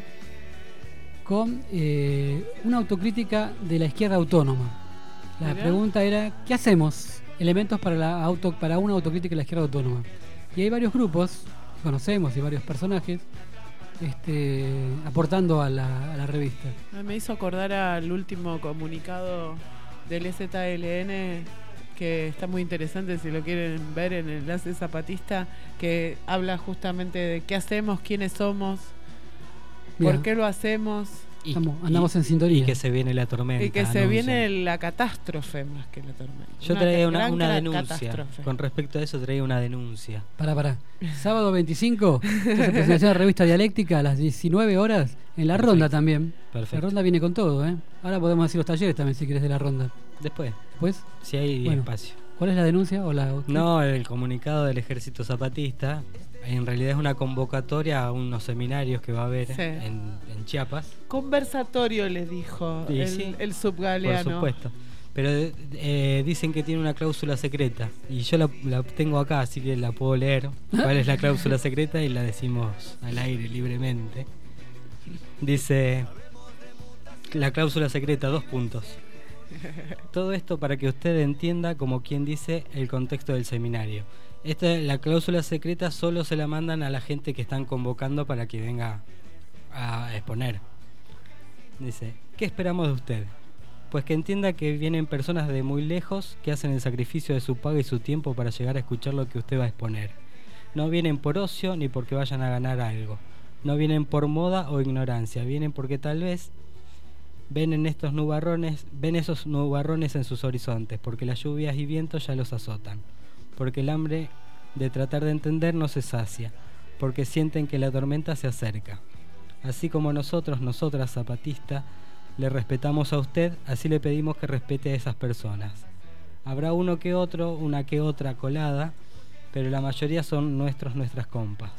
con eh, una autocrítica de la izquierda autónoma. La Mirá. pregunta era, ¿qué hacemos? Elementos para, la auto, para una autocrítica de la izquierda autónoma. Y hay varios grupos que conocemos y varios personajes este, aportando a la, a la revista. Ah, me hizo acordar al último comunicado del E Z L N, que está muy interesante si lo quieren ver en el Enlace Zapatista, que habla justamente de qué hacemos, quiénes somos, Bien. por qué lo hacemos Y, Estamos- andamos y- en sintonía. Y que se viene la tormenta. y que se anuncian. viene la catástrofe más que la tormenta. Yo Una traía ca- una, gran una ca- denuncia. catástrofe. Con respecto a eso traía una denuncia. Pará, pará. Sábado veinticinco, entonces, presentación de la revista Dialéctica a las diecinueve horas en la Perfecto. Ronda también. Perfecto. La Ronda viene con todo, ¿eh? Ahora podemos decir los talleres también si querés de la Ronda. Después, Después, si hay Bueno. espacio. ¿cuál es la denuncia o la No, el comunicado del Ejército Zapatista en realidad es una convocatoria a unos seminarios que va a haber Sí. en, en Chiapas. Conversatorio les dijo Y el, sí, el Por subgaleano. supuesto. Pero eh, dicen que tiene una cláusula secreta. Y yo la, la tengo acá, así que la puedo leer. ¿Cuál es la cláusula secreta? Y la decimos al aire libremente. Dice: La cláusula secreta, dos puntos. Todo esto para que usted entienda, como quien dice, el contexto del seminario. Esta, la cláusula secreta solo se la mandan a la gente que están convocando para que venga a exponer. Dice, ¿qué esperamos de usted? Pues que entienda que vienen personas de muy lejos que hacen el sacrificio de su paga y su tiempo para llegar a escuchar lo que usted va a exponer. No vienen por ocio ni porque vayan a ganar algo. No vienen por moda o ignorancia. Vienen porque tal vez ven en estos nubarrones, ven esos nubarrones en sus horizontes, porque las lluvias y vientos ya los azotan. Porque el hambre de tratar de entender no se sacia. Porque sienten que la tormenta se acerca. Así como nosotros, nosotras zapatistas, le respetamos a usted, así le pedimos que respete a esas personas. Habrá uno que otro, una que otra colada, pero la mayoría son nuestros, nuestras compas.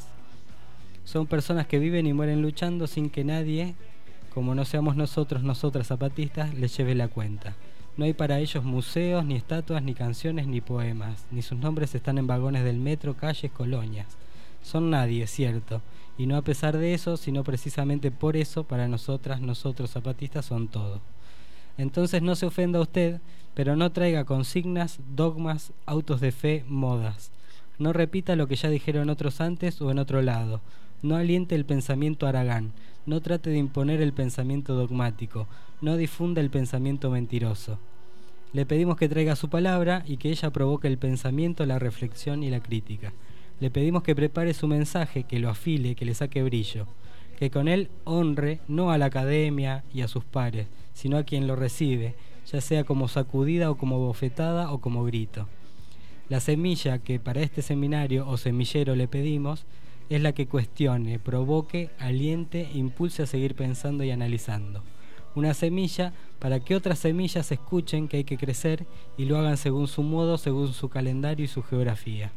Son personas que viven y mueren luchando sin que nadie, como no seamos nosotros, nosotras zapatistas, les lleve la cuenta. No hay para ellos museos, ni estatuas, ni canciones, ni poemas, ni sus nombres están en vagones del metro, calles, colonias. Son nadie, cierto, y no a pesar de eso, sino precisamente por eso, para nosotras, nosotros zapatistas son todo. Entonces no se ofenda a usted, pero no traiga consignas, dogmas, autos de fe, modas. No repita lo que ya dijeron otros antes o en otro lado. No aliente el pensamiento haragán. No trate de imponer el pensamiento dogmático. No difunda el pensamiento mentiroso. Le pedimos que traiga su palabra y que ella provoque el pensamiento, la reflexión y la crítica. Le pedimos que prepare su mensaje, que lo afile, que le saque brillo, que con él honre no a la academia y a sus pares, sino a quien lo recibe, ya sea como sacudida o como bofetada o como grito. La semilla que para este seminario o semillero le pedimos es la que cuestione, provoque, aliente, impulse a seguir pensando y analizando. Una semilla para que otras semillas escuchen que hay que crecer y lo hagan según su modo, según su calendario y su geografía.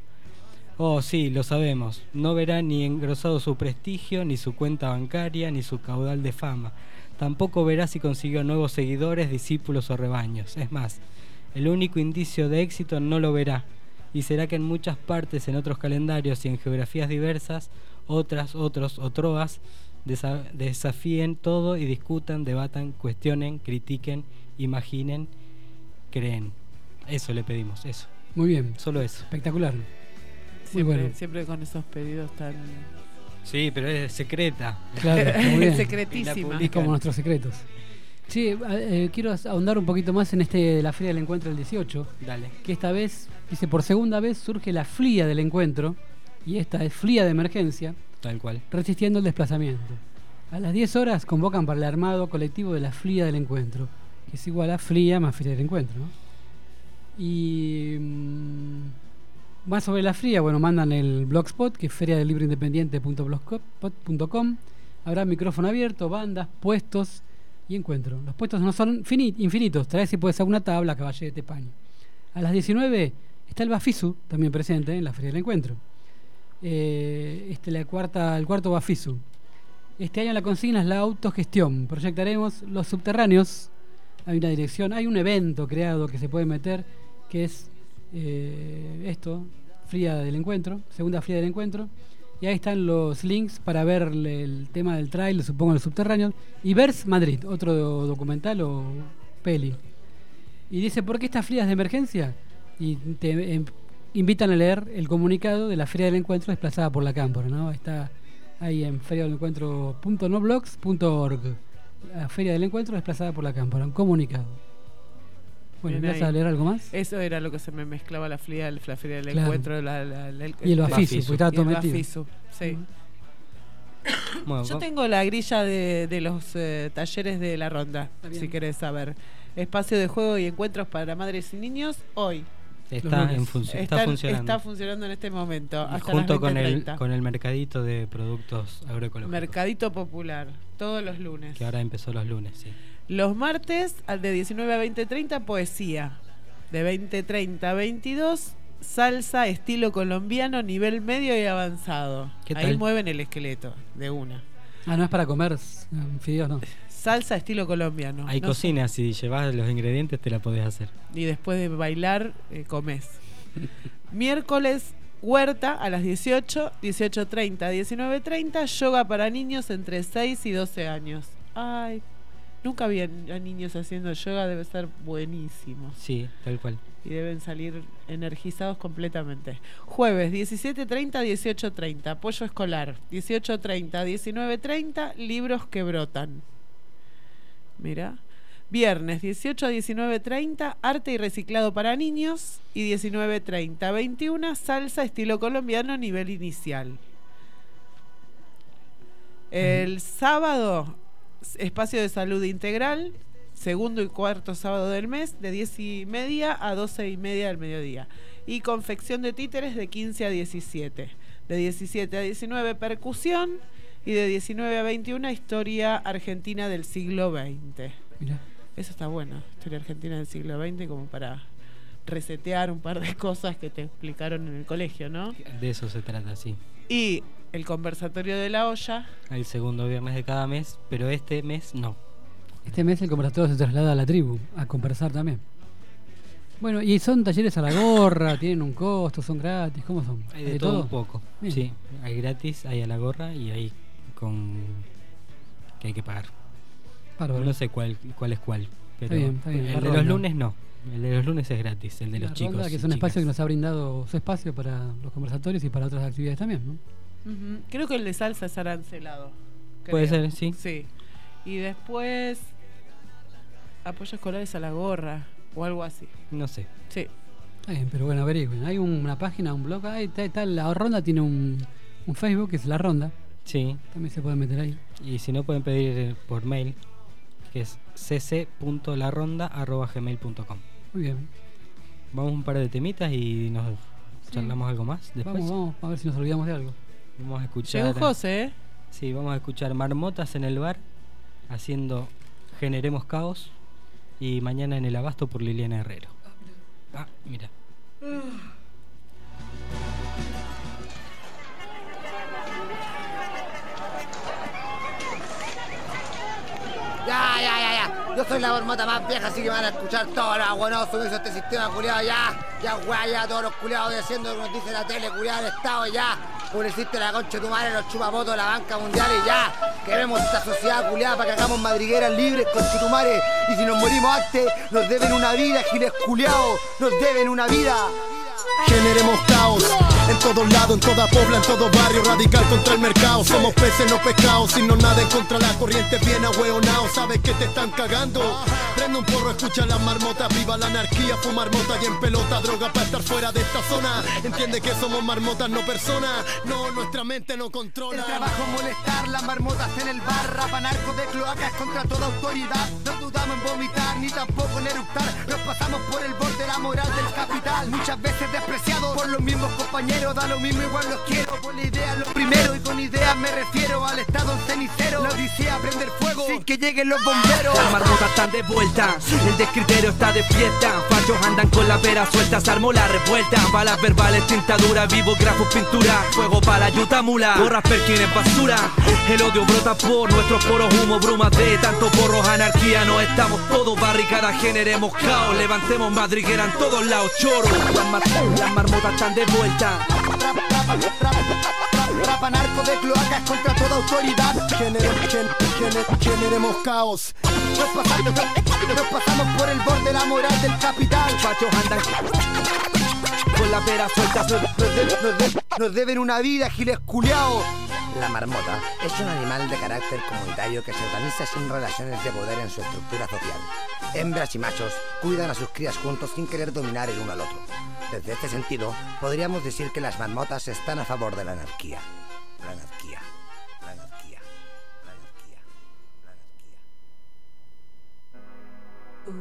Oh, sí, lo sabemos. No verá ni engrosado su prestigio, ni su cuenta bancaria, ni su caudal de fama. Tampoco verá si consiguió nuevos seguidores, discípulos o rebaños. Es más, el único indicio de éxito no lo verá. Y será que en muchas partes, en otros calendarios y en geografías diversas, otras, otros, otroas, desa- desafíen todo y discutan, debatan, cuestionen, critiquen, imaginen, creen. Eso le pedimos, eso. Muy bien. Solo eso. Espectacular. Muy Siempre, bueno. siempre con esos pedidos tan... Sí, pero es secreta. Claro, muy bien. Secretísima. Es como nuestros secretos. Sí, eh, quiero ahondar un poquito más en este de la Feria del Encuentro del dieciocho. Dale. Que esta vez, dice, por segunda vez surge la F L I A del encuentro, y esta es F L I A de emergencia, tal cual, resistiendo el desplazamiento. A las diez horas convocan para el armado colectivo de la F L I A del encuentro, que es igual a F L I A más Feria del Encuentro, ¿no? Y mmm, más sobre la F L I A, bueno, mandan el blogspot, que es feria del libro independiente punto blogspot punto com. Habrá micrófono abierto, bandas, puestos y encuentro. Los puestos no son finit, infinitos, trae si puede ser una tabla, caballete, paño. A las diecinueve está el Bafisu, también presente en la Feria del Encuentro. Eh, este, la cuarta, el cuarto Bafisu. Este año la consigna es la autogestión. Proyectaremos los subterráneos. Hay una dirección, hay un evento creado que se puede meter, que es eh, esto, F L I A del Encuentro, segunda F L I A del Encuentro. Y ahí están los links para ver el tema del trailer, supongo, los subterráneos. Y Vers Madrid, otro documental o peli. Y dice, ¿por qué estas F L I As de emergencia? Y te eh, invitan a leer el comunicado de la Feria del Encuentro desplazada por la Cámpora, ¿no? Está ahí en feria del encuentro punto noblogs punto org. La Feria del Encuentro desplazada por la Cámpora, un comunicado. Bueno, Bien ¿vas ahí. a leer algo más? Eso era lo que se me mezclaba la F L I A, la Feria del Claro. Encuentro, la, la, la, el, Y el Bafisu, porque estaba todo y el metido. Bafisu, sí. Bueno, Yo va- tengo la grilla de, de los eh, talleres de la ronda, bien. si querés saber. Espacio de juego y encuentros para madres y niños hoy. Está, en funci- está Están- funcionando. Está funcionando en este momento. Y Hasta junto las con el, veinte treinta. con el mercadito de productos agroecológicos, Mercadito Popular, todos los lunes. que ahora empezó los lunes, sí. Los martes, al de diecinueve a veinte treinta, poesía. De veinte treinta a veintidós, salsa estilo colombiano, nivel medio y avanzado. ¿Qué Ahí tal? mueven el esqueleto, de una. Ah, no es para comer mm, fideos, no. Salsa estilo colombiano. Hay No cocina, si llevas los ingredientes te la podés hacer. sé. Y después de bailar, eh, comés. Miércoles, huerta a las dieciocho, dieciocho treinta, diecinueve treinta, yoga para niños entre seis y doce años. Ay, Nunca vi a, a niños haciendo yoga, debe ser buenísimo. Sí, tal cual. Y deben salir energizados completamente. Jueves, diecisiete treinta, dieciocho treinta, apoyo escolar. dieciocho treinta, diecinueve treinta, libros que brotan. Mira. Viernes, dieciocho a diecinueve treinta, arte y reciclado para niños. Y diecinueve treinta a veintiuno, salsa estilo colombiano, nivel inicial. El sábado, espacio de salud integral, segundo y cuarto sábado del mes, de diez y media a doce y media del mediodía. Y confección de títeres de quince a diecisiete. De diecisiete a diecinueve, percusión. Y de diecinueve a veintiuno, historia argentina del siglo veinte. Mirá. Eso está bueno, historia argentina del siglo veinte, como para resetear un par de cosas que te explicaron en el colegio, ¿no? De eso se trata, sí. Y el conversatorio de la olla. El segundo viernes de cada mes, pero este mes no. Este mes el conversatorio se traslada a la tribu, a conversar también. Bueno, y son talleres a la gorra, tienen un costo, son gratis, ¿cómo son? Hay de, de todo, todo un poco. Bien. Sí, hay gratis, hay a la gorra y hay con que hay que pagar. Bárbaro. No sé cuál cuál es cuál, pero está bien, está bien. El de los lunes no. El de los lunes es gratis, el de la los chicos. Ronda, que es un espacio que nos ha brindado su espacio para los conversatorios y para otras actividades también, ¿no? Uh-huh. Creo que el de salsa es arancelado. Creo. Puede ser, sí. Sí. Y después apoyo escolares a la gorra o algo así. No sé. Sí. Está bien, pero bueno, averigüen. Hay una página, un blog, ahí está, está, la Ronda tiene un, un Facebook que es La Ronda. Sí. También se pueden meter ahí. Y si no, pueden pedir por mail, que es c c punto la ronda arroba gmail punto com. Muy bien. Vamos un par de temitas y nos sí. charlamos algo más después. Vamos, vamos, a ver si nos olvidamos de algo. Vamos a escuchar. Llegó José, ¿eh? Sí, vamos a escuchar Marmotas en el bar haciendo Generemos Caos y Mañana en el Abasto por Liliana Herrero. Ah, mira. Ya, ya, ya, ya. Yo soy la marmota más vieja, así que van a escuchar todos los aguanosos que hizo este sistema culiado. Ya, ya, weá, ya, todos los culiados haciendo lo que nos dice la tele, culiado del Estado, ya. Publiciste la concha de tu madre, los chupapotos de la banca mundial y ya. Queremos esta sociedad culiada para que hagamos madrigueras libres con chutumares. Y si nos morimos antes, nos deben una vida, giles culiados. Nos deben una vida. Generemos caos en todos lados, en toda pobla, en todo barrio, radical contra el mercado. Somos peces, no pescados, sin no nada en contra la corriente, bien ahueonao. Sabes que te están cagando. Prende un porro, escucha las marmotas, viva la anarquía, fumar mota y en pelota, droga para estar fuera de esta zona. Entiende que somos marmotas, no personas. No, nuestra mente no controla. El trabajo molestar, las marmotas en el bar, rapa narco de cloacas contra toda autoridad. No dudamos en vomitar, ni tampoco en eructar. Nos pasamos por el borde de la moral del capital. Muchas veces despreciados por los mismos compañeros, da lo mismo, igual los quiero. Por la idea lo primero, y con ideas me refiero al estado cenicero. La odisea prender fuego sin que lleguen los bomberos. Las marmotas están de vuelta, el descriterio está de fiesta. Fachos andan con la pera suelta, se armó la revuelta. Balas verbales, tintadura, vivo, grafos, pintura. Fuego para la yuta mula, gorras, perkines, basura. El odio brota por nuestros poros, humo, brumas de tanto porros, anarquía. No estamos todos barricadas, generemos caos. Levantemos madriguera en todos lados, choro. Las, mar las marmotas están de vuelta. Rapa narco de cloacas contra toda autoridad. Gener gen gener generemos caos. Nos pasamos, nos pasamos por el borde de la moral del capital. Fachos andan con la pera suelta. Nos, nos, de, nos, de, nos deben una vida, giles culiaos. La marmota es un animal de carácter comunitario que se organiza sin relaciones de poder en su estructura social. Hembras y machos cuidan a sus crías juntos sin querer dominar el uno al otro. Desde este sentido, podríamos decir que las marmotas están a favor de la anarquía. La anarquía, la anarquía, la anarquía, la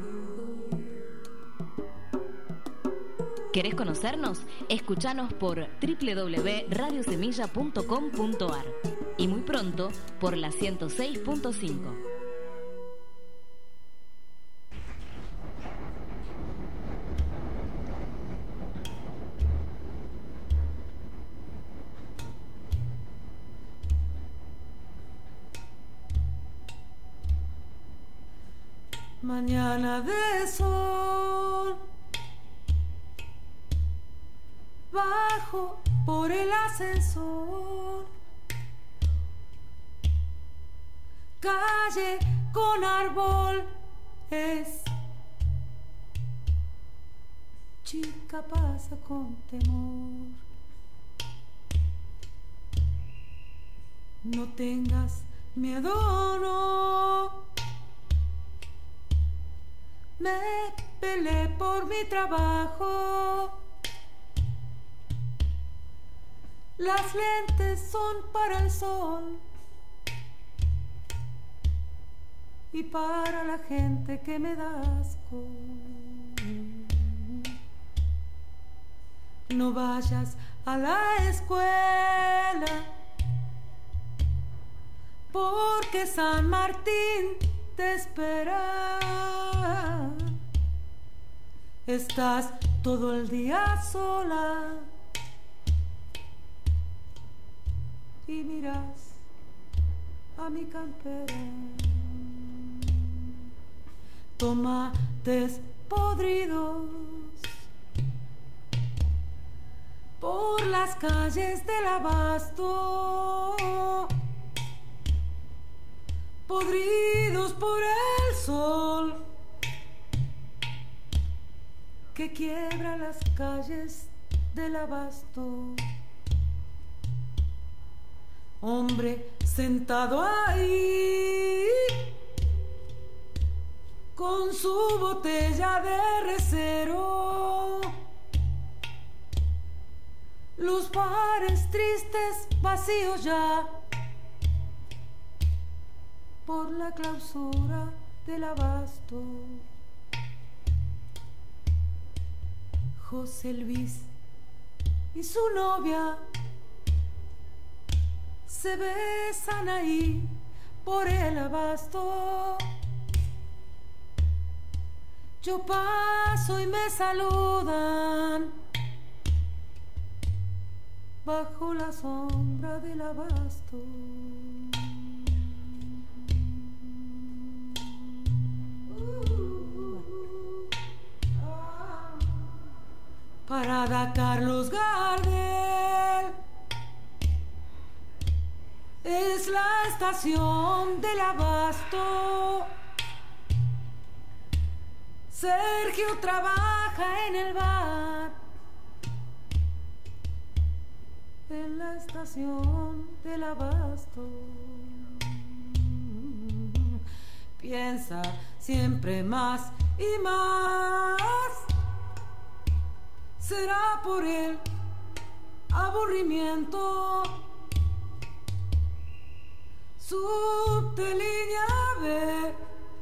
anarquía. ¿Querés conocernos? Escuchanos por doble u doble u doble u punto radio semilla punto com punto a r y muy pronto por la ciento seis punto cinco. Mañana de sol, bajo por el ascensor, calle con árbol es. Chica pasa con temor. No tengas miedo, no. Me peleé por mi trabajo. Las lentes son para el sol y para la gente que me da asco. No vayas a la escuela porque San Martín te espera. Estás todo el día sola y miras a mi campera. Tomates podridos por las calles del Abasto, podridos por el sol que quiebra las calles del Abasto. Hombre sentado ahí con su botella de recero, los bares tristes vacíos ya por la clausura del Abasto. José Luis y su novia se besan ahí por el Abasto. Yo paso y me saludan bajo la sombra del Abasto. Parada Carlos Gardel es la estación del Abasto. Sergio trabaja en el bar, en la estación del Abasto. Piensa siempre más y más. Será por el aburrimiento. Subte línea B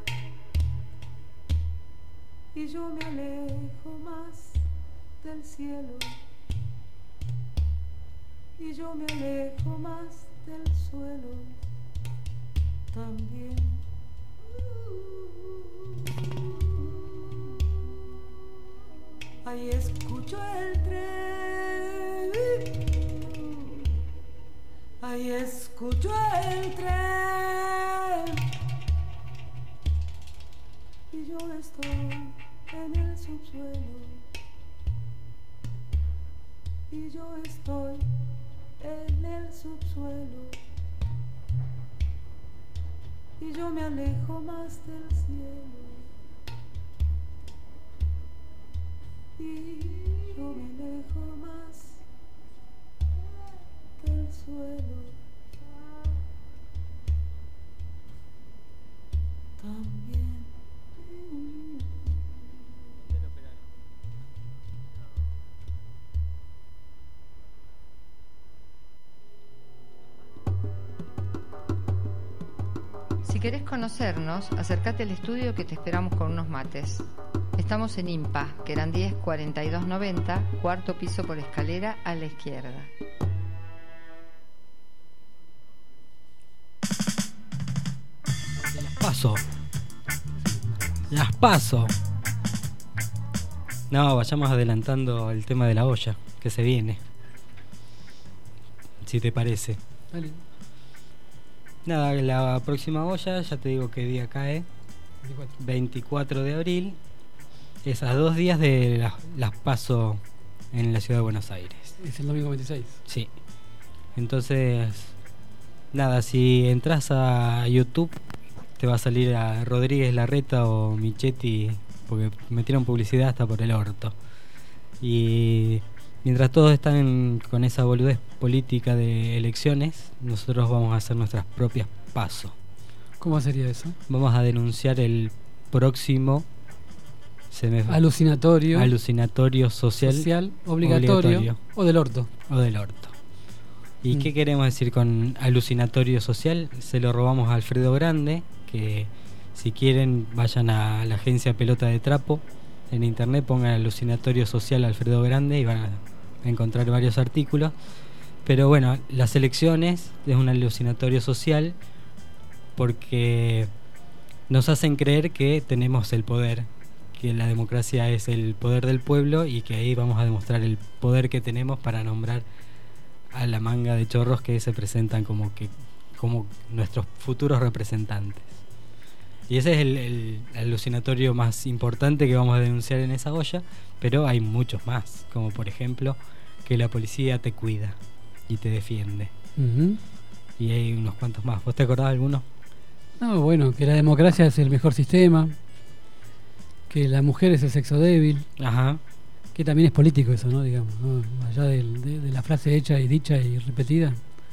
y yo me alejo más del cielo. Y yo me alejo más del suelo también. Ahí escucho el tren, ahí escucho el tren, y yo estoy en el subsuelo, y yo estoy en el subsuelo, y yo me alejo más del cielo, y yo me alejo más del suelo también. Si querés conocernos, acércate al estudio que te esperamos con unos mates. Estamos en IMPA, Querandíes cuarenta y dos noventa, cuarto piso por escalera a la izquierda. Las paso. Las paso. No, vayamos adelantando el tema de la olla, que se viene. Si te parece. Dale. Nada, la próxima olla, ya te digo qué día cae. veinticuatro. veinticuatro de abril. Es a dos días de las, las paso en la ciudad de Buenos Aires. Es el domingo veintiséis. Sí. Entonces, nada, si entras a YouTube te va a salir a Rodríguez Larreta o Michetti, porque metieron publicidad hasta por el orto. Y mientras todos están con esa boludez política de elecciones, nosotros vamos a hacer nuestras propias pasos. ¿Cómo sería eso? Vamos a denunciar el próximo se me... alucinatorio alucinatorio social, social obligatorio, obligatorio o del orto. O del orto. ¿Y mm. qué queremos decir con alucinatorio social? Se lo robamos a Alfredo Grande, que si quieren vayan a la agencia Pelota de Trapo en internet, pongan alucinatorio social Alfredo Grande y van a encontrar varios artículos. Pero bueno, las elecciones es un alucinatorio social porque nos hacen creer que tenemos el poder, que la democracia es el poder del pueblo y que ahí vamos a demostrar el poder que tenemos para nombrar a la manga de chorros que se presentan como que como nuestros futuros representantes. Y ese es el, el alucinatorio más importante que vamos a denunciar en esa olla, pero hay muchos más, como por ejemplo que la policía te cuida y te defiende. Uh-huh. Y hay unos cuantos más. ¿Vos te acordás de alguno? No, bueno, que la democracia es el mejor sistema, que la mujer es el sexo débil. Ajá. Que también es político eso, ¿no? Digamos, ¿no? Allá de, de, de la frase hecha y dicha y repetida.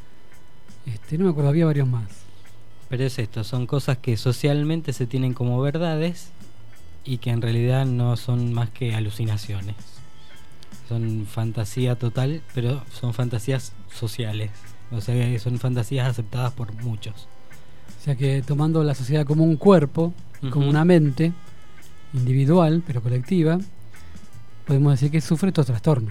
Este, no me acuerdo, había varios más. Pero es esto, son cosas que socialmente se tienen como verdades y que en realidad no son más que alucinaciones. Son fantasía total, pero son fantasías sociales. O sea que son fantasías aceptadas por muchos. O sea que tomando la sociedad como un cuerpo, uh-huh. como una mente individual, pero colectiva, podemos decir que sufre estos trastornos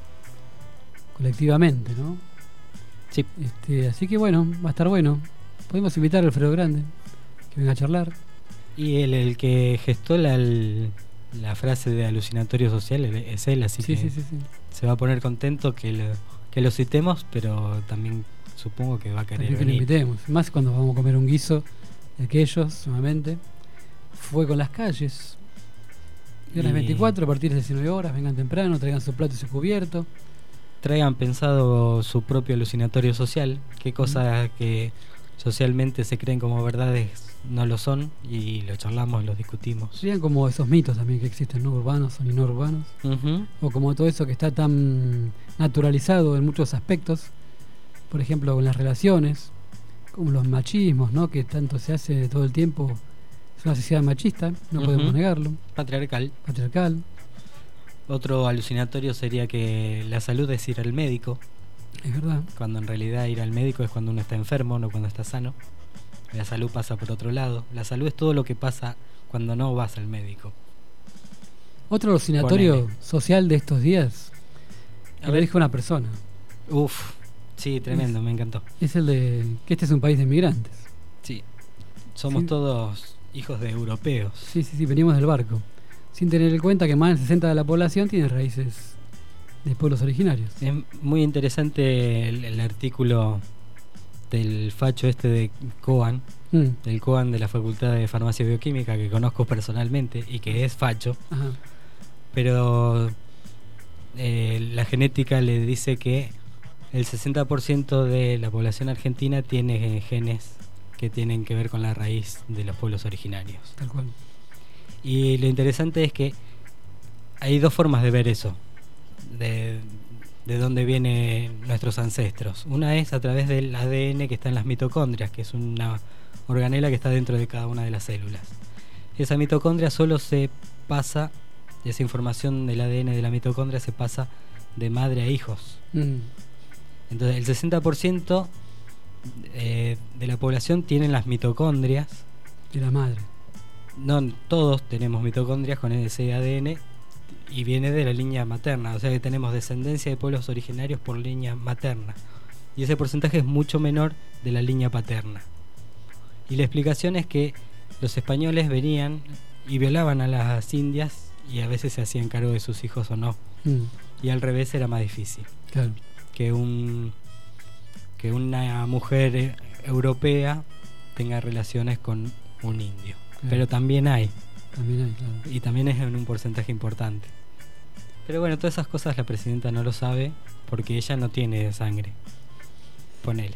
colectivamente, ¿no? Sí. Este, así que bueno, va a estar bueno. Podemos invitar a Alfredo Grande que venga a charlar. Y el, el que gestó la, el, la frase de alucinatorio social es él, así sí, que sí, sí, sí. se va a poner contento que lo, que lo citemos, pero también supongo que va a querer que venir. lo invitemos, más cuando vamos a comer un guiso de aquellos, nuevamente. Fue con las calles. Viernes y... veinticuatro, a partir de diecinueve horas, vengan temprano, traigan su plato y su cubierto. Traigan pensado su propio alucinatorio social, qué cosas mm. que socialmente se creen como verdades no lo son, y lo charlamos, lo discutimos. Serían como esos mitos también que existen, ¿no? Urbanos o no urbanos. Uh-huh. O como todo eso que está tan naturalizado en muchos aspectos, por ejemplo con las relaciones, como los machismos, ¿no? Que tanto se hace todo el tiempo. Es una sociedad machista, no uh-huh. podemos negarlo. Patriarcal. Patriarcal. Otro alucinatorio sería que la salud es ir al médico. Es verdad. Cuando en realidad ir al médico es cuando uno está enfermo, no cuando está sano. La salud pasa por otro lado. La salud es todo lo que pasa cuando no vas al médico. Otro alucinatorio Ponele. social de estos días que lo dijo una persona. Uf, sí, tremendo, es, me encantó. Es el de que este es un país de inmigrantes. Sí, somos sí. todos hijos de europeos. Sí, sí, sí, venimos del barco. Sin tener en cuenta que más del sesenta por ciento de la población tiene raíces de pueblos originarios. Es muy interesante el, el artículo del facho este de Coan, mm. del Coan de la Facultad de Farmacia y Bioquímica, que conozco personalmente y que es facho. Ajá. Pero eh, la genética le dice que el sesenta por ciento de la población argentina tiene genes que tienen que ver con la raíz de los pueblos originarios. Tal cual. Y lo interesante es que hay dos formas de ver eso, de, de dónde vienen nuestros ancestros. Una es a través del A D N que está en las mitocondrias, que es una organela que está dentro de cada una de las células. Esa mitocondria solo se pasa, esa información del A D N de la mitocondria se pasa de madre a hijos. Mm. Entonces el sesenta por ciento eh, de la población tienen las mitocondrias de la madre. No todos tenemos mitocondrias con ese A D N y viene de la línea materna, o sea que tenemos descendencia de pueblos originarios por línea materna, y ese porcentaje es mucho menor de la línea paterna. Y la explicación es que los españoles venían y violaban a las indias y a veces se hacían cargo de sus hijos o no, mm. y al revés era más difícil. Claro. que un que una mujer europea tenga relaciones con un indio. Claro. Pero también hay. También hay, claro. Y también es en un porcentaje importante. Pero bueno, todas esas cosas la presidenta no lo sabe porque ella no tiene sangre. Ponele.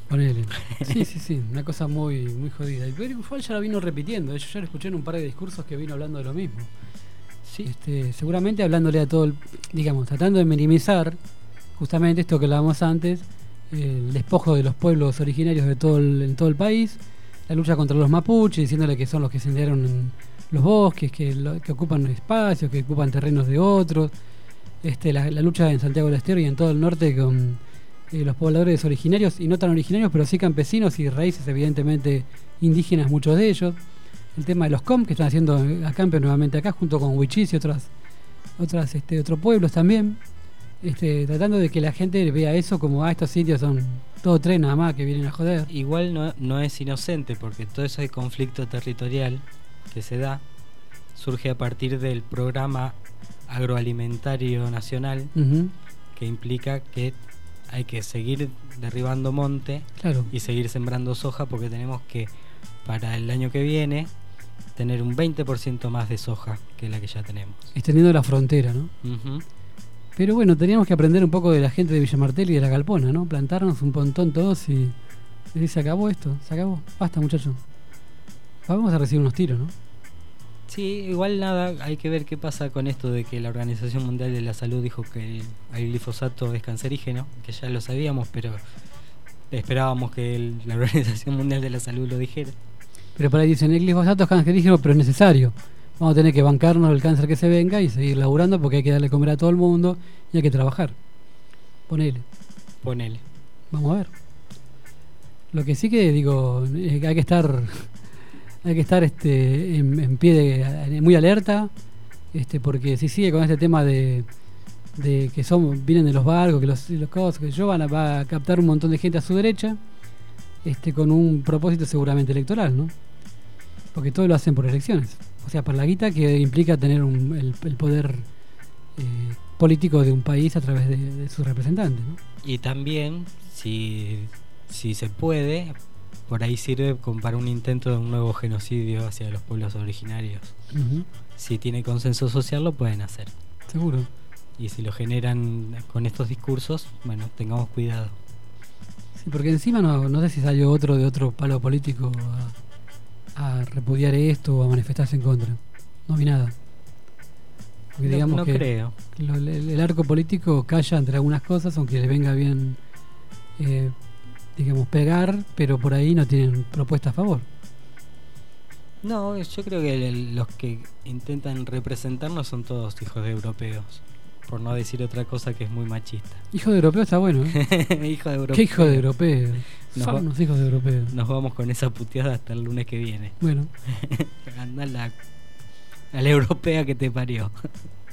Ponele. Sí, sí, sí, una cosa muy, muy jodida. Y Pedro Ufal ya lo vino repitiendo, yo ya lo escuché en un par de discursos que vino hablando de lo mismo. Sí. Este, seguramente hablándole a todo el, digamos, tratando de minimizar justamente esto que hablábamos antes, el despojo de los pueblos originarios de todo el, en todo el país, la lucha contra los mapuches, diciéndole que son los que incendiaron en los bosques, que, lo, que ocupan espacios, que ocupan terrenos de otros, este, la, la lucha en Santiago del Estero y en todo el norte con eh, los pobladores originarios, y no tan originarios, pero sí campesinos y raíces evidentemente indígenas, muchos de ellos. El tema de los C O M que están haciendo acampe nuevamente acá, junto con Huichis y otras, otras este, otros pueblos también. Este, tratando de que la gente vea eso como, ah, estos sitios son todo tren nada más que vienen a joder. Igual no, no es inocente, porque todo ese conflicto territorial que se da surge a partir del programa agroalimentario nacional, uh-huh. que implica que hay que seguir derribando monte, claro. y seguir sembrando soja, porque tenemos que para el año que viene tener un veinte por ciento más de soja que la que ya tenemos. Extendiendo la frontera, ¿no? Uh-huh. Pero bueno, teníamos que aprender un poco de la gente de Villa Martelli y de la Galpona, ¿no? Plantarnos un montón todos y decir, se acabó esto, se acabó, basta muchachos. Vamos a recibir unos tiros, ¿no? Sí, igual nada, hay que ver qué pasa con esto de que la Organización Mundial de la Salud dijo que el, el glifosato es cancerígeno, que ya lo sabíamos, pero esperábamos que el, la Organización Mundial de la Salud lo dijera. Pero por ahí dicen, el glifosato es cancerígeno, pero es necesario. Vamos a tener que bancarnos el cáncer que se venga y seguir laburando porque hay que darle comer a todo el mundo y hay que trabajar. Ponele. Ponele. Vamos a ver. Lo que sí que digo, hay que estar hay que estar este en, en pie de, muy alerta, este porque si sigue con este tema de, de que son vienen de los barcos, que los, los cosas que yo van a, va a captar un montón de gente a su derecha, este con un propósito seguramente electoral, ¿no? Porque todo lo hacen por elecciones. O sea, por la guita que implica tener un, el, el poder eh, político de un país a través de, de sus representantes, ¿no? Y también, si, si se puede, por ahí sirve para un intento de un nuevo genocidio hacia los pueblos originarios. Uh-huh. Si tiene consenso social, lo pueden hacer. Seguro. Y si lo generan con estos discursos, bueno, tengamos cuidado. Sí, porque encima no, no sé si salió otro de otro palo político a, a repudiar esto o a manifestarse en contra. No vi nada. Porque no, digamos no que creo. Lo, el, el arco político calla entre algunas cosas, aunque le venga bien, eh, digamos, pegar, pero por ahí no tienen propuesta a favor. No, yo creo que el, los que intentan representarnos son todos hijos de europeos. Por no decir otra cosa que es muy machista. Hijo de europeo está bueno, ¿eh? Hijo de europeo. ¿Qué hijo de europeo? Nos Son va- unos hijos de europeo. Nos vamos con esa puteada hasta el lunes que viene. Bueno. Andá la, a la europea que te parió.